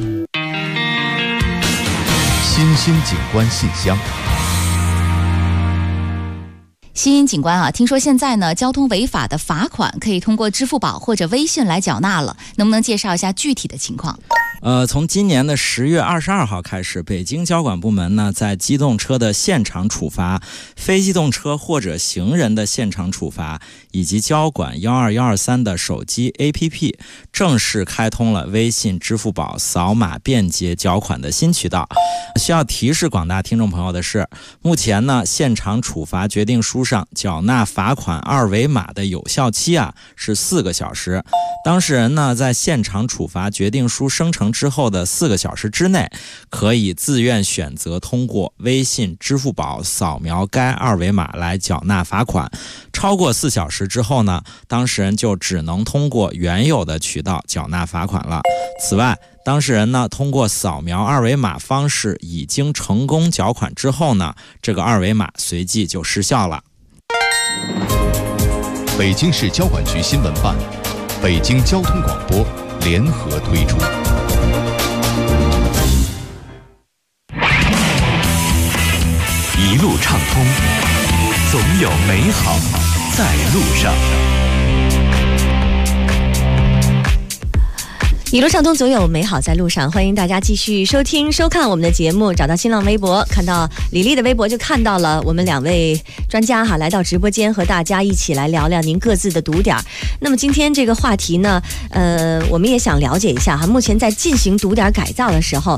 Speaker 21: 新兴景观信箱。
Speaker 7: 新兴景观啊，听说现在呢，交通违法的罚款可以通过支付宝或者微信来缴纳了，能不能介绍一下具体的情况？
Speaker 12: 从今年的10月22号开始，北京交管部门呢，在机动车的现场处罚、非机动车或者行人的现场处罚，以及交管12123的手机 APP 正式开通了微信、支付宝扫码便捷缴款的新渠道。需要提示广大听众朋友的是，目前呢，现场处罚决定书上缴纳罚款二维码的有效期是4个小时。当事人呢，在现场处罚决定书生成之后的4个小时之内，可以自愿选择通过微信、支付宝扫描该二维码来缴纳罚款。超过4小时之后呢，当事人就只能通过原有的渠道缴纳罚款了。此外，当事人呢，通过扫描二维码方式已经成功缴款之后呢，这个二维码随即就失效了。
Speaker 21: 北京市交管局新闻办、北京交通广播联合推出。 一路畅通，总有美好在路上。
Speaker 20: 一路畅通，总有美好在路上。欢迎大家继续收听收看我们的节目，找到新浪微博，看到李丽的微博就看到了我们2位专家来到直播间和大家一起来聊聊您各自的堵点。那么今天这个话题呢，我们也想了解一下目前在进行堵点改造的时候，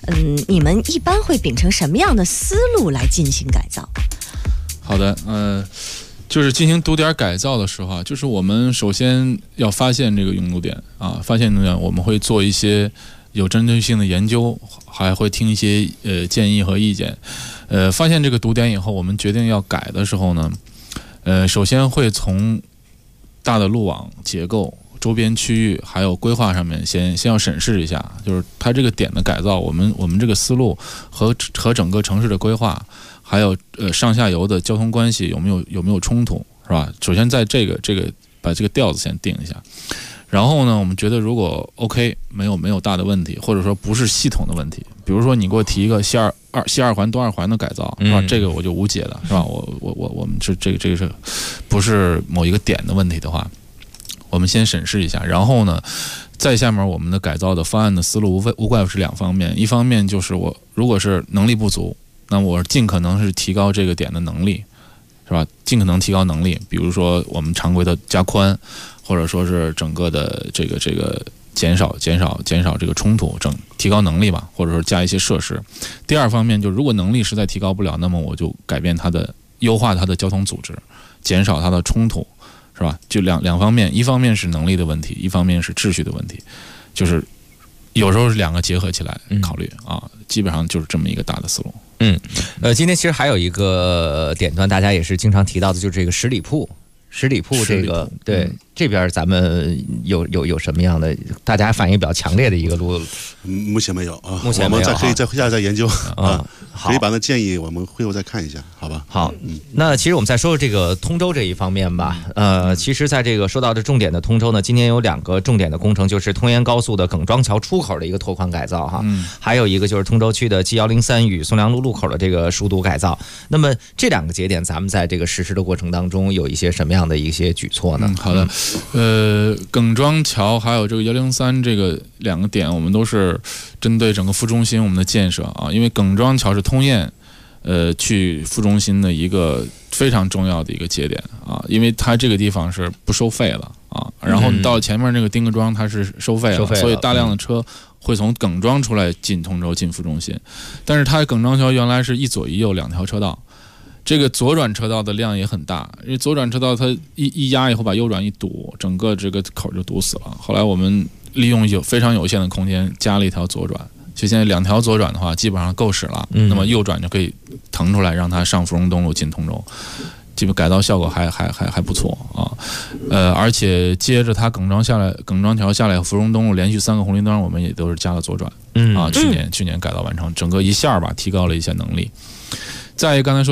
Speaker 20: 你们一般会秉承什么样的思路来进行改造？
Speaker 8: 好的，就是进行堵点改造的时候啊，就是我们首先要发现这个拥堵点啊，发现拥堵点，我们会做一些有针对性的研究，还会听一些建议和意见。发现这个堵点以后，我们决定要改的时候呢，首先会从大的路网结构、周边区域还有规划上面先要审视一下，就是它这个点的改造，我们这个思路和整个城市的规划，还有上下游的交通关系有没有冲突，是吧？首先在这个把这个调子先定一下。然后呢，我们觉得如果 OK 没有大的问题，或者说不是系统的问题，比如说你给我提一个西二环东二环的改造，是吧？这个我就无解的，是吧？我们是这个是不是某一个点的问题的话，我们先审视一下。然后呢，再下面我们的改造的方案的思路无怪乎是两方面，一方面就是我如果是能力不足，那我尽可能是提高这个点的能力，是吧？尽可能提高能力，比如说我们常规的加宽，或者说是整个的这个减少这个冲突，提高能力吧，或者说加一些设施。第二方面，就如果能力实在提高不了，那么我就改变优化它的交通组织，减少它的冲突，是吧？就两方面，一方面是能力的问题，一方面是秩序的问题，就是有时候是两个结合起来考虑啊，基本上就是这么一个大的思路。
Speaker 22: 今天其实还有一个点段，大家也是经常提到的，就是这个十里铺这个，对，这边咱们有什么样的，大家反应比较强烈的一个路？
Speaker 11: 目前没有啊，
Speaker 22: 目前没有，
Speaker 11: 我们可以再研究
Speaker 22: 啊，
Speaker 11: 可以把那建议我们会后再看一下，好吧？
Speaker 22: 好，那其实我们再说说这个通州这一方面吧。其实在这个说到的重点的通州呢，今年有2个重点的工程，就是通沿高速的耿庄桥出口的一个拓宽改造哈，还有一个就是通州区的 G103与宋良路路口的这个疏堵改造。那么这2个节点，咱们在这个实施的过程当中有一些什么样的一些举措呢？
Speaker 8: 好的，耿庄桥还有这个103这个2个点，我们都是针对整个副中心我们的建设啊，因为耿庄桥是通燕去副中心的一个非常重要的一个节点啊，因为它这个地方是不收费了啊，然后你到前面那个丁各庄它是收费了，所以大量的车会从耿庄出来进通州进副中心，但是它耿庄桥原来是一左一右2条车道。这个左转车道的量也很大，因为左转车道它一压以后把右转一堵，整个这个口就堵死了。后来我们利用非常有限的空间加了一条左转，就现在2条左转的话基本上够使了，那么右转就可以腾出来让它上芙蓉东路进通州，基本改造效果还不错啊。而且接着它耿庄桥下来，芙蓉东路连续3个红绿灯我们也都是加了左转啊，去年改造完成，整个一下吧提高了一些能力。再一个，刚才说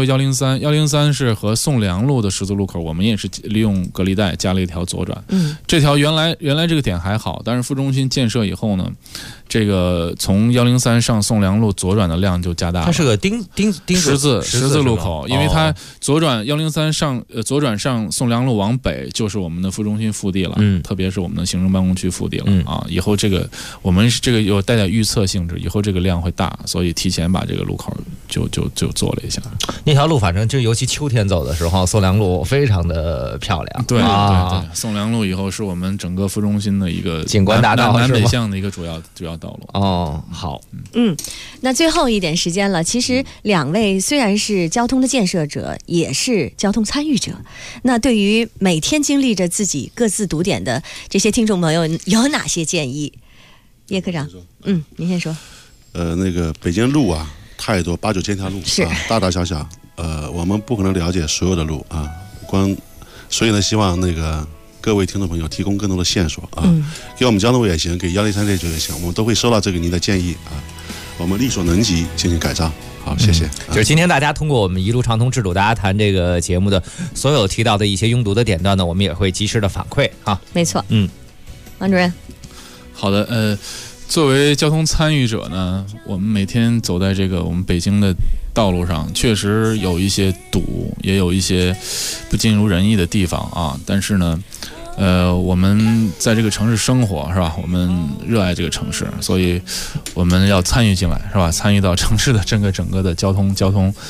Speaker 8: 103是和宋良路的十字路口，我们也是利用隔离带加了一条左转。这条原来这个点还好，但是副中心建设以后呢，这个从103上宋良路左转的量就加大了。
Speaker 22: 它是个
Speaker 8: 十字路口，因为它左转103上左转上宋良路往北就是我们的副中心腹地了，特别是我们的行政办公区腹地了啊。以后这个我们这个有带点预测性质，以后这个量会大，所以提前把这个路口就做了一下。
Speaker 22: 那条路反正就尤其秋天走的时候，宋良路非常的漂亮。
Speaker 8: 对，宋良路以后是我们整个副中心的一个
Speaker 22: 景观大道，
Speaker 8: 南北向的一个主要道路。
Speaker 22: 哦，好，
Speaker 20: 那最后一点时间了，其实2位虽然是交通的建设者，也是交通参与者。那对于每天经历着自己各自堵点的这些听众朋友，有哪些建议？叶科长，您先说。
Speaker 11: 那个北京路啊。太多8、9千条路
Speaker 20: 是
Speaker 11: 大大小小，我们不可能了解所有的路啊，所以呢，希望那个各位听众朋友提供更多的线索啊，给我们交通委也行，给103这局也行，我们都会收到这个您的建议啊，我们力所能及进行改造。好，谢谢。
Speaker 22: 就是今天大家通过我们一路畅通智堵大家谈这个节目的所有提到的一些拥堵的点段呢，我们也会及时的反馈啊。
Speaker 20: 没错，王主任。
Speaker 8: 好的，作为交通参与者呢，我们每天走在这个我们北京的道路上，确实有一些堵，也有一些不尽如人意的地方啊。但是呢，我们在这个城市生活，是吧？我们热爱这个城市，所以我们要参与进来，是吧？参与到城市的整个的交通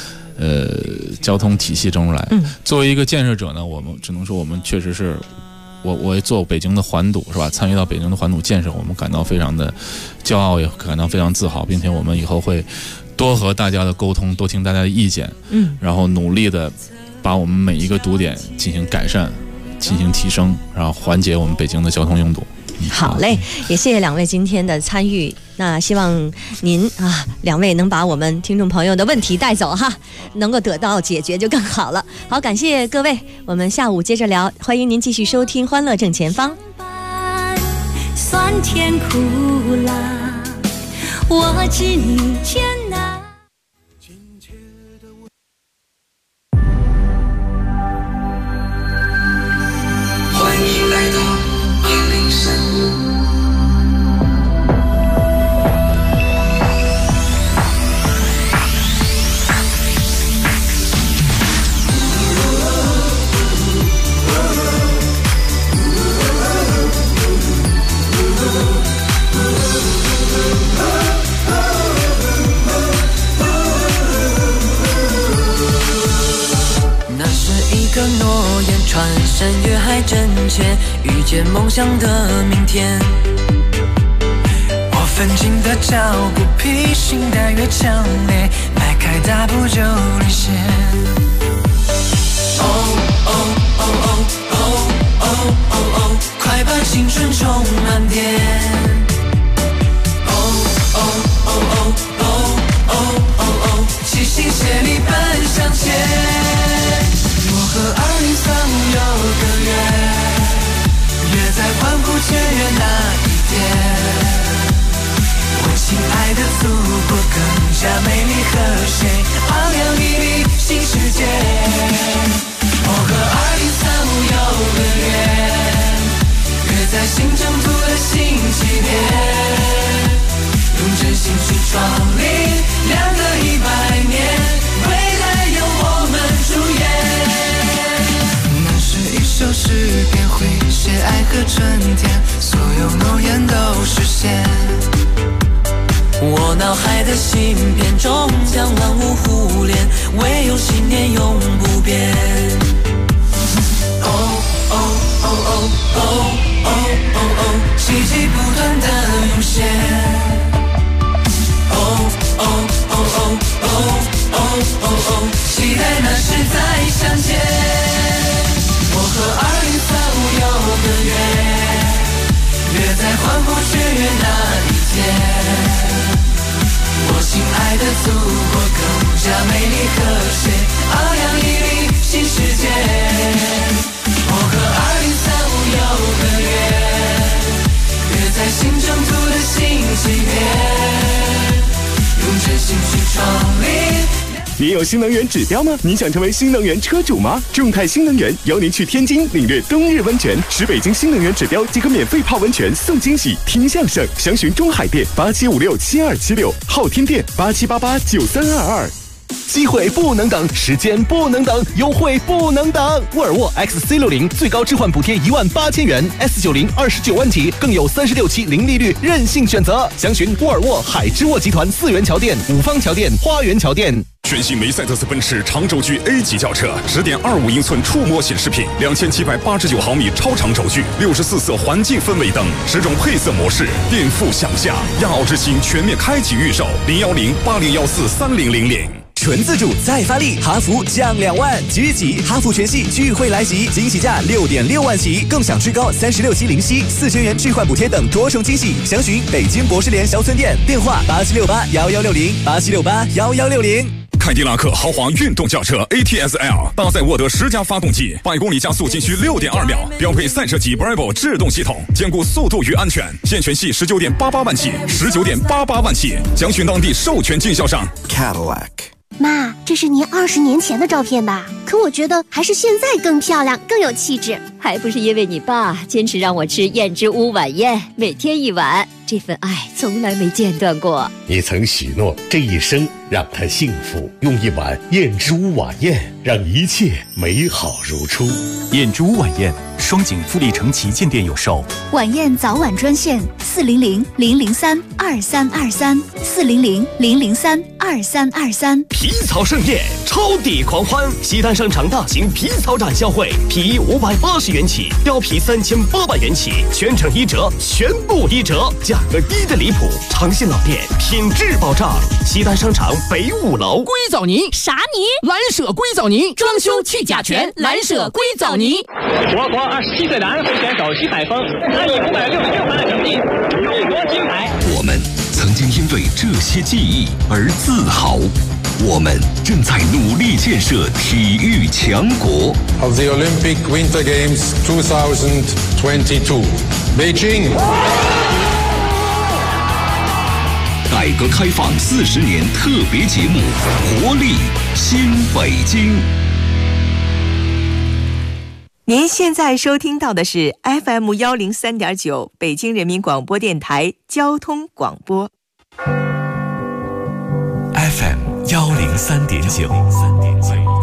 Speaker 8: 体系中来。作为一个建设者呢，我们只能说我们确实是我做北京的环堵是吧？参与到北京的环堵建设，我们感到非常的骄傲，也感到非常自豪，并且我们以后会多和大家的沟通，多听大家的意见，然后努力的把我们每一个堵点进行改善、进行提升，然后缓解我们北京的交通拥堵。
Speaker 20: 好嘞，也谢谢2位今天的参与。那希望您2位能把我们听众朋友的问题带走哈，能够得到解决就更好了。好，感谢各位，我们下午接着聊。欢迎您继续收听《欢乐正前方》。
Speaker 2: 酸甜苦辣，我知你艰难。
Speaker 3: 欢迎来到203。
Speaker 14: 诺言穿山越海真切，遇见梦想的明天。我奋进的脚步，披星戴月强烈，迈开大步就领先。哦哦哦哦哦哦哦哦，快把青春充满电。哦哦哦哦哦哦哦哦，齐心协力奔向前。和2035有个约，约在欢呼雀跃那一天。我亲爱的祖国更加美丽和谐，昂扬屹立新世界。我和2035有个约，约在新征途的新起点，用真心去创立2个100年，未来由我们主演。首诗便会写爱和春天，所有诺言都实现。我脑海的芯片终将万物互联，唯有信念永不变。哦哦哦哦哦哦哦哦，奇迹不断的涌现。哦哦哦哦哦哦哦哦，期待那时再相见。我和2035有个约，约在欢呼雀跃那一天。我亲爱的祖国更加美丽和谐，昂扬屹立新世界。我和2035有个约，约在新征途的新起点，用真心去创立。
Speaker 23: 您有新能源指标吗？您想成为新能源车主吗？众泰新能源邀您去天津领略冬日温泉，持北京新能源指标即可免费泡温泉送惊喜，听相声。详询中海店87567276，昊天店87889322。机会不能等，时间不能等，优惠不能等。沃尔沃 XC60 最高置换补贴18000元 ，S90 29万起，更有36期零利率任性选择。详询沃尔沃海之沃集团4元桥店、五方桥店、花园桥店。
Speaker 5: 全新梅赛德斯奔驰长轴距 A 级轿车，10.25英寸触摸显示屏，2789毫米超长轴距，64色环境氛围灯，10种配色模式，颠覆想象。亚奥之星全面开启预售，01080143000。
Speaker 24: 纯自主再发力，哈弗降2万，即日起哈弗全系聚会来袭，惊喜价6.6万起，更享最高36期零息、4000元置换补贴等多重惊喜。详询北京博士联小村店，电话87681160，87681160。
Speaker 5: 凯迪拉克豪华运动轿车 ATS-L 搭载沃德10加发动机，100公里加速仅需6.2秒，标配赛车级 Bravo 制动系统，兼顾速度与安全。现全系19.88万起，19.88万起，详询当地授权经销商
Speaker 26: Cadillac。妈，这是您20年前的照片吧？可我觉得还是现在更漂亮，更有气质。
Speaker 27: 还不是因为你爸坚持让我吃燕之屋晚宴，每天1碗，这份爱从来没间断过。
Speaker 28: 你曾许诺这一生让他幸福，用1碗燕之屋晚宴让一切美好如初。
Speaker 10: 燕之屋晚宴，双井富力城旗舰店有售。
Speaker 17: 晚宴早晚专线400-003-2323，400-003-2323。
Speaker 9: 皮草生盛宴，超抵狂欢！西单商场大型皮草展销会，皮衣580元起，貂皮3800元起，全程1折，全部1折，价格低的离谱。长信老店，品质保障。西单商场北5楼。
Speaker 4: 硅藻泥啥泥？蓝舍硅藻泥，装修去甲醛，蓝舍硅藻泥。
Speaker 6: 我国27岁男会选手徐海峰，他以566分的成绩勇夺金牌。
Speaker 21: 我们曾经因为这些记忆而自豪，我们正在努力建设体育强国。
Speaker 13: Of the Olympic Winter Games 2022, Beijing。
Speaker 21: 改革开放40年特别节目《活力新北京》。
Speaker 15: 您现在收听到的是 FM 103.9北京人民广播电台交通广播。
Speaker 21: FM 103.9。